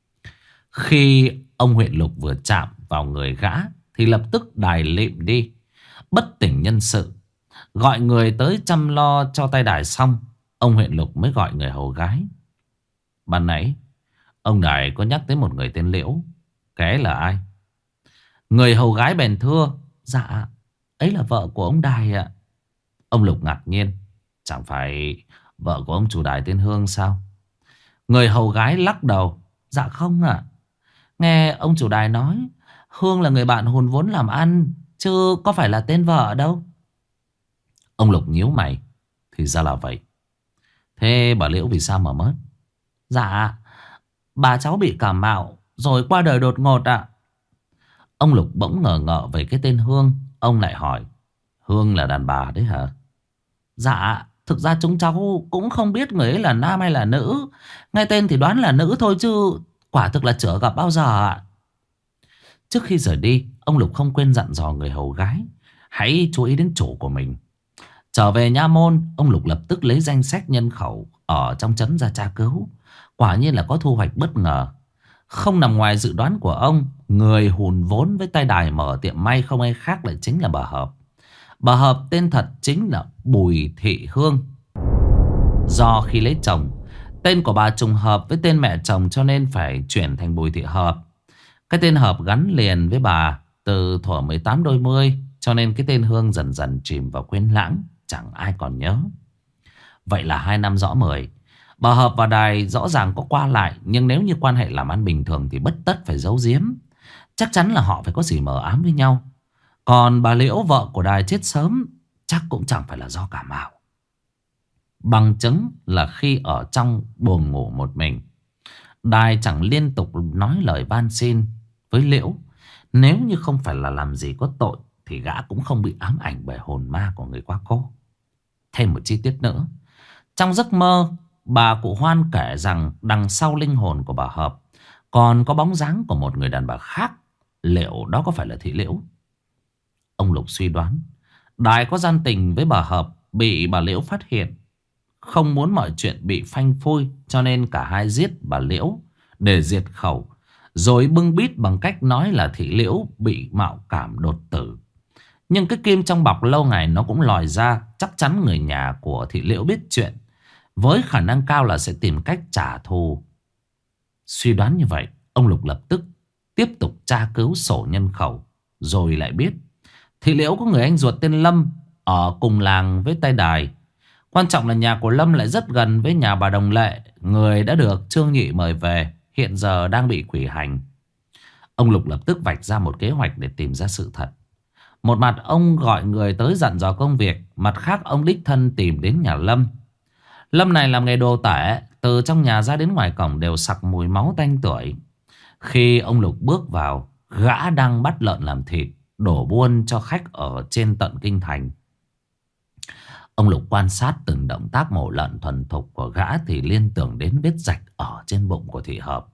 Khi ông huyện Lục vừa chạm vào người gã thì lập tức đài lịm đi, bất tỉnh nhân sự. Gọi người tới chăm lo cho tay đài xong, ông huyện Lục mới gọi người hầu gái. Ban nãy ông đài có nhắc tới một người tên Liễu, cái là ai? Người hầu gái bèn thưa, dạ ấy là vợ của ông đài ạ. Ông Lục ngạc nhiên, chẳng phải vợ của ông chủ đài tên Hương sao? Người hầu gái lắc đầu, dạ không ạ. Nghe ông chủ đài nói Hương là người bạn hùn vốn làm ăn, chứ có phải là tên vợ đâu. Ông Lục nhíu mày, thì ra là vậy. Thế bà Liễu vì sao mà mất? Dạ bà cháu bị cảm mạo rồi qua đời đột ngột ạ. Ông Lục bỗng ngờ ngợ về cái tên Hương. Ông lại hỏi, Hương là đàn bà đấy hả? Dạ thực ra chúng cháu cũng không biết người ấy là nam hay là nữ. Nghe tên thì đoán là nữ thôi chứ quả thực là chưa gặp bao giờ ạ. Trước khi rời đi, ông Lục không quên dặn dò người hầu gái hãy chú ý đến chủ của mình. Trở về nha môn, ông Lục lập tức lấy danh sách nhân khẩu ở trong trấn ra tra cứu. Quả nhiên là có thu hoạch bất ngờ. Không nằm ngoài dự đoán của ông, người hùn vốn với tay đài mở tiệm may không ai khác lại chính là bà Hợp. Bà Hợp tên thật chính là Bùi Thị Hương. Do khi lấy chồng, tên của bà trùng hợp với tên mẹ chồng cho nên phải chuyển thành Bùi Thị Hợp. Cái tên Hợp gắn liền với bà từ thuở mười tám đôi mươi, cho nên cái tên Hương dần dần chìm vào quên lãng, chẳng ai còn nhớ. Vậy là hai năm rõ mười, bà Hợp và Đài rõ ràng có qua lại, nhưng nếu như quan hệ làm ăn bình thường thì bất tất phải giấu giếm. Chắc chắn là họ phải có gì mờ ám với nhau. Còn bà Liễu, vợ của Đài, chết sớm chắc cũng chẳng phải là do cảm mạo. Bằng chứng là khi ở trong buồng ngủ một mình, Đài chẳng liên tục nói lời van xin với Liễu. Nếu như không phải là làm gì có tội thì gã cũng không bị ám ảnh bởi hồn ma của người quá cố. Thêm một chi tiết nữa, trong giấc mơ, bà cụ Hoan kể rằng đằng sau linh hồn của bà Hợp còn có bóng dáng của một người đàn bà khác. Liệu đó có phải là Thị Liễu? Ông Lục suy đoán Đài có gian tình với bà Hợp, bị bà Liễu phát hiện. Không muốn mọi chuyện bị phanh phui, cho nên cả hai giết bà Liễu để diệt khẩu, rồi bưng bít bằng cách nói là Thị Liễu bị mạo cảm đột tử. Nhưng cái kim trong bọc lâu ngày nó cũng lòi ra. Chắc chắn người nhà của Thị Liễu biết chuyện, với khả năng cao là sẽ tìm cách trả thù. Suy đoán như vậy, ông Lục lập tức tiếp tục tra cứu sổ nhân khẩu. Rồi lại biết Thị Liễu có người anh ruột tên Lâm, ở cùng làng với tay Đài. Quan trọng là nhà của Lâm lại rất gần với nhà bà Đồng Lệ, người đã được Trương Nhị mời về, hiện giờ đang bị quỷ hành. Ông Lục lập tức vạch ra một kế hoạch để tìm ra sự thật. Một mặt ông gọi người tới dặn dò công việc, mặt khác ông đích thân tìm đến nhà Lâm. Lâm này làm nghề đồ tể, từ trong nhà ra đến ngoài cổng đều sặc mùi máu tanh tưởi. Khi ông Lục bước vào, gã đang bắt lợn làm thịt, đổ buôn cho khách ở trên tận kinh thành. Ông Lục quan sát từng động tác mổ lợn thuần thục của gã thì liên tưởng đến vết rạch ở trên bụng của Thị Hợp.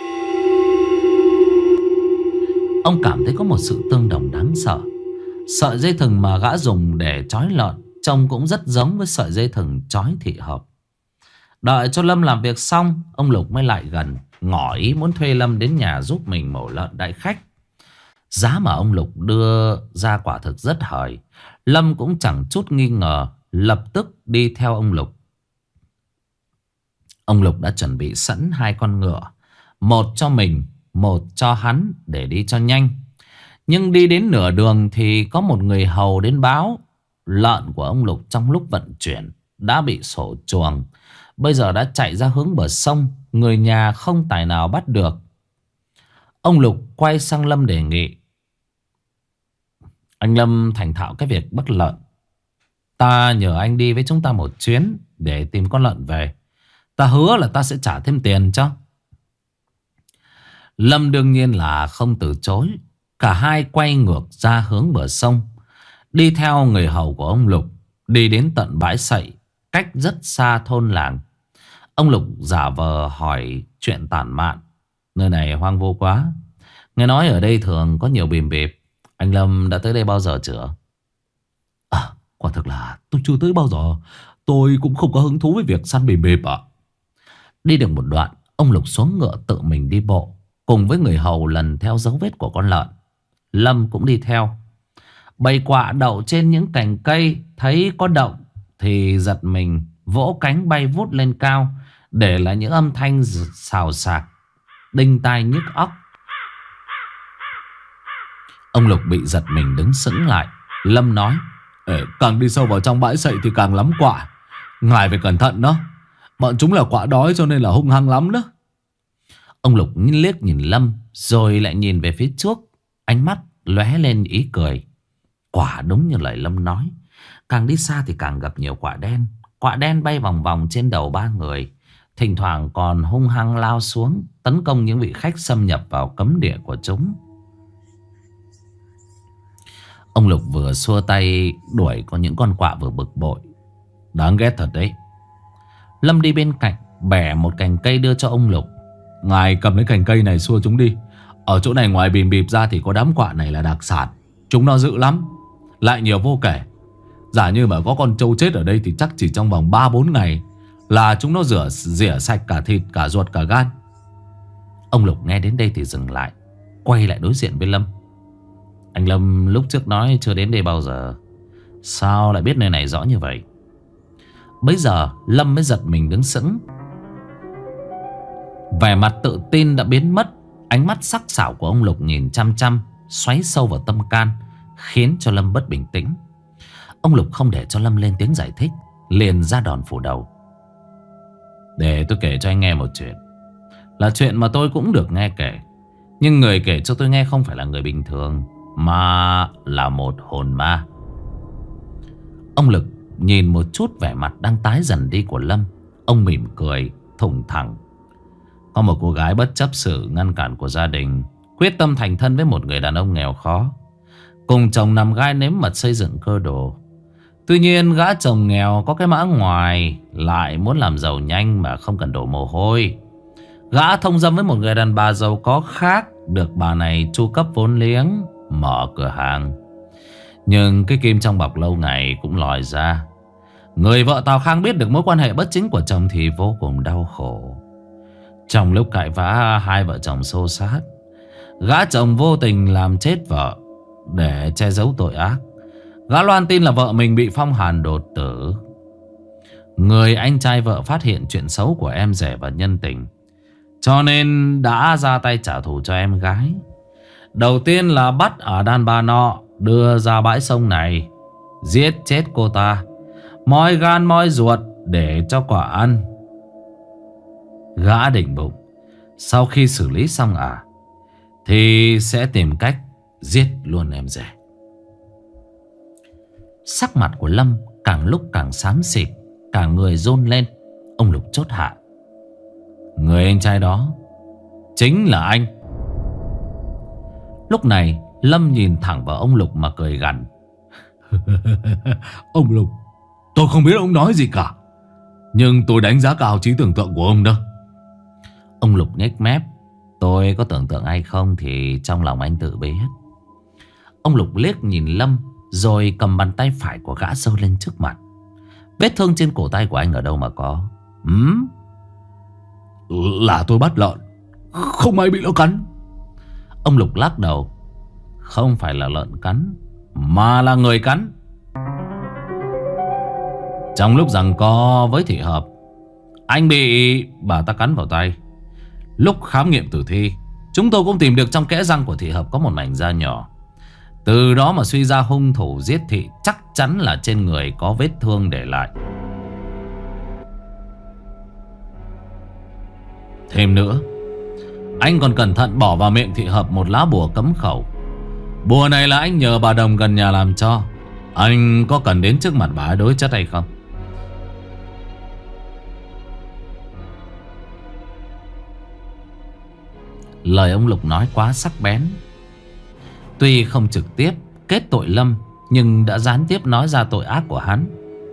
Ông cảm thấy có một sự tương đồng đáng sợ. Sợi dây thừng mà gã dùng để trói lợn trông cũng rất giống với sợi dây thừng trói Thị Hợp. Đợi cho Lâm làm việc xong, ông Lục mới lại gần, ngỏ ý muốn thuê Lâm đến nhà giúp mình mổ lợn đãi khách. Giá mà ông Lục đưa ra quả thực rất hời. Lâm cũng chẳng chút nghi ngờ, lập tức đi theo ông Lục. Ông Lục đã chuẩn bị sẵn hai con ngựa, một cho mình, một cho hắn để đi cho nhanh. Nhưng đi đến nửa đường thì có một người hầu đến báo lợn của ông Lục trong lúc vận chuyển đã bị sổ chuồng, bây giờ đã chạy ra hướng bờ sông, người nhà không tài nào bắt được. Ông Lục quay sang Lâm đề nghị: anh Lâm thành thạo cái việc bắt lợn, ta nhờ anh đi với chúng ta một chuyến để tìm con lợn về. Ta hứa là ta sẽ trả thêm tiền cho. Lâm đương nhiên là không từ chối. Cả hai quay ngược ra hướng bờ sông, đi theo người hầu của ông Lục, đi đến tận bãi sậy, cách rất xa thôn làng. Ông Lục giả vờ hỏi chuyện tản mạn: nơi này hoang vu quá, nghe nói ở đây thường có nhiều bìm bịp. Anh Lâm đã tới đây bao giờ chưa? À, quả thực là tôi chưa tới bao giờ. Tôi cũng không có hứng thú với việc săn bìm bịp ạ. Đi được một đoạn, ông Lục xuống ngựa tự mình đi bộ, cùng với người hầu lần theo dấu vết của con lợn. Lâm cũng đi theo. Bầy quạ đậu trên những cành cây thấy có động thì giật mình, vỗ cánh bay vút lên cao, để lại những âm thanh xào xạc đinh tai nhức óc. Ông Lục bị giật mình đứng sững lại. Lâm nói: Ê, càng đi sâu vào trong bãi sậy thì càng lắm quạ, ngài phải cẩn thận đó. Bọn chúng là quạ đói cho nên là hung hăng lắm đó. Ông Lục liếc nhìn Lâm, rồi lại nhìn về phía trước, ánh mắt lóe lên ý cười. Quả đúng như lời Lâm nói, càng đi xa thì càng gặp nhiều quạ đen. Quạ đen bay vòng vòng trên đầu ba người, thỉnh thoảng còn hung hăng lao xuống, tấn công những vị khách xâm nhập vào cấm địa của chúng. Ông Lục vừa xua tay đuổi có những con quạ vừa bực bội: đáng ghét thật đấy. Lâm đi bên cạnh, bẻ một cành cây đưa cho ông Lục: ngài cầm lấy cành cây này xua chúng đi. Ở chỗ này ngoài bìm bịp ra thì có đám quạ này là đặc sản. Chúng nó dữ lắm, lại nhiều vô kể. Giả như mà có con trâu chết ở đây thì chắc chỉ trong vòng ba bốn ngày là chúng nó rửa rỉa sạch cả thịt, cả ruột, cả gan. Ông Lục nghe đến đây thì dừng lại, quay lại đối diện với Lâm: anh Lâm lúc trước nói chưa đến đây bao giờ. Sao lại biết nơi này rõ như vậy? Bây giờ Lâm mới giật mình đứng sững. Vẻ mặt tự tin đã biến mất. Ánh mắt sắc sảo của ông Lục nhìn chăm chăm, xoáy sâu vào tâm can, khiến cho Lâm bất bình tĩnh. Ông Lục không để cho Lâm lên tiếng giải thích, liền ra đòn phủ đầu. Để tôi kể cho anh nghe một chuyện. Là chuyện mà tôi cũng được nghe kể, nhưng người kể cho tôi nghe không phải là người bình thường, mà là một hồn ma. Ông Lực nhìn một chút vẻ mặt đang tái dần đi của Lâm. Ông mỉm cười thủng thẳng. Có một cô gái bất chấp sự ngăn cản của gia đình, quyết tâm thành thân với một người đàn ông nghèo khó, cùng chồng nằm gai nếm mật xây dựng cơ đồ. Tuy nhiên gã chồng nghèo có cái mã ngoài, lại muốn làm giàu nhanh mà không cần đổ mồ hôi. Gã thông dâm với một người đàn bà giàu có khác, được bà này chu cấp vốn liếng mở cửa hàng. Nhưng cái kim trong bọc lâu ngày cũng lòi ra. Người vợ Tào Khang biết được mối quan hệ bất chính của chồng thì vô cùng đau khổ. Trong lúc cãi vã, hai vợ chồng xô xát, gã chồng vô tình làm chết vợ để che giấu tội ác. Gã loan tin là vợ mình bị phong hàn đột tử. Người anh trai vợ phát hiện chuyện xấu của em rể và nhân tình, cho nên đã ra tay trả thù cho em gái. Đầu tiên là bắt ở đàn bà nọ, đưa ra bãi sông này, giết chết cô ta, moi gan moi ruột để cho quả ăn. Gã định bụng sau khi xử lý xong à thì sẽ tìm cách giết luôn em rể. Sắc mặt của Lâm càng lúc càng xám xịt, cả người run lên. Ông Lục chốt hạ. Người anh trai đó chính là anh. Lúc này Lâm nhìn thẳng vào ông Lục mà cười gằn. Ông Lục, tôi không biết ông nói gì cả, nhưng tôi đánh giá cao trí tưởng tượng của ông đó. Ông Lục nhếch mép. Tôi có tưởng tượng hay không thì trong lòng anh tự biết. Ông Lục liếc nhìn Lâm, rồi cầm bàn tay phải của gã giơ lên trước mặt. Vết thương trên cổ tay của anh ở đâu mà có? Ừm? Là tôi bắt lợn, không ai bị nó cắn. Ông Lục lắc đầu. Không phải là lợn cắn, mà là người cắn. Trong lúc giằng co với Thị Hợp, anh bị bà ta cắn vào tay. Lúc khám nghiệm tử thi, chúng tôi cũng tìm được trong kẽ răng của Thị Hợp có một mảnh da nhỏ. Từ đó mà suy ra hung thủ giết Thị chắc chắn là trên người có vết thương để lại. Thêm nữa, anh còn cẩn thận bỏ vào miệng Thị Hợp một lá bùa cấm khẩu. Bùa này là anh nhờ bà Đồng gần nhà làm cho. Anh có cần đến trước mặt bà ấy đối chất hay không? Lời ông Lục nói quá sắc bén. Tuy không trực tiếp kết tội Lâm, nhưng đã gián tiếp nói ra tội ác của hắn.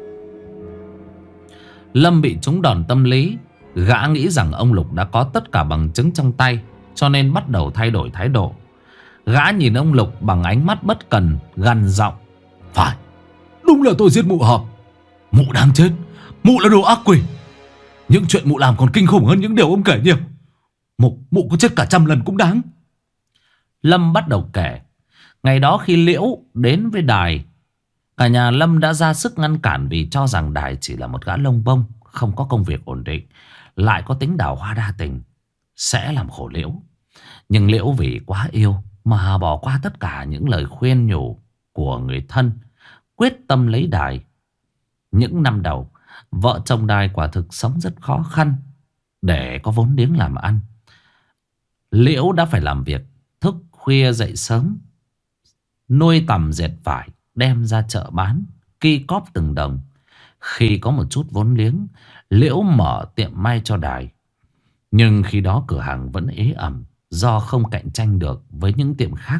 Lâm bị trúng đòn tâm lý. Gã nghĩ rằng ông Lục đã có tất cả bằng chứng trong tay, cho nên bắt đầu thay đổi thái độ. Gã nhìn ông Lục bằng ánh mắt bất cần, gằn giọng. Phải, đúng là tôi giết mụ Hợp. Mụ đáng chết, mụ là đồ ác quỷ. Những chuyện mụ làm còn kinh khủng hơn những điều ông kể nhiều. Mụ, mụ có chết cả trăm lần cũng đáng. Lâm bắt đầu kể. Ngày đó khi Liễu đến với Đài, cả nhà Lâm đã ra sức ngăn cản, vì cho rằng Đài chỉ là một gã lông bông, không có công việc ổn định, lại có tính đào hoa đa tình, sẽ làm khổ Liễu. Nhưng Liễu vì quá yêu mà bỏ qua tất cả những lời khuyên nhủ của người thân, quyết tâm lấy Đài. Những năm đầu, vợ chồng Đài quả thực sống rất khó khăn để có vốn liếng làm ăn. Liễu đã phải làm việc thức khuya dậy sớm, nuôi tằm dệt vải, đem ra chợ bán, ki cóp từng đồng. Khi có một chút vốn liếng, Liễu mở tiệm may cho Đài. Nhưng khi đó cửa hàng vẫn ế ẩm, do không cạnh tranh được với những tiệm khác.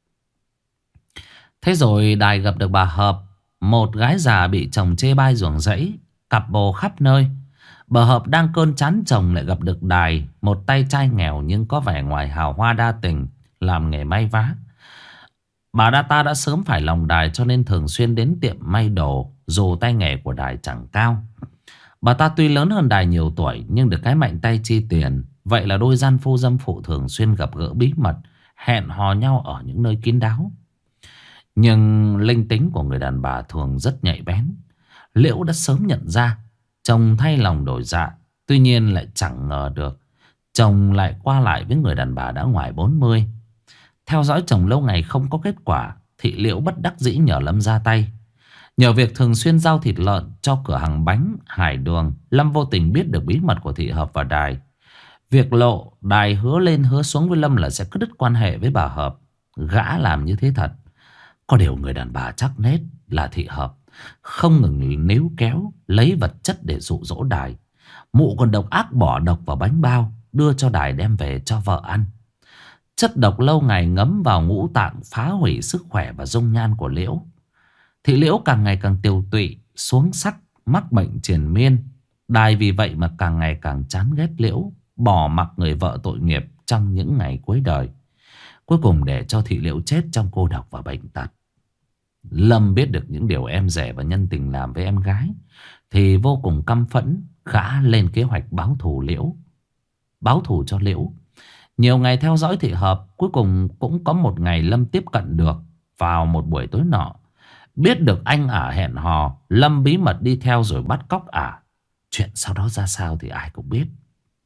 Thế rồi Đài gặp được bà Hợp, một gái già bị chồng chê bai ruồng rẫy, cặp bồ khắp nơi. Bà Hợp đang cơn chán chồng lại gặp được Đài, một tay trai nghèo nhưng có vẻ ngoài hào hoa đa tình, làm nghề may vá. Bà đa ta đã sớm phải lòng Đài, cho nên thường xuyên đến tiệm may đồ, dù tay nghề của Đài chẳng cao. Bà ta tuy lớn hơn Đài nhiều tuổi, nhưng được cái mạnh tay chi tiền. Vậy là đôi gian phu dâm phụ thường xuyên gặp gỡ bí mật, hẹn hò nhau ở những nơi kín đáo. Nhưng linh tính của người đàn bà thường rất nhạy bén. Liễu đã sớm nhận ra chồng thay lòng đổi dạ. Tuy nhiên lại chẳng ngờ được chồng lại qua lại với người đàn bà đã ngoài bốn mươi. Theo dõi chồng lâu ngày không có kết quả, thị Liễu bất đắc dĩ nhờ Lâm ra tay. Nhờ việc thường xuyên giao thịt lợn cho cửa hàng bánh Hải Đường, Lâm vô tình biết được bí mật của thị Hợp và Đài. Việc lộ, Đài hứa lên hứa xuống với Lâm là sẽ cắt đứt quan hệ với bà Hợp. Gã làm như thế thật. Có điều người đàn bà chắc nết là thị Hợp không ngừng níu kéo lấy vật chất để dụ dỗ Đài. Mụ còn độc ác bỏ độc vào bánh bao đưa cho Đài đem về cho vợ ăn. Chất độc lâu ngày ngấm vào ngũ tạng, phá hủy sức khỏe và dung nhan của Liễu. Thị Liễu càng ngày càng tiều tụy, xuống sắc, mắc bệnh triền miên. Đài vì vậy mà càng ngày càng chán ghét Liễu, bỏ mặc người vợ tội nghiệp trong những ngày cuối đời. Cuối cùng để cho thị Liễu chết trong cô độc và bệnh tật. Lâm biết được những điều em rể và nhân tình làm với em gái thì vô cùng căm phẫn. Gã lên kế hoạch báo thù Liễu, báo thù cho Liễu. Nhiều ngày theo dõi thị Hợp, cuối cùng cũng có một ngày Lâm tiếp cận được. Vào một buổi tối nọ, biết được anh ả hẹn hò, Lâm bí mật đi theo rồi bắt cóc ả. Chuyện sau đó ra sao thì ai cũng biết.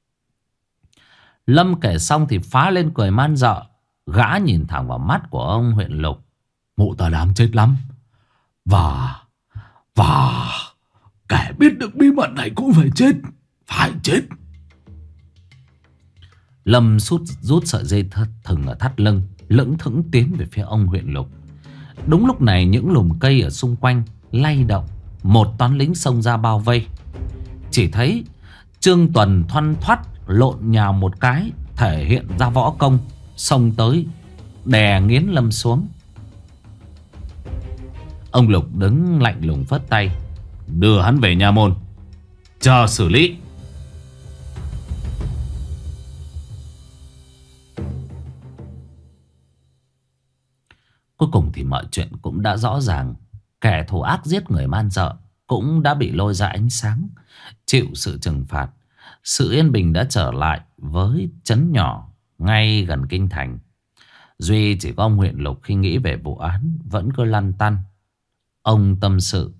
Lâm kể xong thì phá lên cười man rợ. Gã nhìn thẳng vào mắt của ông huyện Lục. Mụ ta đáng chết lắm. Và Và kẻ biết được bí mật này cũng phải chết. Phải chết. Lâm rút, rút sợi dây thừng ở thắt lưng, lững thững tiến về phía ông huyện Lục. Đúng lúc này những lùm cây ở xung quanh lay động. Một toán lính xông ra bao vây. Chỉ thấy Trương Tuần thoăn thoắt lộn nhào một cái, thể hiện ra võ công, xông tới đè nghiến Lâm xuống. Ông Lục đứng lạnh lùng phất tay. Đưa hắn về nha môn, chờ xử lý. Cuối cùng thì mọi chuyện cũng đã rõ ràng. Kẻ thù ác giết người man dợ cũng đã bị lôi ra ánh sáng, chịu sự trừng phạt. Sự yên bình đã trở lại với trấn nhỏ ngay gần kinh thành. Duy chỉ có ông huyện Lục khi nghĩ về vụ án vẫn cứ lăn tăn. Ông tâm sự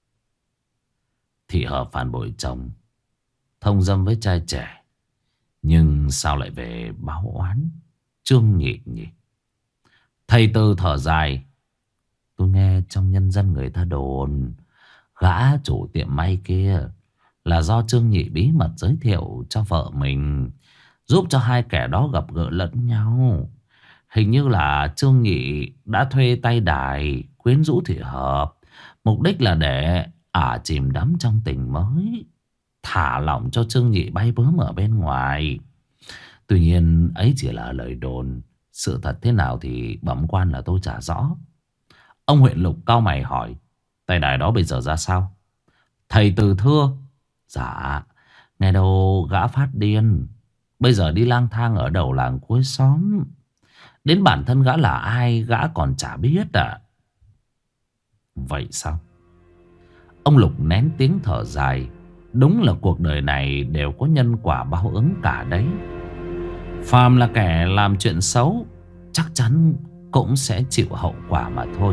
thị Hợp phản bội chồng, thông dâm với trai trẻ, nhưng sao lại về báo oán Trương Nhị nhỉ? Thầy Tư thở dài. Tôi nghe trong nhân dân người ta đồn gã chủ tiệm may kia là do Trương Nhị bí mật giới thiệu cho vợ mình, giúp cho hai kẻ đó gặp gỡ lẫn nhau. Hình như là Trương Nhị đã thuê tay Đài quyến rũ thị Hợp, mục đích là để ả chìm đắm trong tình mới, thả lỏng cho Trương Nhị bay bướm ở bên ngoài. Tuy nhiên ấy chỉ là lời đồn, sự thật thế nào thì bẩm quan là tôi chả rõ. Ông huyện Lục cau mày hỏi. Tay Đài đó bây giờ ra sao? Thầy Từ thưa. Dạ, nghe đâu gã phát điên, bây giờ đi lang thang ở đầu làng cuối xóm. Đến bản thân gã là ai gã còn chả biết à? Vậy sao? Ông Lục nén tiếng thở dài. Đúng là cuộc đời này đều có nhân quả báo ứng cả đấy. Phàm là kẻ làm chuyện xấu chắc chắn cũng sẽ chịu hậu quả mà thôi.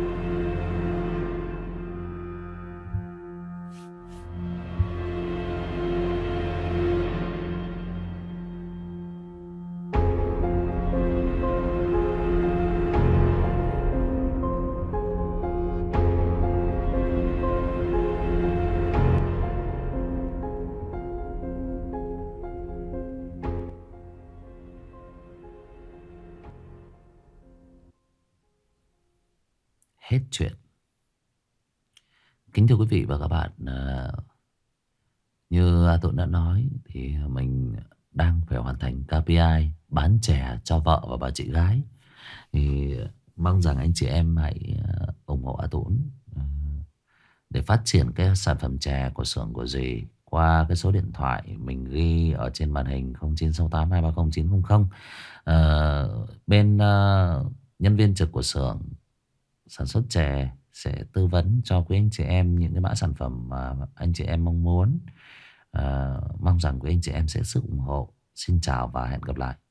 Hết chuyện. Kính thưa quý vị và các bạn, như Tuấn đã nói thì mình đang phải hoàn thành ca pê i bán chè cho vợ và bà chị gái. Thì mong rằng anh chị em hãy ủng hộ A Tuấn để phát triển cái sản phẩm chè của xưởng của dì qua cái số điện thoại mình ghi ở trên màn hình không chín sáu tám hai ba không chín không không. uh, Bên uh, nhân viên trực của xưởng sản xuất chè sẽ tư vấn cho quý anh chị em những cái mã sản phẩm mà anh chị em mong muốn. À, mong rằng quý anh chị em sẽ sức ủng hộ. Xin chào và hẹn gặp lại.